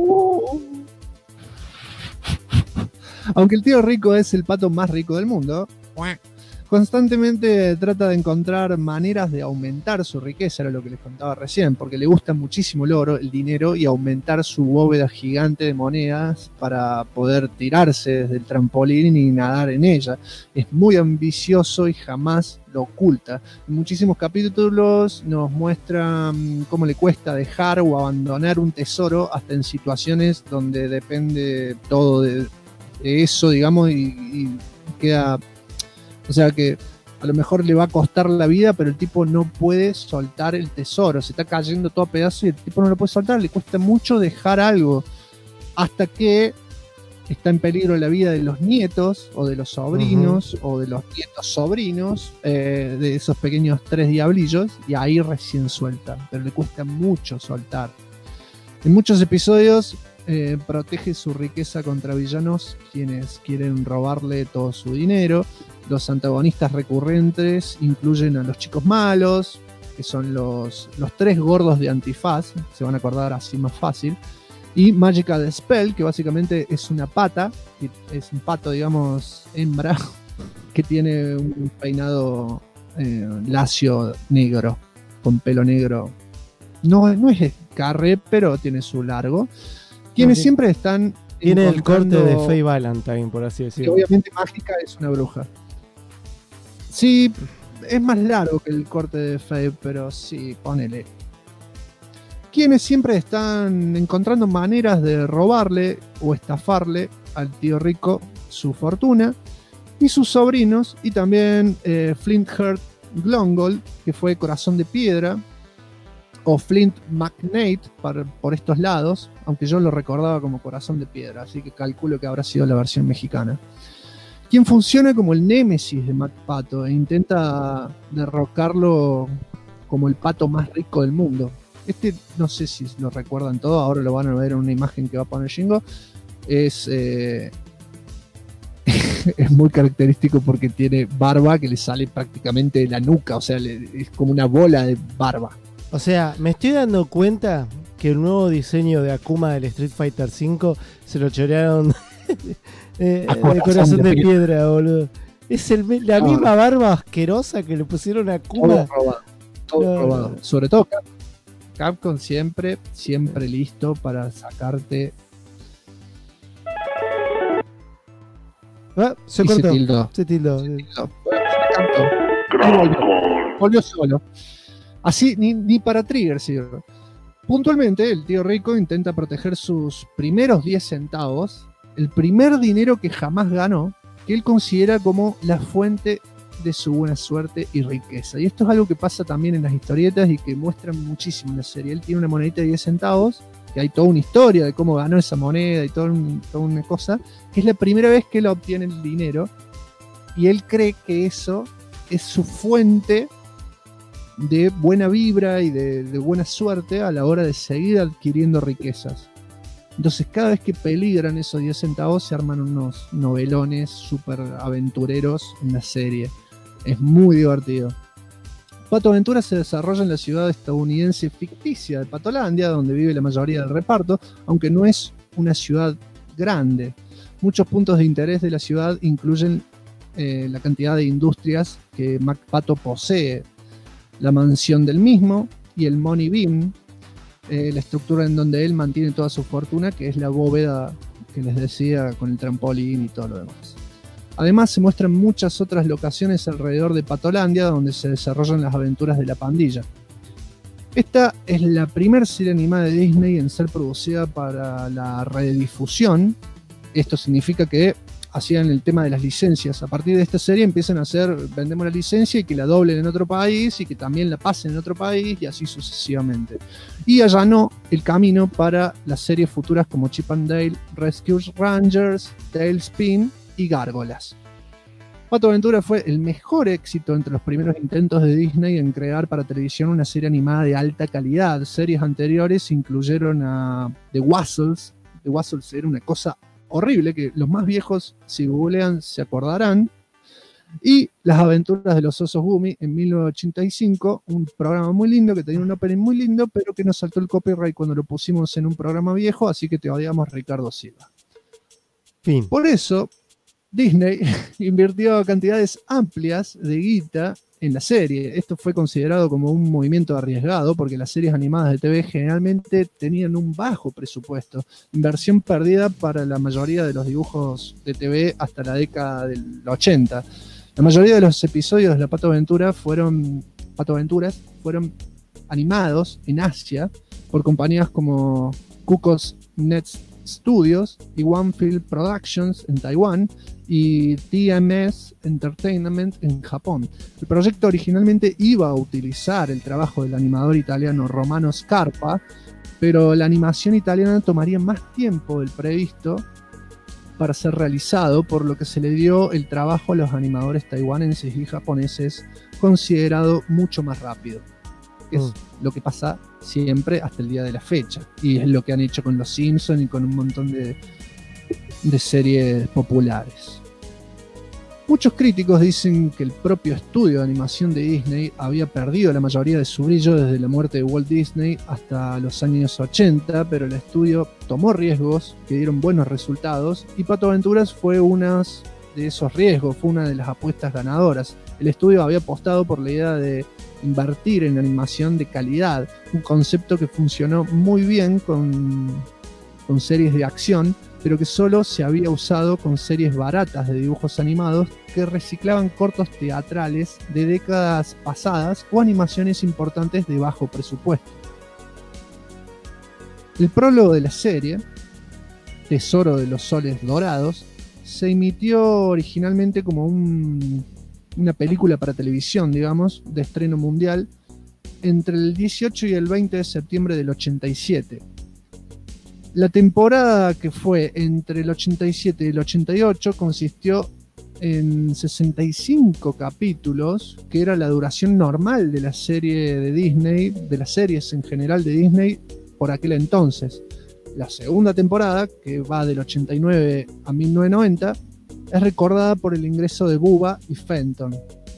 Aunque el tío rico es el pato más rico del mundo, constantemente trata de encontrar maneras de aumentar su riqueza, era lo que les contaba recién, porque le gusta muchísimo el oro, el dinero, y aumentar su bóveda gigante de monedas para poder tirarse desde el trampolín y nadar en ella. Es muy ambicioso y jamás lo oculta. En muchísimos capítulos nos muestran cómo le cuesta dejar o abandonar un tesoro, hasta en situaciones donde depende todo de eso, digamos, y queda... O sea que a lo mejor le va a costar la vida, pero el tipo no puede soltar el tesoro. Se está cayendo todo a pedazos y el tipo no lo puede soltar. Le cuesta mucho dejar algo. Hasta que está en peligro la vida de los nietos, o de los sobrinos, o de los nietos sobrinos, de esos pequeños 3 diablillos. Y ahí recién suelta. Pero le cuesta mucho soltar. En muchos episodios protege su riqueza contra villanos quienes quieren robarle todo su dinero. Los antagonistas recurrentes incluyen a los chicos malos, que son los 3 gordos de Antifaz, se van a acordar así más fácil, y Magical Spell, que básicamente es una pata, que es un pato, digamos, hembra, que tiene un peinado lacio negro, con pelo negro. No es escarre, pero tiene su largo. Quienes siempre están... Tiene el corte de Faye Valentine, por así que decirlo. obviamente Mágica es una bruja. Sí, es más largo que el corte de Faye, pero sí, ponele. Quienes siempre están encontrando maneras de robarle o estafarle al tío rico su fortuna, y sus sobrinos, y también Flintheart Glongold, que fue Corazón de Piedra, o Flint McNate por estos lados, aunque yo lo recordaba como Corazón de Piedra, así que calculo que habrá sido la versión mexicana. Quien funciona como el némesis de MacPato e intenta derrocarlo como el pato más rico del mundo. Este, no sé si lo recuerdan todo, ahora lo van a ver en una imagen que va a poner Shingo. Es muy característico porque tiene barba que le sale prácticamente de la nuca, o sea, es como una bola de barba. O sea, me estoy dando cuenta que el nuevo diseño de Akuma del Street Fighter V se lo chorearon de Corazón de Piedra, boludo. Es la misma barba asquerosa que le pusieron a Akuma. Todo robado. Sobre todo Capcom siempre listo para sacarte. Se y cortó. Se tildó. Volvió solo. Así, ni para Trigger sirve. Puntualmente, el tío rico intenta proteger sus primeros 10 centavos, el primer dinero que jamás ganó, que él considera como la fuente de su buena suerte y riqueza. Y esto es algo que pasa también en las historietas y que muestran muchísimo en la serie. Él tiene una monedita de 10 centavos, que hay toda una historia de cómo ganó esa moneda y toda una cosa, que es la primera vez que él obtiene el dinero, y él cree que eso es su fuente de buena vibra y de buena suerte a la hora de seguir adquiriendo riquezas. Entonces cada vez que peligran esos 10 centavos se arman unos novelones súper aventureros en la serie. Es muy divertido. Pato Aventura se desarrolla en la ciudad estadounidense ficticia de Patolandia, donde vive la mayoría del reparto, aunque no es una ciudad grande. Muchos puntos de interés de la ciudad incluyen la cantidad de industrias que MacPato posee, la mansión del mismo y el Money Beam, la estructura en donde él mantiene toda su fortuna, que es la bóveda que les decía con el trampolín y todo lo demás. Además se muestran muchas otras locaciones alrededor de Patolandia donde se desarrollan las aventuras de la pandilla. Esta es la primera serie animada de Disney en ser producida para la redifusión. Esto significa que hacían el tema de las licencias. A partir de esta serie empiezan a hacer, vendemos la licencia y que la doblen en otro país y que también la pasen en otro país y así sucesivamente. Y allanó el camino para las series futuras como Chip and Dale, Rescue Rangers, Tailspin y Gárgolas. Pato Aventura fue el mejor éxito entre los primeros intentos de Disney en crear para televisión una serie animada de alta calidad. Series anteriores incluyeron a The Wuzzles. The Wuzzles era una cosa horrible que los más viejos, si googlean, se acordarán. Y Las Aventuras de los Osos Gummy en 1985, un programa muy lindo que tenía un opening muy lindo, pero que nos saltó el copyright cuando lo pusimos en un programa viejo, así que te odiamos, Ricardo Silva. Fin. Por eso, Disney invirtió cantidades amplias de guita en la serie. Esto fue considerado como un movimiento arriesgado porque las series animadas de TV generalmente tenían un bajo presupuesto, inversión perdida para la mayoría de los dibujos de TV hasta la década del 80. La mayoría de los episodios de la Pato Aventuras fueron animados en Asia por compañías como Cuckoos Nest Studios y Onefield Productions en Taiwán y TMS Entertainment en Japón. El proyecto originalmente iba a utilizar el trabajo del animador italiano Romano Scarpa, pero la animación italiana tomaría más tiempo del previsto para ser realizado, por lo que se le dio el trabajo a los animadores taiwaneses y japoneses, considerado mucho más rápido. Es lo que pasa siempre hasta el día de la fecha, y es lo que han hecho con Los Simpsons y con un montón de series populares. Muchos críticos dicen que el propio estudio de animación de Disney había perdido la mayoría de su brillo desde la muerte de Walt Disney hasta los años 80, pero el estudio tomó riesgos que dieron buenos resultados, y Pato Aventuras fue uno de esos riesgos, fue una de las apuestas ganadoras. El estudio había apostado por la idea de invertir en animación de calidad, un concepto que funcionó muy bien con series de acción, pero que solo se había usado con series baratas de dibujos animados que reciclaban cortos teatrales de décadas pasadas o animaciones importantes de bajo presupuesto. El prólogo de la serie, Tesoro de los Soles Dorados, se emitió originalmente como una película para televisión, digamos, de estreno mundial, entre el 18 y el 20 de septiembre del 87. La temporada que fue entre el 87 y el 88 consistió en 65 capítulos, que era la duración normal de la serie de Disney, de las series en general de Disney por aquel entonces. La segunda temporada, que va del 89 a 1990, es recordada por el ingreso de Bubba y Fenton.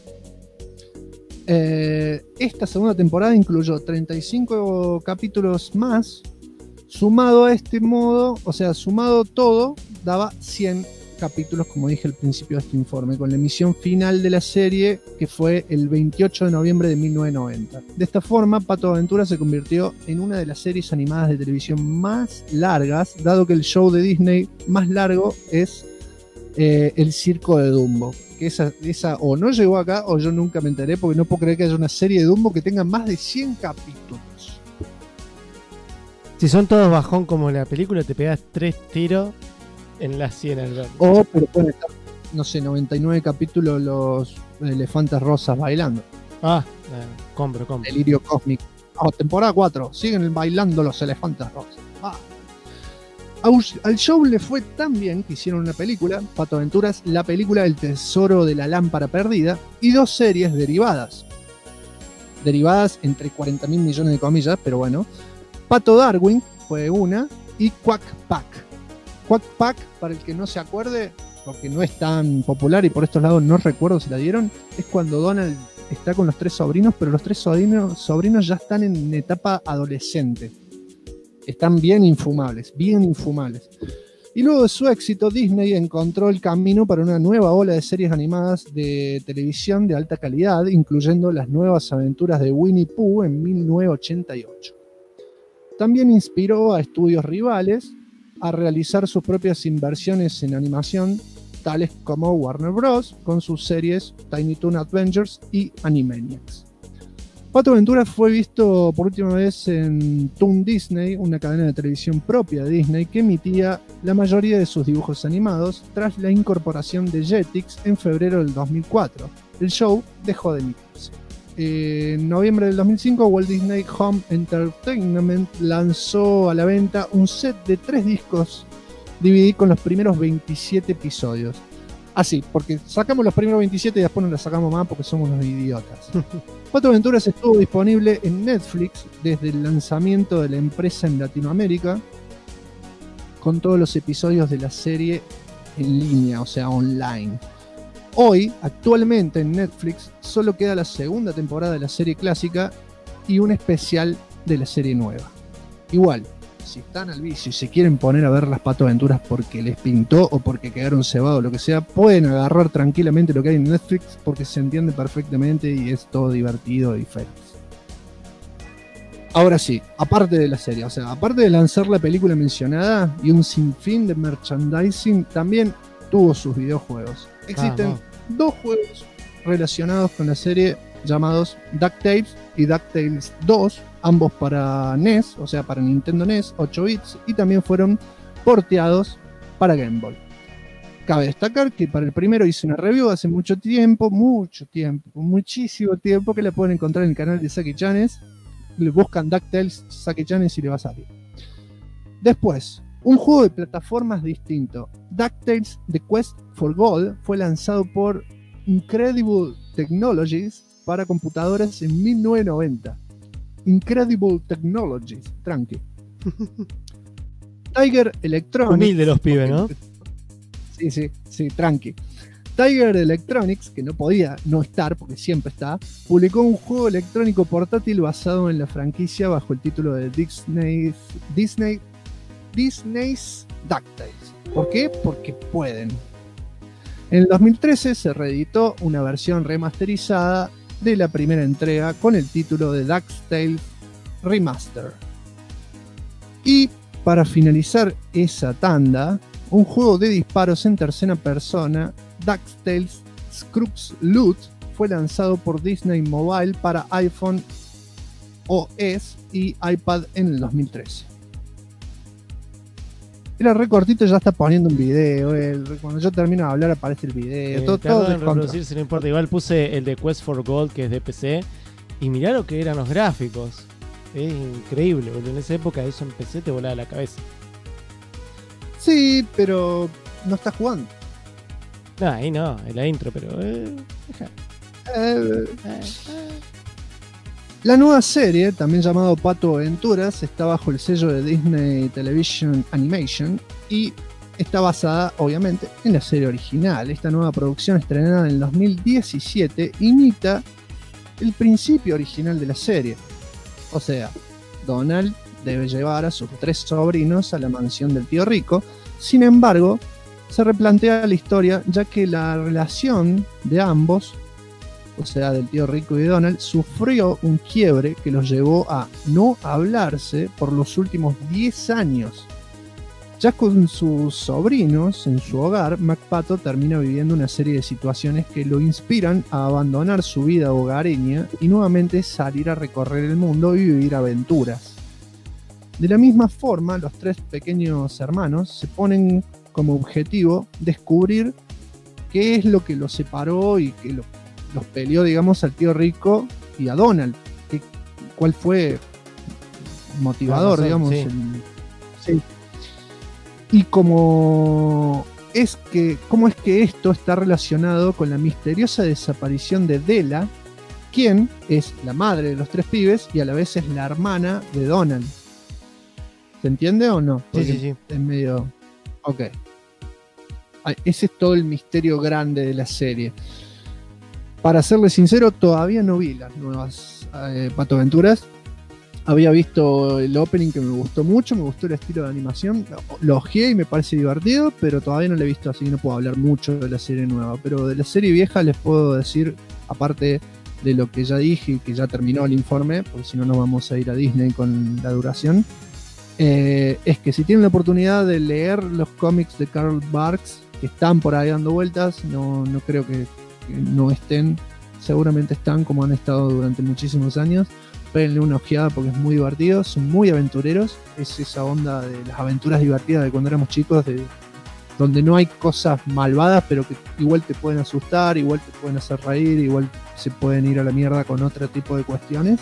Esta segunda temporada incluyó 35 capítulos más. Sumado a este modo, o sea, sumado todo, daba 100 capítulos, como dije al principio de este informe, con la emisión final de la serie, que fue el 28 de noviembre de 1990. De esta forma, Pato Aventura se convirtió en una de las series animadas de televisión más largas, dado que el show de Disney más largo es El Circo de Dumbo. Que esa o no llegó acá o yo nunca me enteré, porque no puedo creer que haya una serie de Dumbo que tenga más de 100 capítulos. Si son todos bajón como la película, te pegas 3 tiros en la sien al ver. O pero pueden estar, no sé, 99 capítulos los elefantes rosas bailando. Compro. Delirio cósmico. Temporada 4, siguen bailando los elefantes rosas. Al show le fue tan bien que hicieron una película, Pato Aventuras, la película El Tesoro de la Lámpara Perdida, y 2 series derivadas. Derivadas entre 40.000 millones de comillas, pero bueno. Pato Darwin fue una, y Quack Pack. Quack Pack, para el que no se acuerde, porque no es tan popular y por estos lados no recuerdo si la dieron, es cuando Donald está con los 3 sobrinos, pero los 3 sobrinos ya están en etapa adolescente. Están bien infumables. Y luego de su éxito, Disney encontró el camino para una nueva ola de series animadas de televisión de alta calidad, incluyendo Las Nuevas Aventuras de Winnie Pooh en 1988. También inspiró a estudios rivales a realizar sus propias inversiones en animación, tales como Warner Bros. Con sus series Tiny Toon Adventures y Animaniacs. Pato Aventura fue visto por última vez en Toon Disney, una cadena de televisión propia de Disney que emitía la mayoría de sus dibujos animados tras la incorporación de Jetix en febrero del 2004. El show dejó de emitirse. En noviembre del 2005, Walt Disney Home Entertainment lanzó a la venta un set de 3 discos DVD con los primeros 27 episodios. Así, porque sacamos los primeros 27 y después no los sacamos más porque somos unos idiotas. Pato Aventuras estuvo disponible en Netflix desde el lanzamiento de la empresa en Latinoamérica, con todos los episodios de la serie en línea, o sea, online. Hoy, actualmente en Netflix, solo queda la segunda temporada de la serie clásica y un especial de la serie nueva. Igual, si están al vicio y se quieren poner a ver las Pato Aventuras porque les pintó o porque quedaron cebados o lo que sea, pueden agarrar tranquilamente lo que hay en Netflix porque se entiende perfectamente y es todo divertido y feliz. Ahora sí, aparte de la serie, o sea, aparte de lanzar la película mencionada y un sinfín de merchandising, también tuvo sus videojuegos. Existen dos juegos relacionados con la serie llamados DuckTales y DuckTales 2, ambos para NES, o sea, para Nintendo NES, 8 bits, y también fueron porteados para Game Boy. Cabe destacar que para el primero hice una review hace muchísimo tiempo, que la pueden encontrar en el canal de Saki Chanes. Le buscan DuckTales Saki Chanes y le va a salir. Después, un juego de plataformas distinto, DuckTales The Quest for Gold, fue lanzado por Incredible Technologies para computadoras en 1990. Incredible Technologies, tranqui. Tiger Electronics. Humilde los pibes, ¿no? Sí, tranqui. Tiger Electronics, que no podía no estar, porque siempre está, publicó un juego electrónico portátil basado en la franquicia bajo el título de Disney's DuckTales. ¿Por qué? Porque pueden. En el 2013 se reeditó una versión remasterizada de la primera entrega con el título de DuckTales Remaster. Y para finalizar esa tanda, un juego de disparos en tercera persona, DuckTales Scrubs Loot, fue lanzado por Disney Mobile para iPhone OS y iPad en el 2013. Era re cortito, ya está poniendo un video. Cuando yo termino de hablar aparece el video. Todo en reproducirse, no importa. Igual puse el de Quest for Gold, que es de PC. Y mirá lo que eran los gráficos. Es increíble, boludo. En esa época eso en PC te volaba la cabeza. Sí, pero no estás jugando. No, ahí no, en la intro, pero... La nueva serie, también llamado Pato Aventuras, está bajo el sello de Disney Television Animation y está basada, obviamente, en la serie original. Esta nueva producción, estrenada en el 2017, imita el principio original de la serie. O sea, Donald debe llevar a sus 3 sobrinos a la mansión del tío rico. Sin embargo, se replantea la historia, ya que la relación de ambos, o sea, del tío rico y Donald, sufrió un quiebre que los llevó a no hablarse por los últimos 10 años. Ya con sus sobrinos en su hogar, McPato termina viviendo una serie de situaciones que lo inspiran a abandonar su vida hogareña y nuevamente salir a recorrer el mundo y vivir aventuras. De la misma forma, los 3 pequeños hermanos se ponen como objetivo descubrir qué es lo que los separó y que los peleó, digamos, al tío rico y a Donald. ¿Cuál fue el motivador, digamos? Sí. Y cómo es que esto está relacionado con la misteriosa desaparición de Della, quien es la madre de los 3 pibes y a la vez es la hermana de Donald. ¿Se entiende o no? Porque sí. Es medio... Ok. Ese es todo el misterio grande de la serie. Para serles sincero, todavía no vi las nuevas Pato Aventuras. Había visto el opening que me gustó mucho, me gustó el estilo de animación. Lo ojeé y me parece divertido, pero todavía no lo he visto, así que no puedo hablar mucho de la serie nueva. Pero de la serie vieja les puedo decir, aparte de lo que ya dije y que ya terminó el informe, porque si no nos vamos a ir a Disney con la duración, es que si tienen la oportunidad de leer los cómics de Carl Barks, que están por ahí dando vueltas, no creo que no estén, seguramente están como han estado durante muchísimos años. Péguenle una ojeada porque es muy divertido, son muy aventureros, es esa onda de las aventuras divertidas de cuando éramos chicos, donde no hay cosas malvadas, pero que igual te pueden asustar, igual te pueden hacer reír, igual se pueden ir a la mierda con otro tipo de cuestiones.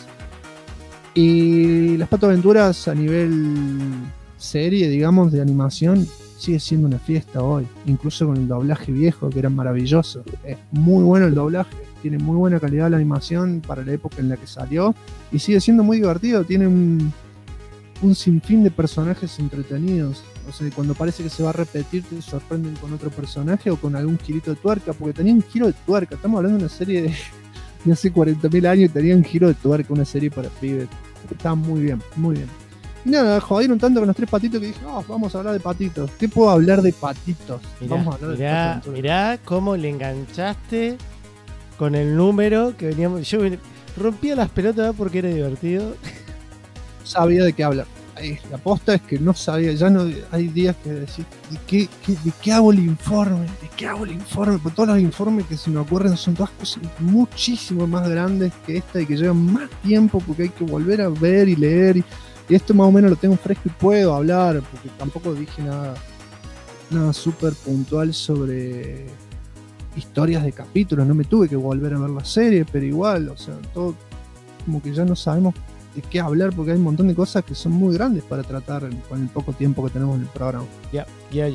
Y las Pato Aventuras a nivel serie, digamos, de animación, sigue siendo una fiesta hoy, incluso con el doblaje viejo, que era maravilloso. Es muy bueno el doblaje, tiene muy buena calidad la animación para la época en la que salió, y sigue siendo muy divertido, tiene un sinfín de personajes entretenidos. O sea, cuando parece que se va a repetir, te sorprenden con otro personaje o con algún girito de tuerca, porque tenía un giro de tuerca. Estamos hablando de una serie de hace 40.000 años y tenía un giro de tuerca, una serie para pibes. Estaba muy bien, muy bien. Y nada, jodieron tanto con los 3 patitos que dije, vamos a hablar de patitos. ¿Qué puedo hablar de patitos? Vamos a hablar de mirá cómo le enganchaste con el número que veníamos. Yo rompía las pelotas porque era divertido. Sabía de qué hablar. La posta es que no sabía, ya no hay días que decir, ¿de qué hago el informe? ¿De qué hago el informe? Porque todos los informes que se me ocurren son todas cosas muchísimo más grandes que esta y que llevan más tiempo porque hay que volver a ver y leer. Y esto más o menos lo tengo fresco y puedo hablar, porque tampoco dije nada súper puntual sobre historias de capítulos. No me tuve que volver a ver la serie, pero igual, o sea, todo como que ya no sabemos de qué hablar porque hay un montón de cosas que son muy grandes para tratar con el poco tiempo que tenemos en el programa. Ya.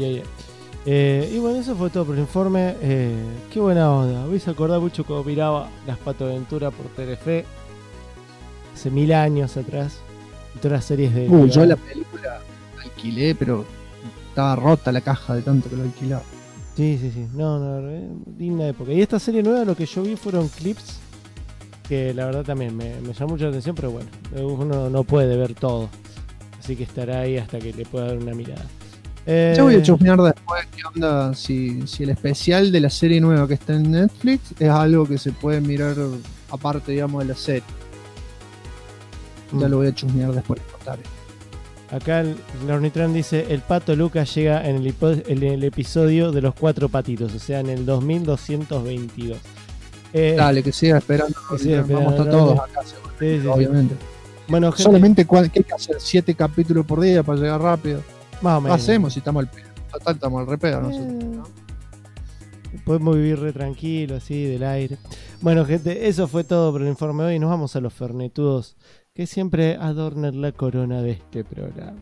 Y bueno, eso fue todo por el informe. Qué buena onda. Me hizo acordar mucho cuando miraba Las Patoaventuras por Telefe hace 1000 años atrás. Y todas las series de... yo la película la alquilé, pero estaba rota la caja de tanto que lo alquilaba. Sí. No, digna época. Y esta serie nueva lo que yo vi fueron clips que la verdad también me llamó mucho la atención, pero bueno, uno no puede ver todo, así que estará ahí hasta que le pueda dar una mirada. Yo voy a chusmear después qué onda, si el especial de la serie nueva que está en Netflix es algo que se puede mirar aparte, digamos, de la serie. Ya lo voy a chusmear después. Acá el Ornitran dice, el Pato Lucas llega en el episodio de los 4 patitos, o sea, en el 2222. Dale, que siga esperando. Vamos a estar todos acá, sí, obviamente. Bueno, gente, solamente ¿qué hay que hacer? 7 capítulos por día para llegar rápido. Más o menos. Hacemos si estamos al pedo. Total, estamos al repedo nosotros, ¿no? Podemos vivir re tranquilo, así, del aire. Bueno, gente, eso fue todo por el informe de hoy. Nos vamos a los fernetudos que siempre adornan la corona de este programa.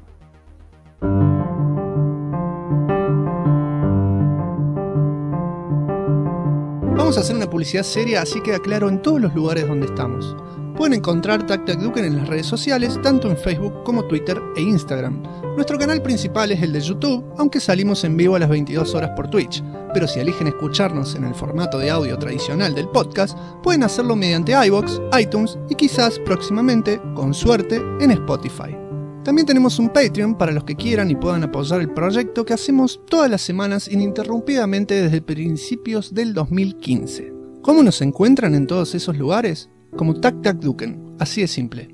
Vamos a hacer una publicidad seria, así queda claro en todos los lugares donde estamos. Pueden encontrar Tac Tac Duken en las redes sociales, tanto en Facebook como Twitter e Instagram. Nuestro canal principal es el de YouTube, aunque salimos en vivo a las 22 horas por Twitch. Pero si eligen escucharnos en el formato de audio tradicional del podcast, pueden hacerlo mediante iVoox, iTunes y quizás próximamente, con suerte, en Spotify. También tenemos un Patreon para los que quieran y puedan apoyar el proyecto que hacemos todas las semanas ininterrumpidamente desde principios del 2015. ¿Cómo nos encuentran en todos esos lugares? Como Tac Tac Duken, así de simple.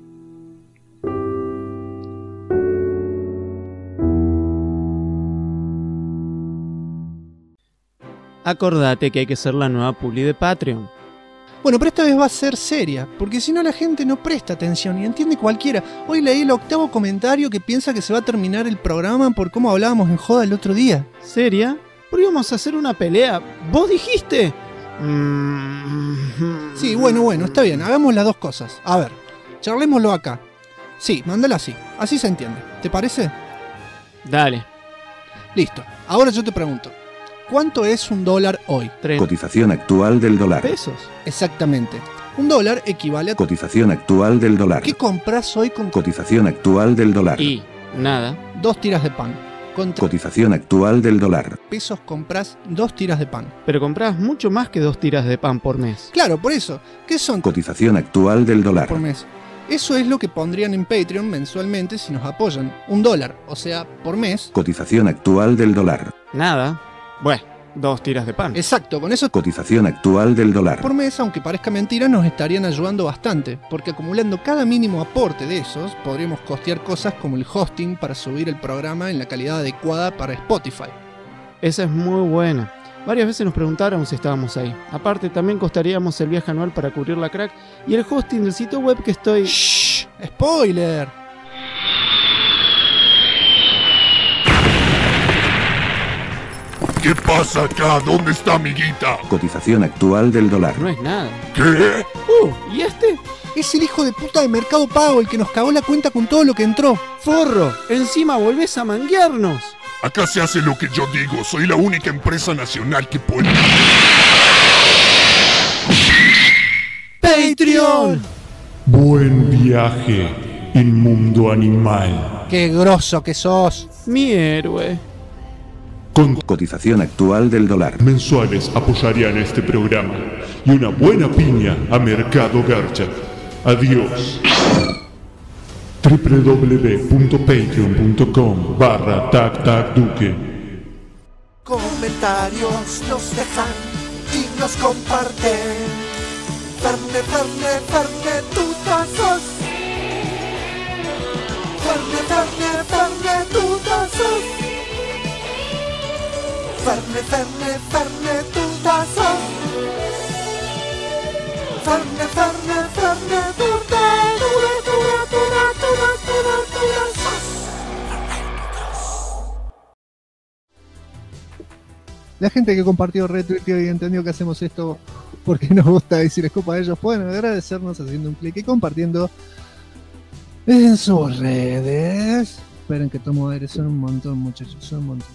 Acordate que hay que ser la nueva publi de Patreon. Bueno, pero esta vez va a ser seria, porque si no la gente no presta atención y entiende cualquiera. Hoy leí el 8º comentario que piensa que se va a terminar el programa por cómo hablábamos en joda el otro día. ¿Seria? Pero íbamos a hacer una pelea. ¿Vos dijiste? Sí, bueno, está bien, hagamos las dos cosas. A ver, charlémoslo acá. Sí, mándala así se entiende. ¿Te parece? Dale. Listo, ahora yo te pregunto. ¿Cuánto es $1 hoy? Cotización actual del dólar. ¿Pesos? Exactamente. $1 equivale a... Cotización actual del dólar. ¿Qué compras hoy con... Cotización actual del dólar. Y nada. 2 tiras de pan. Con cotización actual del dólar. Pesos compras 2 tiras de pan. Pero compras mucho más que 2 tiras de pan por mes. Claro, por eso. ¿Qué son? Cotización actual del dólar. Por mes. Eso es lo que pondrían en Patreon mensualmente si nos apoyan. $1, o sea, por mes. Cotización actual del dólar. Nada. Bueno, 2 tiras de pan. Exacto, con eso... Cotización actual del dólar. Por mes, aunque parezca mentira, nos estarían ayudando bastante, porque acumulando cada mínimo aporte de esos, podríamos costear cosas como el hosting para subir el programa en la calidad adecuada para Spotify. Esa es muy buena. Varias veces nos preguntaron si estábamos ahí. Aparte, también costaríamos el viaje anual para cubrir la crack y el hosting del sitio web que estoy... ¡Shh! ¡Spoiler! ¿Qué pasa acá? ¿Dónde está mi guita? Cotización actual del dólar. No es nada. ¿Qué? ¿Y este? Es el hijo de puta de Mercado Pago, el que nos cagó la cuenta con todo lo que entró. ¡Forro! Encima volvés a manguearnos. Acá se hace lo que yo digo. Soy la única empresa nacional que puede. ¡Patreon! Buen viaje, inmundo animal. ¡Qué grosso que sos! Mi héroe. Con cotización actual del dólar. Mensuales apoyarían este programa y una buena piña a Mercado Garcha. Adiós. www.patreon.com/tactacduque. Comentarios nos dejan y nos comparten. Ferne, Ferne, Ferne, tú sos. Ferne, Ferne, Ferne, tú sos. Ferne, Ferne, Ferne, tú sos. Ferne, Ferne, Ferne, tú La gente que compartió, retuiteó y entendió que hacemos esto porque nos gusta decir escopa a ellos, pueden agradecernos haciendo un clic y compartiendo en sus redes. Esperen que tomo aire, son un montón, muchachos, son un montón.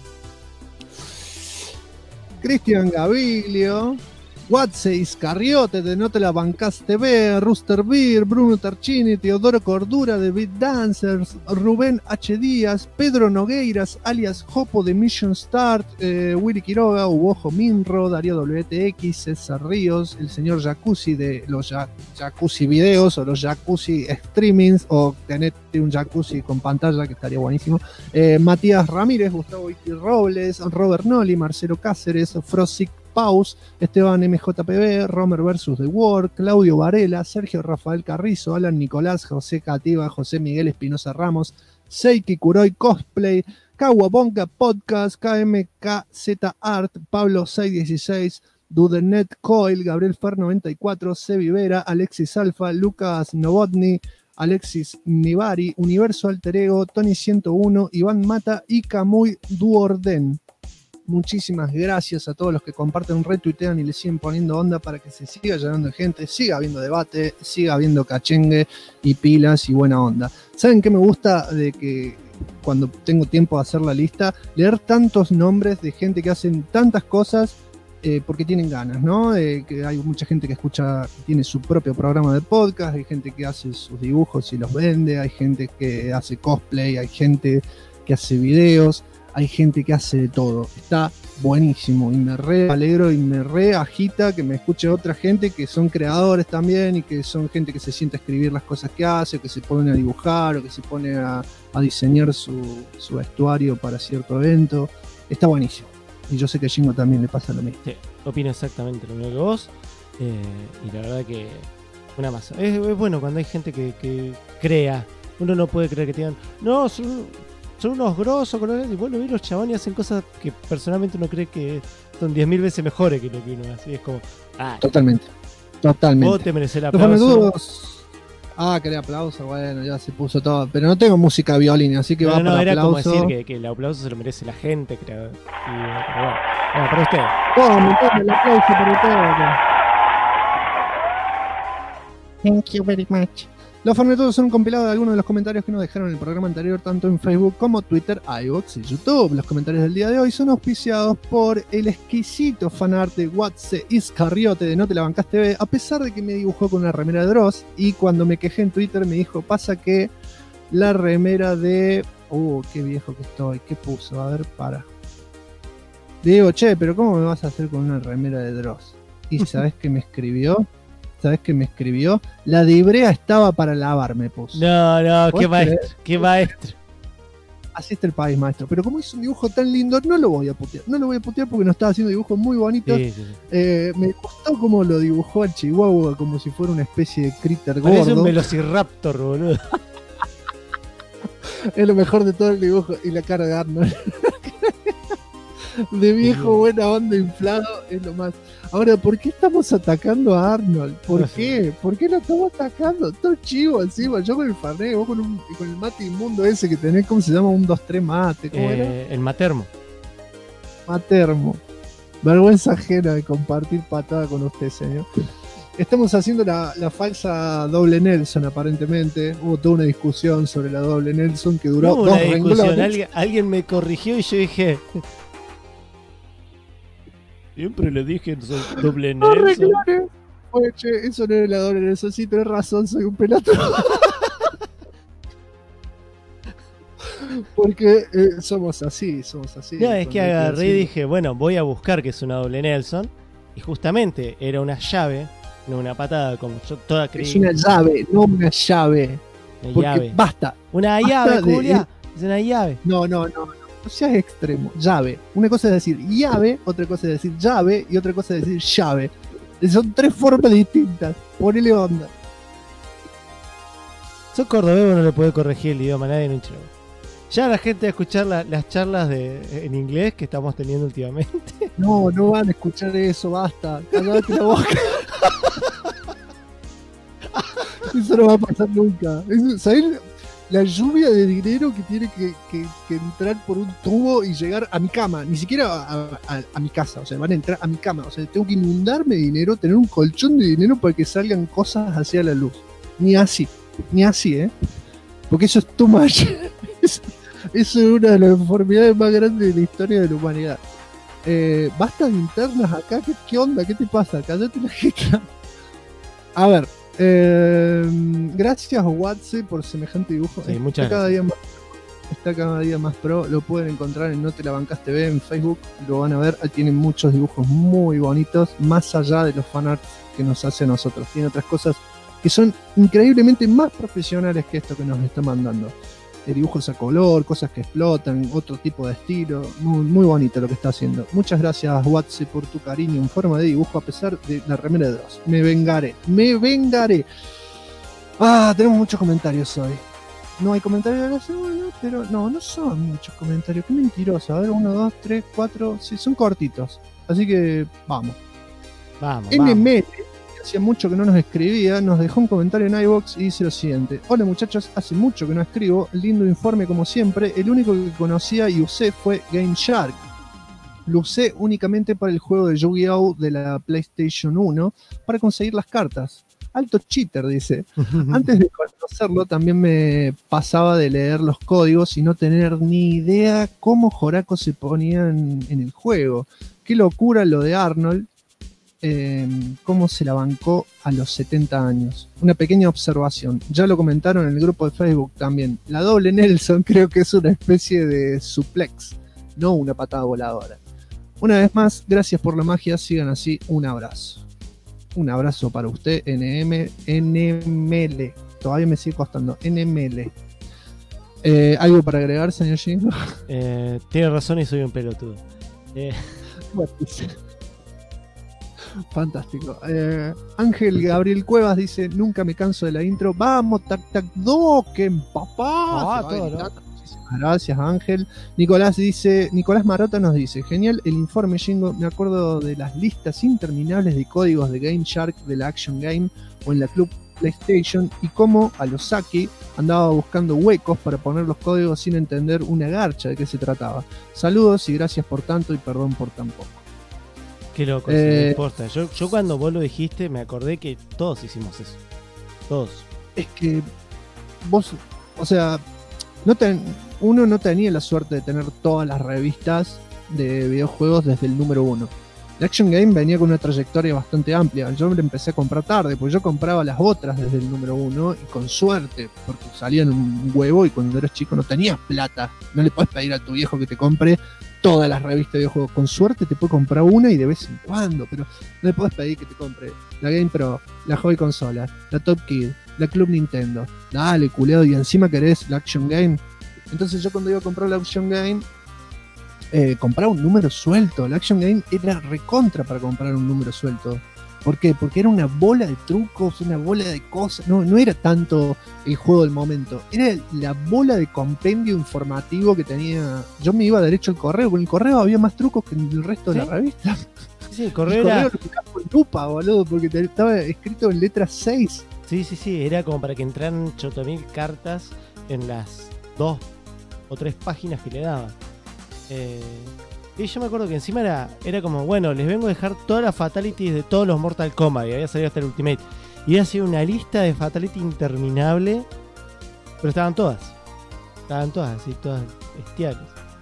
Cristian Gaviglio, Watse Iscarriote de No Te La Bancás TV, Rooster Beer, Bruno Tarchini, Teodoro Cordura de Beat Dancers, Rubén H. Díaz, Pedro Nogueiras, alias Jopo de Mission Start, Willy Quiroga, Ubojo Minro, Darío WTX, César Ríos, el señor Jacuzzi de los Jacuzzi videos o los Jacuzzi streamings, o tenete un Jacuzzi con pantalla que estaría buenísimo, Matías Ramírez, Gustavo Iti Robles, Robert Noli, Marcelo Cáceres, Frosic Paus, Esteban MJPB, Romer vs. The World, Claudio Varela, Sergio Rafael Carrizo, Alan Nicolás, José Cativa, José Miguel Espinosa Ramos, Seiki Kuroy Cosplay, Kawabonga Podcast, KMKZ Art, Pablo 616, Dudenet Coil, Gabriel Fer 94, C. Vivera, Alexis Alfa, Lucas Novotny, Alexis Nivari, Universo Alter Ego, Tony 101, Iván Mata y Camuy Duorden. Muchísimas gracias a todos los que comparten, retuitean y le siguen poniendo onda para que se siga llenando de gente, siga habiendo debate, siga habiendo cachengue y pilas y buena onda. ¿Saben qué me gusta de que cuando tengo tiempo de hacer la lista? Leer tantos nombres de gente que hacen tantas cosas porque tienen ganas, ¿no? Que hay mucha gente que escucha, que tiene su propio programa de podcast, hay gente que hace sus dibujos y los vende, hay gente que hace cosplay, hay gente que hace videos. Hay gente que hace de todo, está buenísimo y me re alegro y me re agita que me escuche otra gente que son creadores también y que son gente que se siente a escribir las cosas que hace, o que se pone a dibujar o que se pone a diseñar su vestuario para cierto evento. Está buenísimo y yo sé que a Jingo también le pasa lo mismo. Sí, opino exactamente lo mismo que vos y la verdad que una masa. Es bueno cuando hay gente que crea. Uno no puede creer que tengan... No, son unos grosos, y bueno, los chabones hacen cosas que personalmente uno cree que son 10.000 veces mejores que lo que uno hace. Es como, Totalmente. Vos te mereces el aplauso. Quería aplauso, bueno, ya se puso todo. Pero no tengo música de violín, así que va para era aplauso. como decir que el aplauso se lo merece la gente, creo. Pero bueno, para usted. El aplauso para usted. Thank you very much. Los Fornetudos son un compilado de algunos de los comentarios que nos dejaron en el programa anterior, tanto en Facebook como Twitter, iVoox y YouTube. Los comentarios del día de hoy son auspiciados por el exquisito fanart de Watse Iscarriote de No Te La Bancás TV, a pesar de que me dibujó con una remera de Dross, y cuando me quejé en Twitter me dijo, pasa que la remera de... qué viejo que estoy, ¿qué puso? A ver, para. Digo, che, pero ¿cómo me vas a hacer con una remera de Dross? ¿Y sabés qué me escribió? La de Ibrea estaba para lavar, me puso. No, qué maestro. Así está el país, maestro. Pero como hizo un dibujo tan lindo, no lo voy a putear. No lo voy a putear porque no estaba haciendo dibujos muy bonitos. Sí. Me gustó cómo lo dibujó al Chihuahua, como si fuera una especie de critter gordo. Parece un velociraptor, boludo. Es lo mejor de todo el dibujo. Y la cara de Arnold. De viejo buena onda inflado es lo más. Ahora, ¿por qué estamos atacando a Arnold? ¿Por qué? ¿Por qué lo estamos atacando? Todo chivo encima, yo con el Farné, vos con el mate inmundo ese que tenés, ¿cómo se llama? Un 2-3 mate, ¿cómo era? El Matermo. Vergüenza ajena de compartir patada con usted, señor. Estamos haciendo la falsa doble Nelson, aparentemente. Hubo toda una discusión sobre la doble Nelson que duró Hubo dos una discusión, renglones. alguien me corrigió y yo dije... Siempre le dije doble Dos Nelson. renglones. Oye, che, eso no era la doble Nelson. Sí, tenés razón, soy un pelotudo. Porque somos así. No, es que Cuando hay agarré y decir- dije, bueno, voy a buscar que es una doble Nelson. Y justamente era una llave, no una patada, como yo toda creí. Es una llave, no una llave. Una Porque llave. basta. Una Basta llave, de- Julia. Es una llave. No seas extremo. Llave. Una cosa es decir llave, otra cosa es decir llave y otra cosa es decir llave. Son tres formas distintas. Ponele onda. Sos cordobés, no le puede corregir el idioma, nadie no hincha. Ya la gente va a escuchar las charlas en inglés que estamos teniendo últimamente. No van a escuchar eso, basta. Cállate la boca. Eso no va a pasar nunca. ¿Sabés la lluvia de dinero que tiene que entrar por un tubo y llegar a mi cama? Ni siquiera a mi casa. O sea, van a entrar a mi cama. O sea, tengo que inundarme de dinero, tener un colchón de dinero para que salgan cosas hacia la luz. Ni así, ¿eh? Porque eso es too much. Eso es una de las enfermedades más grandes de la historia de la humanidad. Basta de internas acá. ¿Qué onda? ¿Qué te pasa? Cállate la jeta. A ver. Gracias Watse por semejante dibujo. Sí, muchas Está cada día más pro. Lo pueden encontrar en No Te La Bancaste B en Facebook. Lo van a ver. Tienen muchos dibujos muy bonitos. Más allá de los fanarts que nos hace a nosotros. Tiene otras cosas que son increíblemente más profesionales que esto que nos está mandando. Dibujos a color, cosas que explotan, otro tipo de estilo. Muy, muy bonito lo que está haciendo. Muchas gracias, Watse, por tu cariño en forma de dibujo, a pesar de la remera de Dross. Me vengaré. Tenemos muchos comentarios hoy. No hay comentarios de la semana, pero no son muchos comentarios. Qué mentiroso. A ver, 1, 2, 3, 4. Sí, son cortitos. Así que vamos. NML, que hacía mucho que no nos escribía, nos dejó un comentario en iVoox y dice lo siguiente: hola muchachos, hace mucho que no escribo, lindo informe como siempre, el único que conocía y usé fue Game Shark. Lo usé únicamente para el juego de Yu-Gi-Oh! De la PlayStation 1 para conseguir las cartas. Alto cheater, dice. Antes de conocerlo también me pasaba de leer los códigos y no tener ni idea cómo Jorako se ponían en el juego. Qué locura lo de Arnold. Cómo se la bancó a los 70 años. Una pequeña observación, ya lo comentaron en el grupo de Facebook también, la doble Nelson creo que es una especie de suplex, no una patada voladora. Una vez más, gracias por la magia, sigan así, un abrazo para usted, NML, todavía me sigue costando, NML. ¿Algo para agregar, señor Shingo? Tiene razón y soy un pelotudo. Fantástico. Ángel Gabriel Cuevas dice: nunca me canso de la intro. Vamos, tac tac doken, papá. Muchísimas gracias, Ángel. Nicolás Marota nos dice: genial el informe, Jingo. Me acuerdo de las listas interminables de códigos de Game Shark de la Action Game o en la Club PlayStation y cómo a los Saki andaba buscando huecos para poner los códigos sin entender una garcha de qué se trataba. Saludos y gracias por tanto y perdón por tan poco. Qué loco, no importa. Yo cuando vos lo dijiste me acordé que todos hicimos eso. Todos. Es que vos, o sea, uno no tenía la suerte de tener todas las revistas de videojuegos desde el número 1. La Action Game venía con una trayectoria bastante amplia. Yo me empecé a comprar tarde, porque yo compraba las otras desde el número 1 y con suerte, porque salían un huevo y cuando eras chico no tenías plata. No le podés pedir a tu viejo que te compre todas las revistas de videojuegos. Con suerte te puede comprar una y de vez en cuando, pero no le podés pedir que te compre la Game Pro, la Hobby Consola, la Top Kid, la Club Nintendo. Dale, culeado, y encima querés la Action Game. Entonces yo cuando iba a comprar la Action Game, compraba un número suelto. La Action Game era recontra para comprar un número suelto. ¿Por qué? Porque era una bola de trucos, una bola de cosas. No era tanto el juego del momento. Era la bola de compendio informativo que tenía. Yo me iba derecho al correo. Con el correo había más trucos que en el resto de la revista. Sí, el correo era... lo picaba con lupa, boludo, porque estaba escrito en letras 6. Sí, era como para que entraran 8000 cartas en las 2 o 3 páginas que le daban. Y yo me acuerdo que encima era como, bueno, les vengo a dejar todas las fatalities de todos los Mortal Kombat. Y había salido hasta el Ultimate. Y había sido una lista de fatalities interminable. Pero estaban todas. Estaban todas, así, todas bestiales.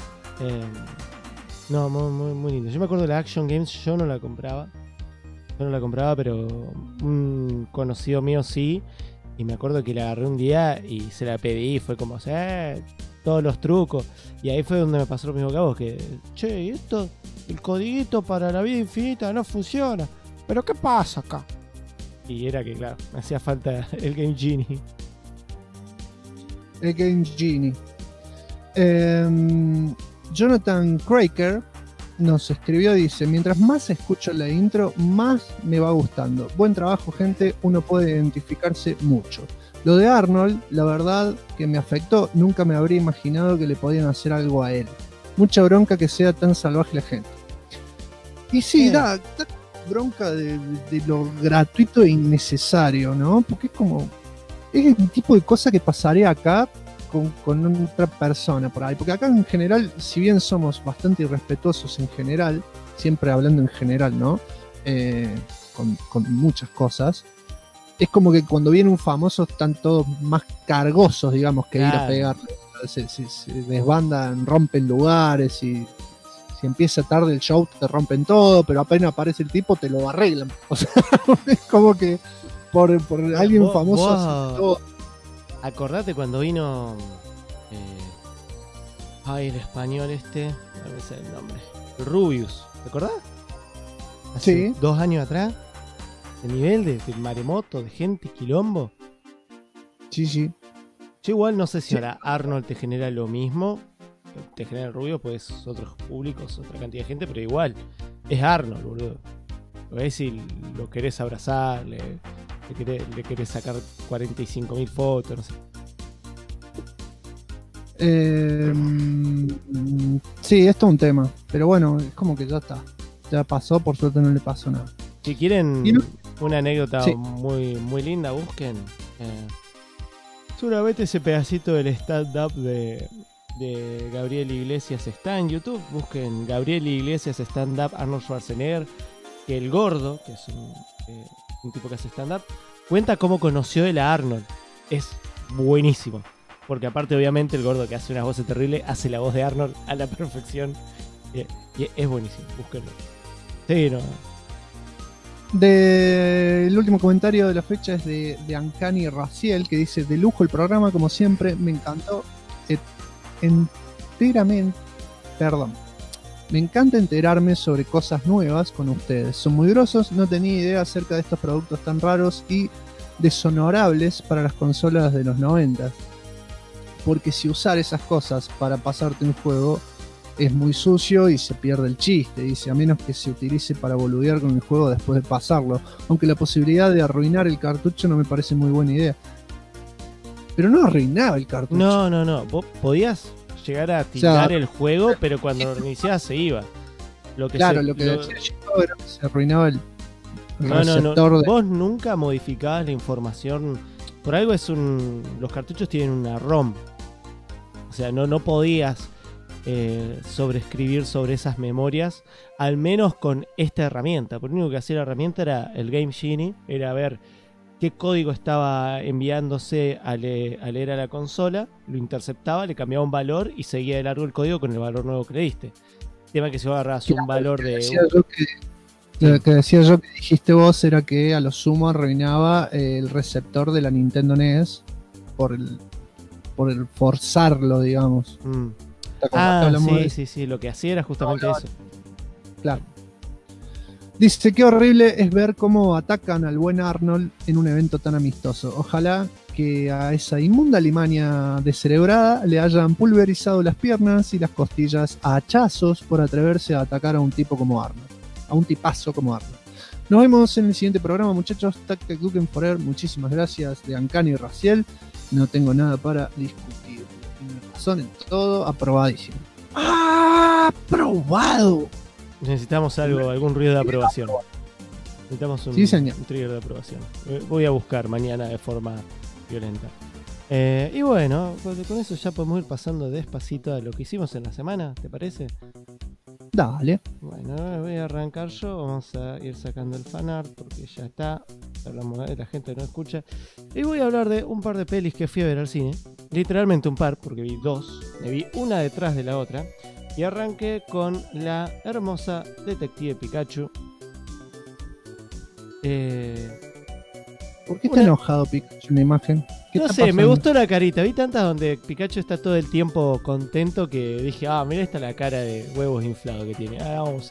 No, muy lindo. Yo me acuerdo de la Action Games, yo no la compraba. Pero un conocido mío sí. Y me acuerdo que la agarré un día y se la pedí. Y fue como, todos los trucos. Y ahí fue donde me pasó lo mismo que a vos. Que, che, ¿y esto? El codiguito para la vida infinita no funciona. ¿Pero qué pasa acá? Y era que, claro, me hacía falta el Game Genie. El Game Genie. Jonathan Craker nos escribió, dice: mientras más escucho la intro, más me va gustando. Buen trabajo, gente, uno puede identificarse mucho. Lo de Arnold, la verdad que me afectó, nunca me habría imaginado que le podían hacer algo a él. Mucha bronca que sea tan salvaje la gente. Y sí, da bronca de lo gratuito e innecesario, ¿no? Porque es como, es el tipo de cosa que pasaría acá con otra persona por ahí, porque acá en general, si bien somos bastante irrespetuosos en general, siempre hablando en general, ¿no? Con muchas cosas, es como que cuando viene un famoso están todos más cargosos, digamos, que claro, ir a pegarle. Se desbandan, rompen lugares, y si empieza tarde el show te rompen todo, pero apenas aparece el tipo te lo arreglan. O sea, es como que por alguien famoso hace todo. Acordate cuando vino el español este, no me sé el nombre, Rubius, ¿te acordás? Hace 2 años atrás, el nivel de maremoto, de gente, quilombo. Sí. Yo igual no sé si ahora Arnold te genera lo mismo, te genera Rubius, pues otros públicos, otra cantidad de gente, pero igual, es Arnold, boludo. Lo ves y lo querés abrazar, le querés sacar 45.000 fotos, no sé. Sí, esto es un tema, pero bueno, es como que ya está. Ya pasó, por suerte no le pasó nada. Si quieren una anécdota muy linda, busquen. Seguramente ese pedacito del stand-up de Gabriel Iglesias está en YouTube. Busquen Gabriel Iglesias stand-up Arnold Schwarzenegger. Que el gordo, que es un tipo que hace stand-up, cuenta cómo conoció él a Arnold. Es buenísimo. Porque aparte, obviamente, el gordo que hace unas voces terribles hace la voz de Arnold a la perfección. Y es buenísimo. Búsquenlo. Sí, no. El último comentario de la fecha es de Ancani Raciel, que dice: de lujo el programa, como siempre, me encantó me encanta enterarme sobre cosas nuevas con ustedes. Son muy grosos, no tenía idea acerca de estos productos tan raros y deshonorables para las consolas de los 90. Porque si usar esas cosas para pasarte un juego es muy sucio y se pierde el chiste, dice, a menos que se utilice para boludear con el juego después de pasarlo, aunque la posibilidad de arruinar el cartucho no me parece muy buena idea. Pero no arruinaba el cartucho. No, vos podías llegar a tirar el juego, pero cuando lo reiniciabas se iba. Lo que decía yo era que se arruinaba el receptor. No. Vos nunca modificabas la información. Por algo los cartuchos tienen una ROM. O sea, no podías sobreescribir sobre esas memorias, al menos con esta herramienta. Por lo único que hacía la herramienta era el Game Genie, era ver qué código estaba enviándose a leer a la consola, lo interceptaba, le cambiaba un valor y seguía de largo el código con el valor nuevo que le diste. El tema que si vos agarrabas un valor de... Lo que decía yo que dijiste vos era que a lo sumo arruinaba el receptor de la Nintendo NES por el forzarlo, digamos. Sí, lo que hacía era justamente eso. Claro. Dice: qué horrible es ver cómo atacan al buen Arnold en un evento tan amistoso. Ojalá que a esa inmunda Alemania descerebrada le hayan pulverizado las piernas y las costillas a hachazos por atreverse a atacar a un tipo como Arnold. A un tipazo como Arnold. Nos vemos en el siguiente programa, muchachos. Tactic Duken Forever, muchísimas gracias. De Ancani y Raciel. No tengo nada para discutir. Tiene razón en todo, aprobadísimo. ¡Aprobado! Necesitamos algún ruido de aprobación. Necesitamos un trigger de aprobación. Voy a buscar mañana de forma violenta. Y bueno, con eso ya podemos ir pasando despacito a lo que hicimos en la semana, ¿te parece? Dale. Bueno, voy a arrancar yo. Vamos a ir sacando el fanart porque ya está. Hablamos de la gente que no escucha. Y voy a hablar de un par de pelis que fui a ver al cine. Literalmente un par, porque vi dos. Me vi una detrás de la otra. Y arranqué con la hermosa Detective Pikachu. ¿Por qué está enojado Pikachu en la imagen? No sé, me gustó la carita. Vi tantas donde Pikachu está todo el tiempo contento que dije, mira esta la cara de huevos inflado que tiene. Vamos.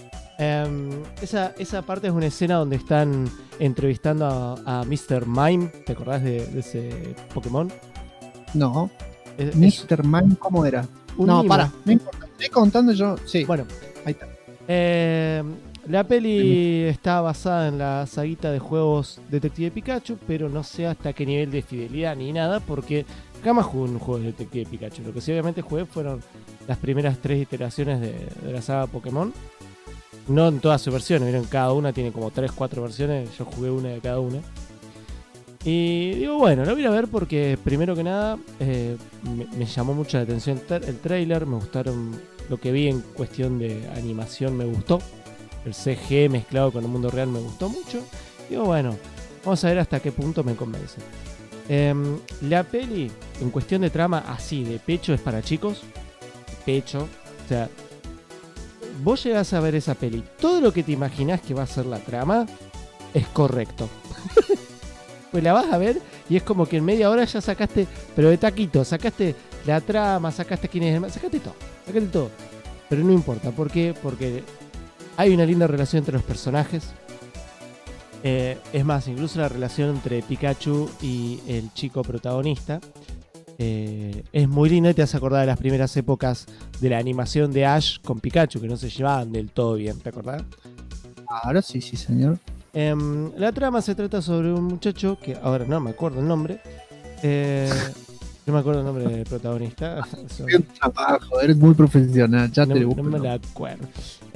Esa parte es una escena donde están entrevistando a Mr. Mime. ¿Te acordás de ese Pokémon? No. Mr. Mime, ¿cómo era? No, para. No importa. Estoy contando yo. Sí. Bueno, ahí está. La peli está basada en la saguita de juegos Detective Pikachu, pero no sé hasta qué nivel de fidelidad ni nada, porque jamás jugué un juego de Detective Pikachu. Lo que sí obviamente jugué fueron las primeras 3 iteraciones de la saga Pokémon. No en todas sus versiones, ¿vieron? Cada una tiene como 3-4 versiones, yo jugué una de cada una. Y digo, bueno, lo voy a ver porque primero que nada me llamó mucho la atención el trailer, me gustaron lo que vi en cuestión de animación, me gustó. El CG mezclado con el mundo real me gustó mucho. Digo, bueno, vamos a ver hasta qué punto me convence. La peli, en cuestión de trama, así, de pecho, es para chicos. Pecho. O sea, vos llegás a ver esa peli. Todo lo que te imaginás que va a ser la trama es correcto. Pues la vas a ver y es como que en media hora ya sacaste, pero de taquito, sacaste la trama, sacaste quién es, sacaste todo. Pero no importa, ¿por qué? Porque hay una linda relación entre los personajes. Es más, incluso la relación entre Pikachu y el chico protagonista es muy linda y te hace acordar de las primeras épocas de la animación de Ash con Pikachu, que no se llevaban del todo bien, ¿te acordás? Ahora sí, señor. La trama se trata sobre un muchacho que ahora no me acuerdo el nombre. No me acuerdo el nombre del protagonista. Un trabajo, eres muy profesional, ya te lo busco. No me la acuerdo.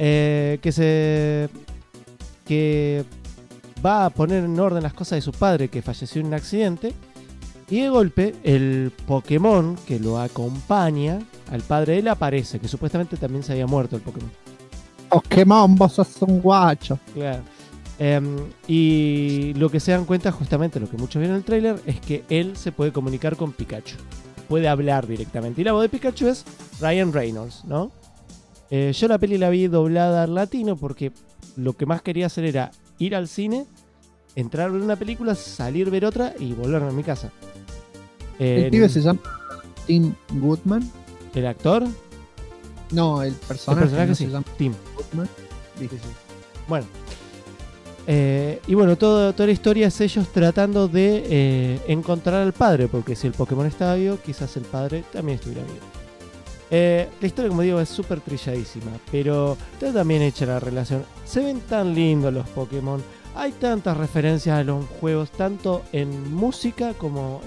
Que va a poner en orden las cosas de su padre que falleció en un accidente. Y de golpe el Pokémon que lo acompaña al padre de él aparece, que supuestamente también se había muerto el Pokémon. Pokémon, vos sos un guacho. Claro. Y lo que se dan cuenta, justamente lo que muchos vieron en el tráiler, es que él se puede comunicar con Pikachu. Puede hablar directamente. Y la voz de Pikachu es Ryan Reynolds, ¿no? Yo la peli la vi doblada al latino porque lo que más quería hacer era ir al cine, entrar a ver una película, salir a ver otra y volverme a mi casa. ¿El pibe se llama Tim Goodman? ¿El actor? No, el personaje no sí. Se llama Tim Goodman. Sí. Bueno. Y bueno, toda la historia es ellos tratando de encontrar al padre, porque si el Pokémon estaba vivo, quizás el padre también estuviera vivo. La historia, como digo, es súper trilladísima, pero está también hecha la relación. Se ven tan lindos los Pokémon, hay tantas referencias a los juegos, tanto en música como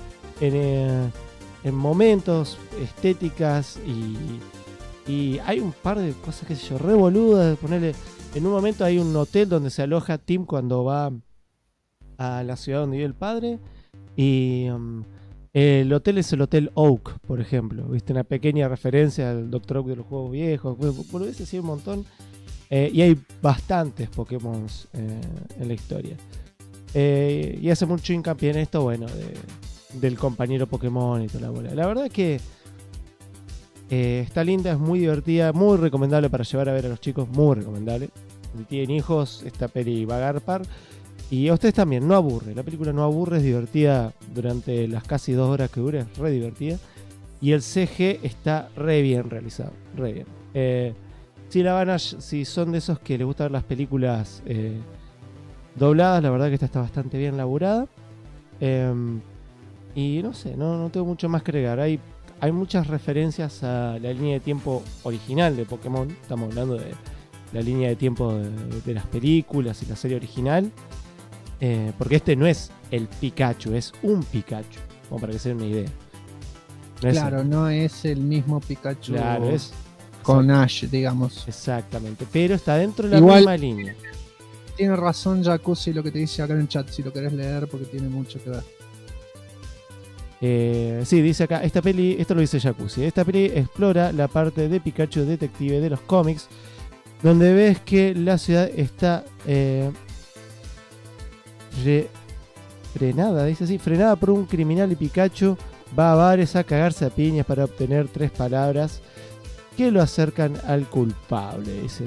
en momentos, estéticas, y hay un par de cosas, qué sé yo, re boludas, ponerle. En un momento hay un hotel donde se aloja Tim cuando va a la ciudad donde vive el padre. Y el hotel es el Hotel Oak, por ejemplo. ¿Viste? Una pequeña referencia al Dr. Oak de los juegos viejos. Por eso sí, un montón. Y hay bastantes Pokémon en la historia. Y hace mucho hincapié en esto, bueno, del compañero Pokémon y toda la bola. La verdad es que está linda, es muy divertida, muy recomendable para llevar a ver a los chicos, muy recomendable. Si tienen hijos, esta peli va a garpar. Y a ustedes también, no aburre. La película no aburre, es divertida durante las casi 2 horas que dura, es re divertida. Y el CG está re bien realizado, re bien. Si son de esos que les gusta ver las películas dobladas, la verdad que esta está bastante bien laburada. Y no sé, no tengo mucho más que agregar. Hay muchas referencias a la línea de tiempo original de Pokémon. Estamos hablando de la línea de tiempo de las películas y la serie original. Porque este no es el Pikachu, es un Pikachu. Como para que se den una idea. No es el mismo Pikachu. Claro, es con Ash, digamos. Exactamente, pero está dentro de la misma línea. Tiene razón Jacuzzi lo que te dice acá en el chat, si lo querés leer, porque tiene mucho que ver. Sí, dice acá, esta peli, esto lo dice Jacuzzi, esta peli explora la parte de Pikachu detective de los cómics, donde ves que la ciudad está frenada, dice así, frenada por un criminal y Pikachu va a bares a cagarse a piñas para obtener 3 palabras que lo acercan al culpable. Dice,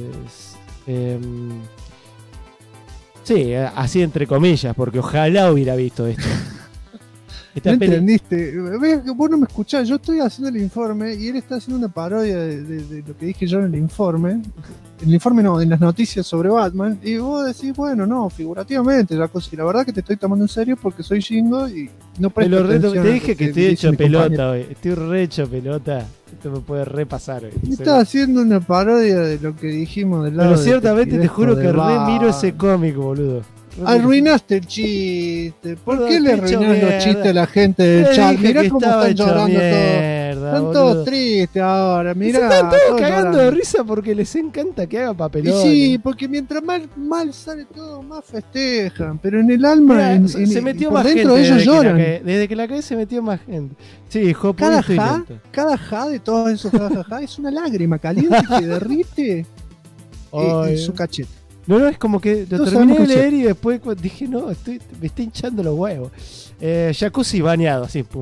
sí, así entre comillas, porque ojalá hubiera visto esto. ¿No entendiste? ¿Ves que vos no me escuchás? Yo estoy haciendo el informe y él está haciendo una parodia de lo que dije yo en el informe. En el informe no, en las noticias sobre Batman. Y vos decís, bueno, no, figurativamente, la verdad que te estoy tomando en serio porque soy Jingo y no presto atención. Te dije que estoy hecho pelota hoy. Estoy re hecho pelota. Esto me puede repasar hoy. Estás haciendo una parodia de lo que dijimos del lado. Pero ciertamente te juro que re miro ese cómic, boludo. Arruinaste el chiste. ¿Por qué le arruinás los chistes a la gente del chat? Mirá cómo están llorando todos. Están todos tristes ahora. Mirá. Se están todos cagando de risa porque les encanta que haga papelón. Y sí, porque mientras mal sale todo, más festejan. Pero en el alma, se metió más dentro gente. Ellos lloran. Desde que la caí se metió más gente. Sí, cada ja de todos esos jajaja es una lágrima caliente que derrite en su cachete. No, es como que lo terminé de leer y después dije, no, me está hinchando los huevos. Jacuzzi bañado, así, pum.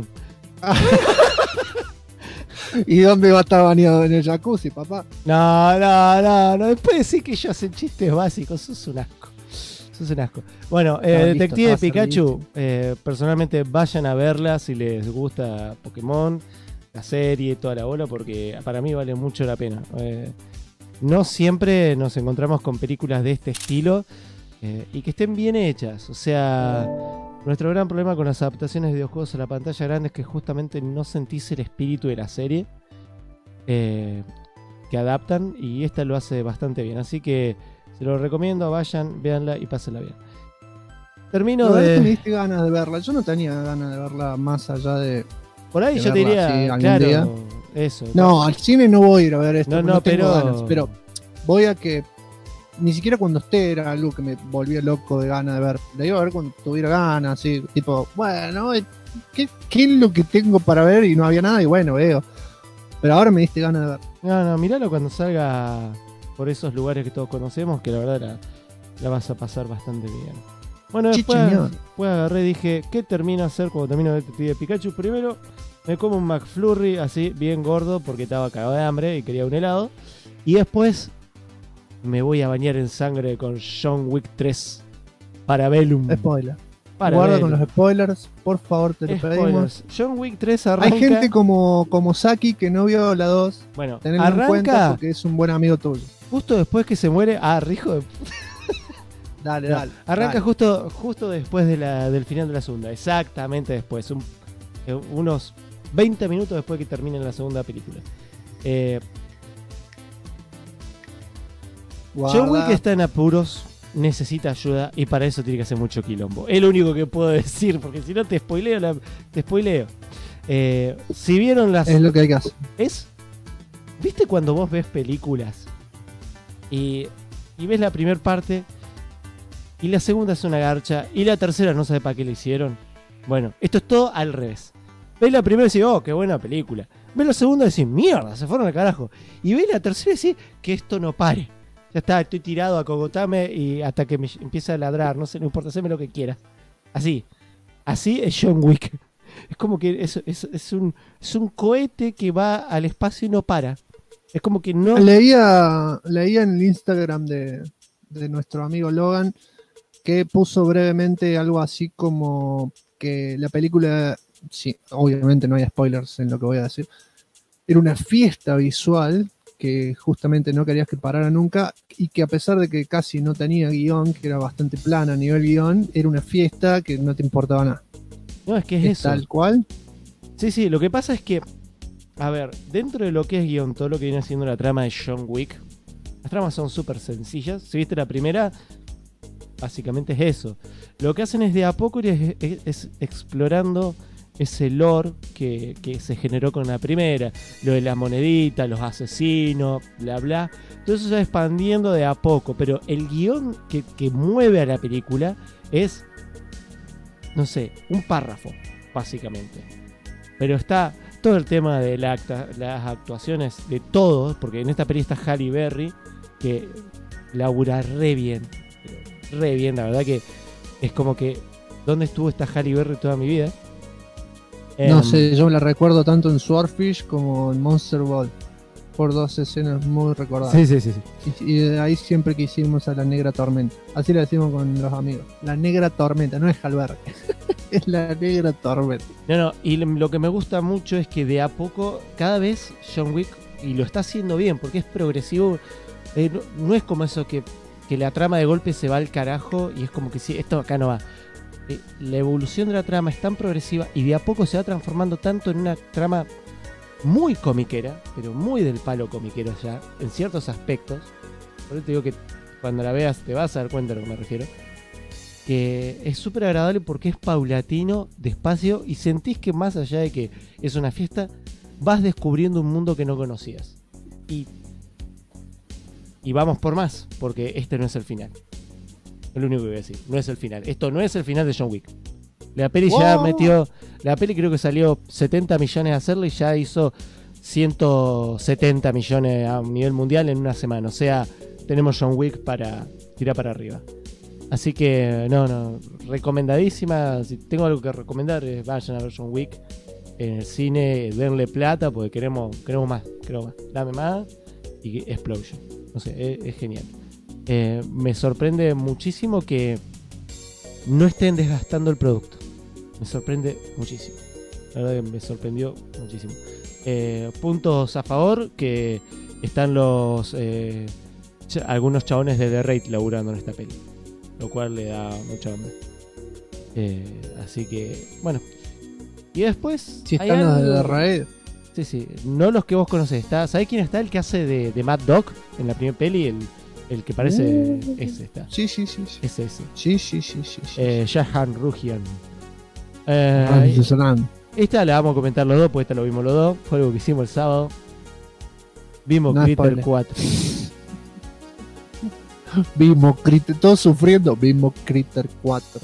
¿Y dónde va a estar bañado? En el jacuzzi, papá. No. Después decís que ellos hacen chistes básicos, sos un asco. Bueno, Detective Pikachu, personalmente vayan a verla si les gusta Pokémon, la serie, toda la bola, porque para mí vale mucho la pena. No siempre nos encontramos con películas de este estilo y que estén bien hechas. O sea, nuestro gran problema con las adaptaciones de videojuegos a la pantalla grande es que justamente no sentís el espíritu de la serie que adaptan, y esta lo hace bastante bien. Así que se lo recomiendo, vayan, véanla y pásenla bien. Termino de... Me diste ganas de verla. Yo no tenía ganas de verla más allá de... Por ahí yo te diría, claro... Día. Eso. No, al cine no voy a ir a ver esto. No, tengo ganas, pero voy a que ni siquiera cuando esté era algo que me volvía loco de ganas de ver. La iba a ver cuando tuviera ganas, así, tipo, bueno, ¿qué es lo que tengo para ver? Y no había nada y bueno, veo. Pero ahora me diste ganas de ver. No, miralo cuando salga por esos lugares que todos conocemos, que la verdad la vas a pasar bastante bien. Bueno, después agarré y dije, ¿qué termino de hacer cuando termino de Detective Pikachu? Primero me como un McFlurry así, bien gordo, porque estaba cagado de hambre y quería un helado. Y después me voy a bañar en sangre con John Wick 3 Parabellum. Spoiler. Guarda con los spoilers, por favor, te lo pedimos. John Wick 3 arranca... Hay gente como Saki que no vio la 2. Bueno, tenedlo en cuenta porque es un buen amigo tuyo. Justo después que se muere... hijo de... Dale. Arranca justo después del final de la segunda. Exactamente después. Unos 20 minutos después que termine la segunda película. John Wick está en apuros, necesita ayuda y para eso tiene que hacer mucho quilombo. Es lo único que puedo decir, porque si no te spoileo. Si vieron las... Es lo que hay que hacer. ¿Viste cuando vos ves películas y ves la primera parte y la segunda es una garcha y la tercera no sabe para qué le hicieron? Bueno, esto es todo al revés. Ves la primera y decís, oh, qué buena película. Ves la segunda y decís, mierda, se fueron al carajo. Y ves la tercera y decís, que esto no pare. Ya está, estoy tirado a cogotame y hasta que me empiece a ladrar, no sé, no importa, haceme lo que quieras. Así es John Wick. Es como que es un cohete que va al espacio y no para. Es como que no... Leía en el Instagram de nuestro amigo Logan que puso brevemente algo así como que la película... Sí, obviamente no hay spoilers en lo que voy a decir. Era una fiesta visual que justamente no querías que parara nunca y que a pesar de que casi no tenía guión, que era bastante plana a nivel guión, era una fiesta que no te importaba nada. No, es que es eso. Tal cual. Sí, lo que pasa es que, a ver, dentro de lo que es guión, todo lo que viene haciendo la trama de John Wick, las tramas son súper sencillas. Si viste la primera, básicamente es eso. Lo que hacen es de a poco ir es explorando ese lore que se generó con la primera, lo de las moneditas, los asesinos, bla bla, todo eso se va expandiendo de a poco, pero el guión que mueve a la película es, no sé, un párrafo, básicamente. Pero está todo el tema de las actuaciones de todos, porque en esta peli está Halle Berry, que labura re bien, la verdad que es como que, ¿dónde estuvo esta Halle Berry toda mi vida? No sé, yo la recuerdo tanto en Swordfish como en Monster Ball, por dos escenas muy recordadas. Sí. Y de ahí siempre quisimos a la Negra Tormenta. Así la decimos con los amigos. La Negra Tormenta, no es Halle Berry. Es la Negra Tormenta. No, y lo que me gusta mucho es que de a poco, cada vez John Wick, y lo está haciendo bien, porque es progresivo, no es como eso que la trama de golpe se va al carajo y es como que sí, esto acá no va. La evolución de la trama es tan progresiva y de a poco se va transformando tanto en una trama muy comiquera, pero muy del palo comiquero ya, en ciertos aspectos. Por eso te digo que cuando la veas te vas a dar cuenta de lo que me refiero. Que es súper agradable porque es paulatino, despacio, y sentís que más allá de que es una fiesta, vas descubriendo un mundo que no conocías. Y vamos por más, porque este no es el final. Es lo único que voy a decir, no es el final. Esto no es el final de John Wick. La peli ya metió, la peli creo que salió 70 millones a hacerla y ya hizo 170 millones a nivel mundial en una semana. O sea, tenemos John Wick para tirar para arriba. Así que, no, recomendadísima. Si tengo algo que recomendar, vayan a ver John Wick en el cine, denle plata porque queremos más. Dame más y Explosion. No sé, es genial. Me sorprende muchísimo que no estén desgastando el producto. Me sorprende muchísimo. La verdad que me sorprendió muchísimo. Puntos a favor, que están algunos chabones de The Raid laburando en esta peli, lo cual le da mucha onda. Así que, bueno. Y después... Si están los de The Raid. Sí. No los que vos conocés. ¿Sabés quién está? El que hace de Mad Dog en la primera peli. El que parece... ese está. Sí. Ese. Sí. Jahan Ruhian. Esta la vamos a comentar los dos, porque esta lo vimos los dos. Fue algo que hicimos el sábado. Vimos Critter 4. Vimos Critter, todos sufriendo. Vimos Critter 4.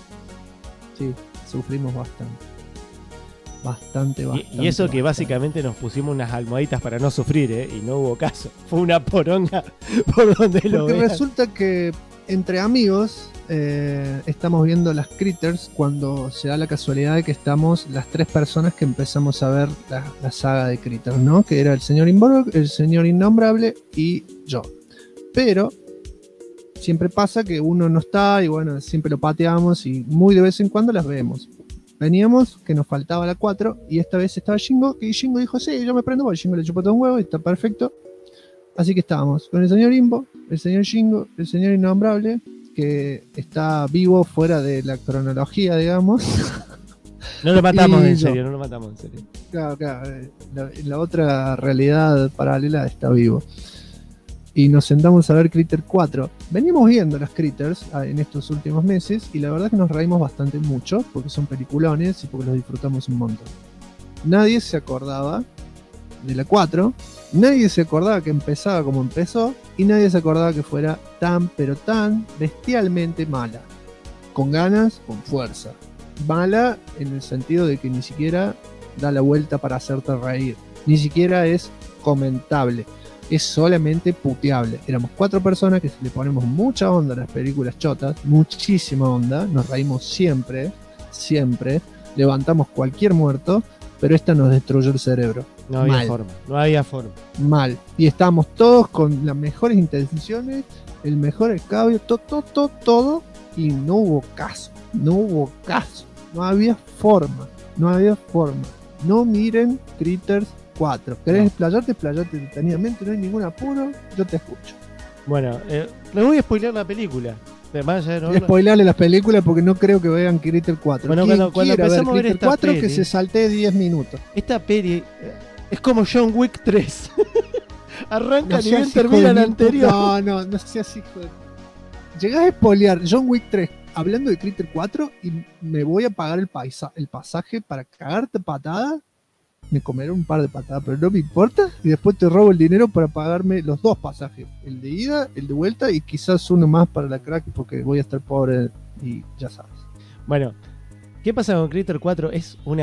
Sí, sufrimos bastante. Bastante. Y eso que básicamente nos pusimos unas almohaditas para no sufrir, y no hubo caso. Fue una poronga por donde lo vean. Porque resulta que entre amigos estamos viendo las Critters cuando se da la casualidad de que estamos las tres personas que empezamos a ver la saga de Critters, ¿no? Que era el señor Inborg, el señor Innombrable y yo. Pero siempre pasa que uno no está y bueno, siempre lo pateamos y muy de vez en cuando las vemos. Veníamos, que nos faltaba la 4 y esta vez estaba Shingo y Shingo dijo, sí, yo me prendo, porque Shingo le chupó todo un huevo y está perfecto. Así que estábamos con el señor Imbo, el señor Shingo, el señor Innombrable, que está vivo fuera de la cronología, digamos. No lo matamos en serio, Claro, la otra realidad paralela está vivo. Y nos sentamos a ver Critter 4. Venimos viendo las Critters en estos últimos meses y la verdad es que nos reímos bastante mucho porque son peliculones y porque los disfrutamos un montón. Nadie se acordaba de la 4, nadie se acordaba que empezaba como empezó y nadie se acordaba que fuera tan pero tan bestialmente mala. Con ganas, con fuerza. Mala en el sentido de que ni siquiera da la vuelta para hacerte reír. Ni siquiera es comentable. Es solamente puteable. Éramos 4 personas que le ponemos mucha onda a las películas chotas, muchísima onda, nos reímos siempre, levantamos cualquier muerto, pero esta nos destruyó el cerebro. No había forma. Mal. Y estábamos todos con las mejores intenciones, el mejor escabio, todo, y no hubo caso. No había forma. No miren Critters 4. ¿Querés explayarte detenidamente? No hay ningún apuro, yo te escucho. Bueno, les voy a spoilear la película. Voy a spoilearle las películas porque no creo que vean Critter 4. Bueno, cuando empezamos a ver esta 4 peli, que se salté 10 minutos. Esta peli es como John Wick 3. Arranca ni bien termina el anterior. No seas hijo de... Llegás a spoilear John Wick 3 hablando de Critter 4 y me voy a pagar el pasaje para cagarte patada. Me comeré un par de patadas, pero no me importa. Y después te robo el dinero para pagarme los 2 pasajes. El de ida, el de vuelta y quizás uno más para la crack porque voy a estar pobre y ya sabes. Bueno, ¿qué pasa con Critter 4? Es una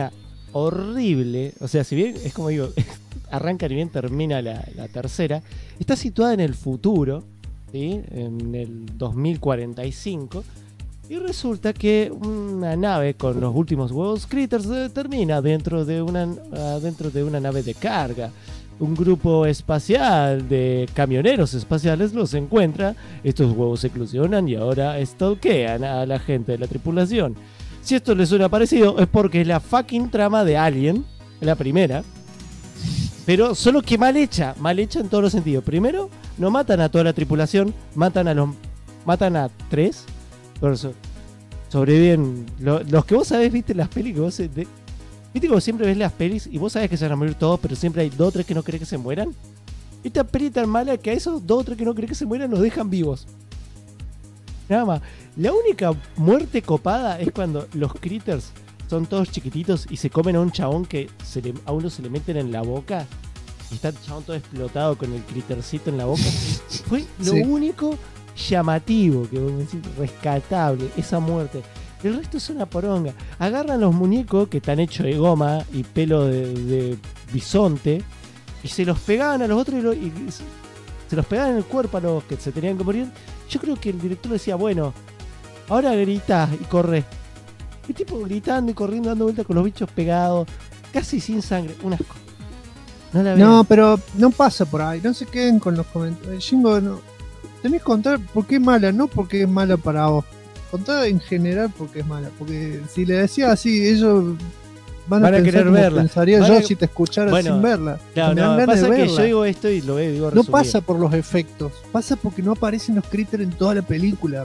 horrible. O sea, si bien es como digo, arranca y bien termina la tercera, está situada en el futuro, ¿sí? En el 2045. Y resulta que una nave con los últimos huevos critters termina dentro de una nave de carga. Un grupo espacial de camioneros espaciales los encuentra. Estos huevos se eclosionan y ahora stalkean a la gente de la tripulación. Si esto les suena parecido, es porque es la fucking trama de Alien, la primera. Pero solo que mal hecha en todos los sentidos. Primero, no matan a toda la tripulación, matan a 3. Por eso sobreviven los que vos sabés, viste las pelis que vos viste que vos siempre ves las pelis y vos sabés que se van a morir todos, pero siempre hay 2 o 3 que no querés que se mueran. Esta peli tan mala que a esos 2 o 3 que no querés que se mueran los dejan vivos. Nada más. La única muerte copada es cuando los critters son todos chiquititos y se comen a un chabón que a uno se le meten en la boca y está el chabón todo explotado con el crittercito en la boca. Fue lo único llamativo, que vos me decís, rescatable, esa muerte. El resto es una poronga. Agarran los muñecos que están hechos de goma y pelo de bisonte y se los pegaban a los otros y se los pegaban en el cuerpo a los que se tenían que morir. Yo creo que el director decía, bueno, ahora grita y corre. El tipo gritando y corriendo, dando vueltas con los bichos pegados, casi sin sangre, un asco. No, pero no pasa por ahí, no se queden con los comentarios. Shingo, no. Tenés que contar por qué es mala, no porque es mala para vos. Contá en general por qué es mala. Porque si le decía así, ellos van a querer verla. Pensaría yo si te escuchara sin verla. Claro, no, pasa que yo digo esto y lo digo resumido. No pasa por los efectos, pasa porque no aparecen los critters en toda la película.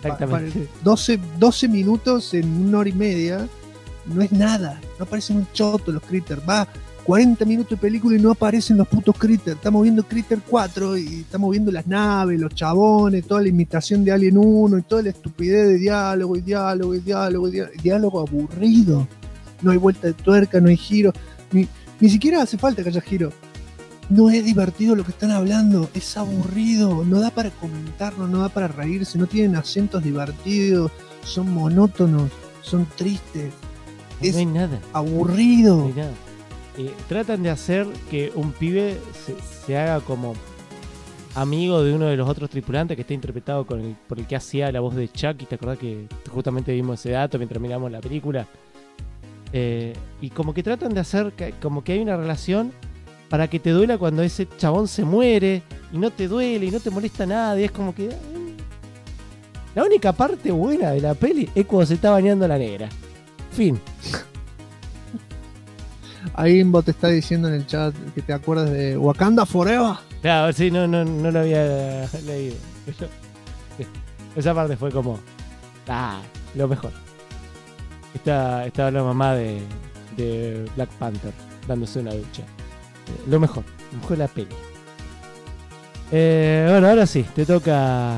12 minutos en 1 hora y media no es nada. No aparecen un choto los critters. Va 40 minutos de película y no aparecen los putos critters. Estamos viendo Critter 4 y estamos viendo las naves, los chabones, toda la imitación de Alien 1 y toda la estupidez de diálogo diálogo aburrido. No hay vuelta de tuerca, no hay giro. Ni siquiera hace falta que haya giro. No es divertido lo que están hablando, es aburrido, no da para comentarlo, no da para reírse, no tienen acentos divertidos, son monótonos, son tristes. No hay nada. Aburrido. No hay nada. Tratan de hacer que un pibe se haga como amigo de uno de los otros tripulantes que está interpretado por el que hacía la voz de Chucky. ¿Te acordás que justamente vimos ese dato mientras miramos la película? Y como que tratan de hacer como que hay una relación para que te duela cuando ese chabón se muere y no te duele y no te molesta nada. Y es como que la única parte buena de la peli es cuando se está bañando la negra. Fin. Ahí vos te está diciendo en el chat que te acuerdas de Wakanda Forever. Claro, sí, no lo había leído. Esa parte fue como lo mejor. Estaba la mamá de Black Panther dándose una ducha. Lo mejor la peli. Bueno, ahora sí, te toca.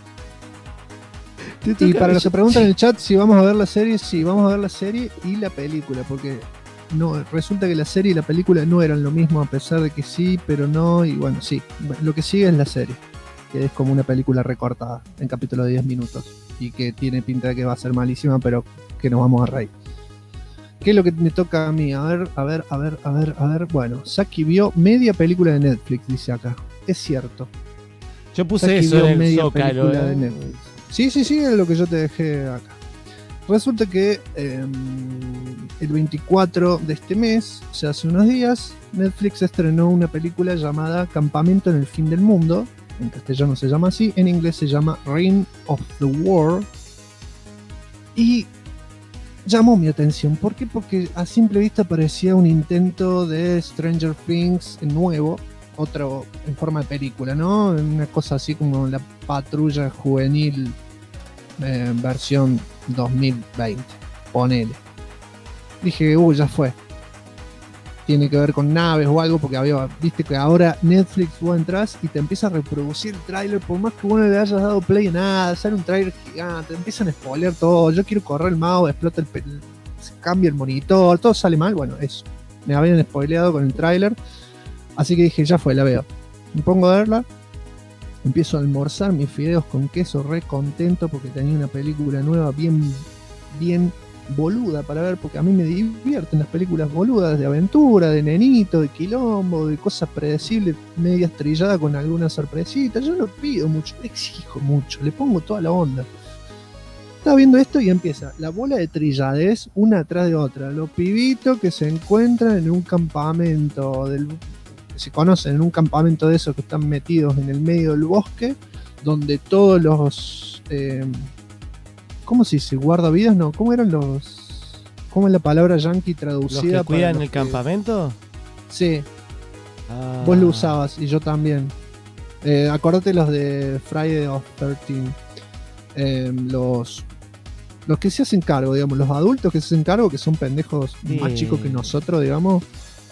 Y para los que preguntan en el chat si vamos a ver la serie, sí, vamos a ver la serie y la película, porque no, resulta que la serie y la película no eran lo mismo, a pesar de que sí, pero no, y bueno, sí, lo que sigue es la serie, que es como una película recortada en capítulos de 10 minutos, y que tiene pinta de que va a ser malísima, pero que nos vamos a reír. ¿Qué es lo que me toca a mí? A ver, bueno, Saki vio media película de Netflix, dice acá, es cierto. Yo puse Saki eso en el Zócalo, de Netflix. Sí, es lo que yo te dejé acá. Resulta que el 24 de este mes, o sea, hace unos días, Netflix estrenó una película llamada Campamento en el Fin del Mundo. En castellano se llama así, en inglés se llama Reign of the War. Y llamó mi atención. ¿Por qué? Porque a simple vista parecía un intento de Stranger Things nuevo, otro en forma de película, ¿no? Una cosa así como la patrulla juvenil versión 2020, ponele. Dije, ya fue. Tiene que ver con naves o algo, porque viste que ahora Netflix vos entras y te empieza a reproducir el tráiler, por más que vos no le hayas dado play a nada, sale un tráiler gigante, empiezan a spoiler todo, yo quiero correr el mouse, explota se cambia el monitor, todo sale mal, bueno, eso. Me habían spoileado con el tráiler, así que dije, ya fue, la veo. Me pongo a verla. Empiezo a almorzar mis fideos con queso, re contento porque tenía una película nueva bien boluda para ver, porque a mí me divierten las películas boludas de aventura, de nenito, de quilombo, de cosas predecibles, medias trilladas con alguna sorpresita. Yo no pido mucho, no exijo mucho, le pongo toda la onda. Estaba viendo esto y empieza la bola de trilladez una atrás de otra. Los pibitos que se encuentran en un campamento que se conocen en un campamento de esos que están metidos en el medio del bosque, donde todos los ¿cómo se dice? ¿Guardavidas? No, ¿cómo eran los? ¿Cómo es la palabra yankee traducida? ¿Los que cuidan el campamento? Sí. Vos lo usabas y yo también. Acordate los de Friday the 13th. Los que se hacen cargo, digamos, los adultos que se hacen cargo, que son pendejos más chicos que nosotros, digamos.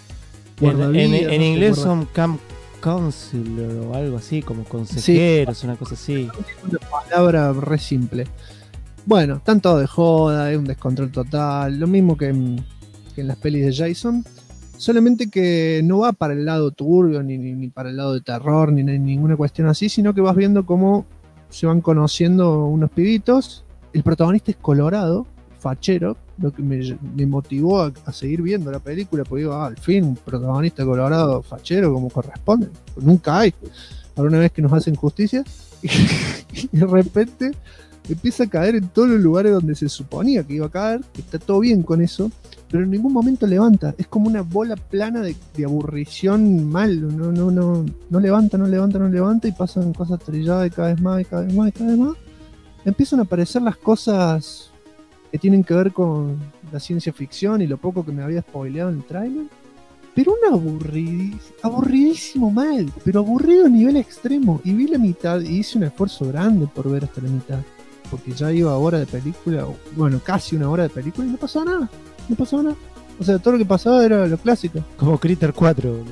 En inglés son camp counselor o algo así, como consejeros, sí, una cosa así. Una palabra re simple. Bueno, están todos de joda, es un descontrol total, lo mismo que en las pelis de Jason, solamente que no va para el lado turbio, ni para el lado de terror, ni ninguna cuestión así, sino que vas viendo cómo se van conociendo unos pibitos. El protagonista es colorado, fachero, lo que me motivó a seguir viendo la película, porque digo, al fin, un protagonista colorado, fachero, como corresponde. Nunca hay. Alguna vez que nos hacen justicia, y de repente empieza a caer en todos los lugares donde se suponía que iba a caer, que está todo bien con eso, pero en ningún momento levanta. Es como una bola plana de aburrición mal. No levanta, y pasan cosas trilladas y cada vez más. Empiezan a aparecer las cosas que tienen que ver con la ciencia ficción y lo poco que me había spoileado en el trailer, pero un aburridísimo mal, pero aburrido a nivel extremo. Y vi la mitad y hice un esfuerzo grande por ver hasta la mitad, porque ya iba hora de película, bueno, casi una hora de película, y no pasaba nada. O sea, todo lo que pasaba era lo clásico. Como Critter 4, boludo.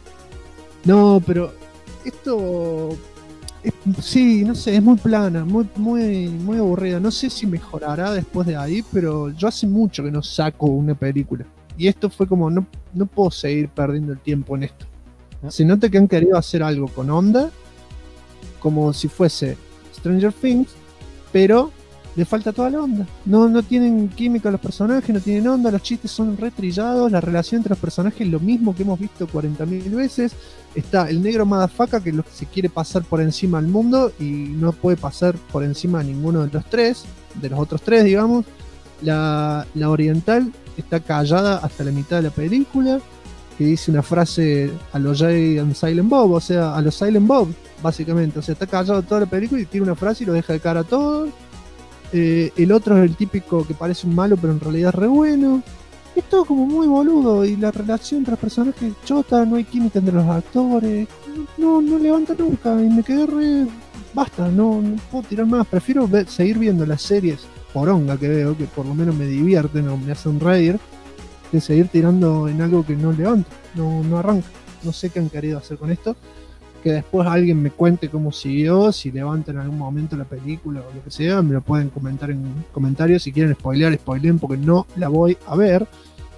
No, pero esto sí, no sé, es muy plana, muy aburrida. No sé si mejorará después de ahí, pero yo hace mucho que no saco una película. Y esto fue como, no puedo seguir perdiendo el tiempo en esto. Se nota que han querido hacer algo con onda, como si fuese Stranger Things, pero le falta toda la onda. No tienen química los personajes, no tienen onda, los chistes son retrillados, la relación entre los personajes es lo mismo que hemos visto 40.000 veces. Está el negro motherfucker que se quiere pasar por encima al mundo y no puede pasar por encima a ninguno de los otros tres, digamos. La oriental está callada hasta la mitad de la película, que dice una frase a los Jay and Silent Bob, o sea, a los Silent Bob, básicamente. O sea, está callado toda la película y tira una frase y lo deja de cara a todos. El otro es el típico que parece un malo, pero en realidad es re bueno. Es todo como muy boludo, y la relación entre los personajes chota, no hay química entre los actores, no levanta nunca, y me quedé re... Basta, no puedo tirar más. Prefiero seguir viendo las series poronga que veo, que por lo menos me divierten o me hacen reír, que seguir tirando en algo que no levanta, no arranca. No sé qué han querido hacer con esto. Que después alguien me cuente cómo siguió, si levanta en algún momento la película o lo que sea, me lo pueden comentar en comentarios. Si quieren spoileen, porque no la voy a ver.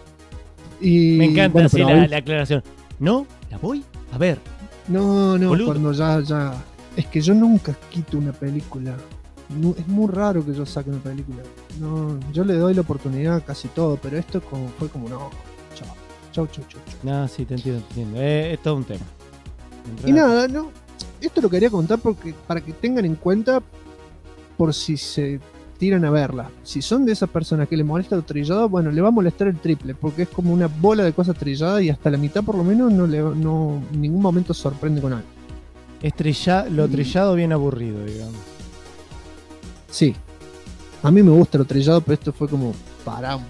Y me encanta, bueno, así la aclaración. No, la voy a ver. No, boludo. Cuando ya... Es que yo nunca quito una película. Es muy raro que yo saque una película. No, yo le doy la oportunidad a casi todo, pero esto fue como no. Chau. No, sí, te entiendo. Es todo un tema. Y nada, no. Esto lo quería contar porque para que tengan en cuenta por si se tiran a verla. Si son de esas personas que le molesta lo trillado, bueno, le va a molestar el triple, porque es como una bola de cosas trilladas y hasta la mitad por lo menos no en ningún momento sorprende con algo. Lo trillado bien aburrido, digamos. Sí. A mí me gusta lo trillado, pero esto fue como para un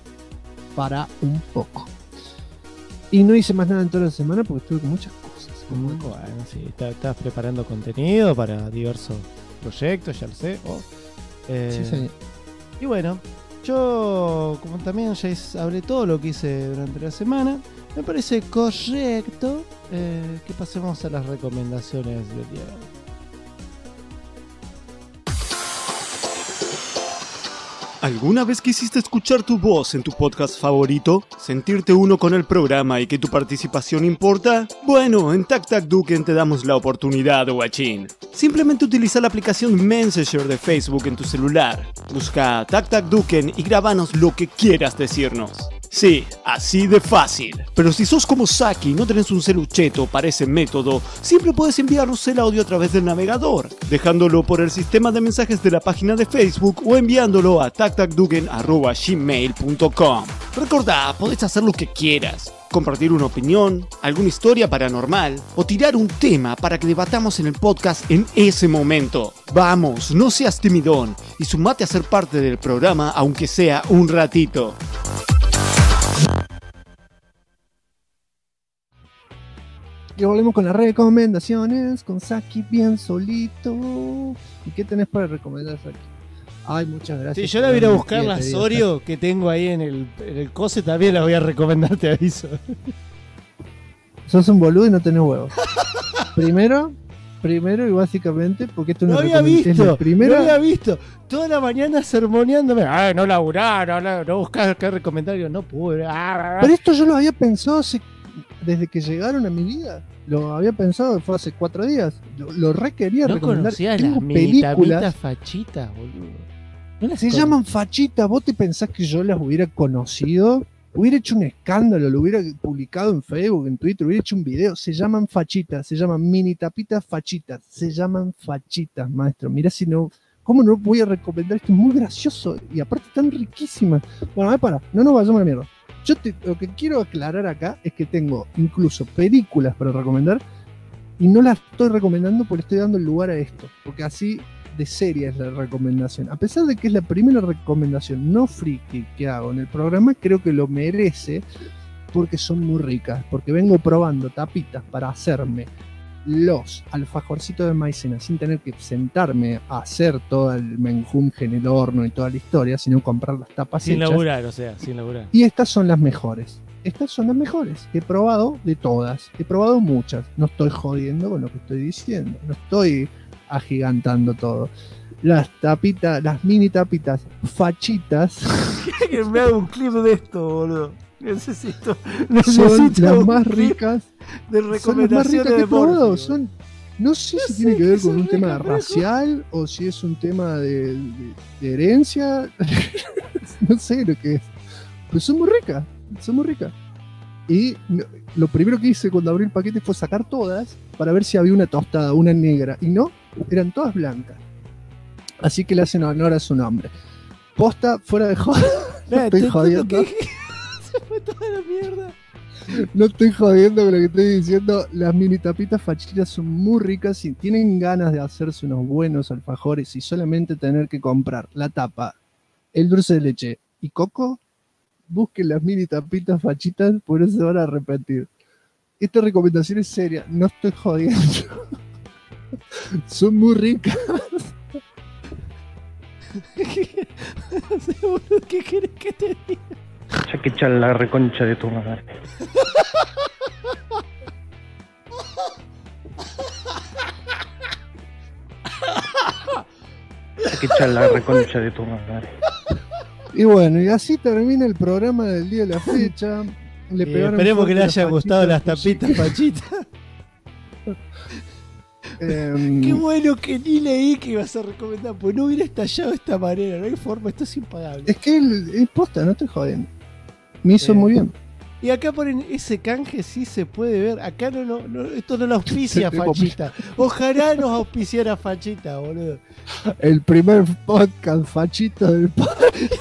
poco. Y no hice más nada en toda la semana porque estuve con muchas cosas. Bueno, sí, estás preparando contenido para diversos proyectos, ya lo sé. Sí, señor. Y bueno, yo, como también ya hablé todo lo que hice durante la semana, me parece correcto que pasemos a las recomendaciones del día de hoy. ¿Alguna vez quisiste escuchar tu voz en tu podcast favorito? ¿Sentirte uno con el programa y que tu participación importa? Bueno, en TacTacDuken te damos la oportunidad, guachín. Simplemente utiliza la aplicación Messenger de Facebook en tu celular. Busca TacTacDuken y grábanos lo que quieras decirnos. Sí, así de fácil. Pero si sos como Saki y no tenés un celucheto para ese método, siempre puedes enviarnos el audio a través del navegador, dejándolo por el sistema de mensajes de la página de Facebook o enviándolo a tactacduken@gmail.com. Recordá, podés hacer lo que quieras. Compartir una opinión, alguna historia paranormal o tirar un tema para que debatamos en el podcast en ese momento. Vamos, no seas timidón y sumate a ser parte del programa aunque sea un ratito. Y volvemos con las recomendaciones, con Saki bien solito. ¿Y qué tenés para recomendar, Saki? Ay, muchas gracias. Si yo la voy a ir a buscar las Oreo que tengo ahí en el cose, también las voy a recomendar, te aviso. Sos un boludo y no tenés huevos. Primero y básicamente, porque esto no había visto. No había visto. Toda la mañana sermoneándome. Ay, no laburar, no buscar qué recomendar. Yo no pude. Pero esto yo lo había pensado desde que llegaron a mi vida. Lo había pensado, fue hace 4 días. Lo quería recomendar. Tengo películas fachitas, boludo. Se llaman fachitas. ¿Vos te pensás que yo las hubiera conocido? Hubiera hecho un escándalo, lo hubiera publicado en Facebook, en Twitter, hubiera hecho un video. Se llaman fachitas, se llaman mini tapitas fachitas. Se llaman fachitas, maestro. Mirá si no... ¿Cómo no voy a recomendar esto? Es muy gracioso y aparte están riquísimas. Bueno, no nos vayamos a la mierda. Lo que quiero aclarar acá es que tengo incluso películas para recomendar y no las estoy recomendando porque estoy dando el lugar a esto, porque así de seria es la recomendación. A pesar de que es la primera recomendación no friki que hago en el programa, creo que lo merece porque son muy ricas, porque vengo probando tapitas para hacerme los alfajorcitos de maicena sin tener que sentarme a hacer todo el menjunje en el horno y toda la historia, sino comprar las tapas sin hechas. Sin laburar. Y estas son las mejores. Estas son las mejores. He probado de todas. He probado muchas. No estoy jodiendo con lo que estoy diciendo. No estoy agigantando todo. Las tapitas, las mini tapitas fachitas. Que me haga un clip de esto, boludo. Necesito son las más ricas de recomendaciones de probado. No sé si tiene que ver con un tema racial o si es un tema de herencia. No sé lo que es. Pero son muy ricas. Y lo primero que hice cuando abrí el paquete fue sacar todas para ver si había una tostada, una negra. Y no, eran todas blancas. Así que le hacen honor a su nombre. Posta, fuera de joda. No estoy jodiendo. Se fue toda la mierda. No estoy jodiendo con lo que estoy diciendo. Las mini tapitas fachitas son muy ricas. Si tienen ganas de hacerse unos buenos alfajores y solamente tener que comprar la tapa, el dulce de leche y coco, busquen las mini tapitas fachitas, por eso se van a arrepentir. Esta recomendación es seria, no estoy jodiendo. Son muy ricas. ¿Qué querés que te diga? Ya que echar la reconcha de tu madre. Ya que echar la reconcha de tu madre. Y bueno, y así termina el programa del día de la fecha. Esperemos que le haya gustado las tapitas fachitas. Qué bueno que ni leí que ibas a recomendar, pues no hubiera estallado de esta manera, no hay forma, esto es impagable. Es que es posta, no estoy jodiendo. Me hizo muy bien. Y acá ponen ese canje, sí se puede ver. Acá no esto no lo auspicia Fachita. Ojalá nos auspiciara Fachita, boludo. El primer podcast Fachita del país.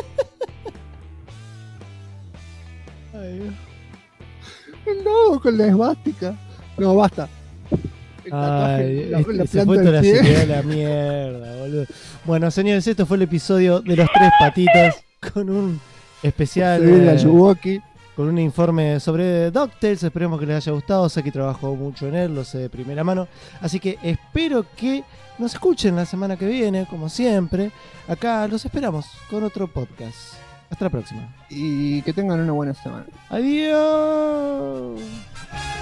No, con la esvástica. No, basta. Ay, se fue toda la seriedad de la mierda, boludo. Bueno, señores, esto fue el episodio de los 3 patitos con un especial con un informe sobre DuckTales. Esperemos que les haya gustado. Sé que trabajó mucho en él, lo sé de primera mano. Así que espero que nos escuchen la semana que viene, como siempre. Acá los esperamos con otro podcast. Hasta la próxima. Y que tengan una buena semana. Adiós.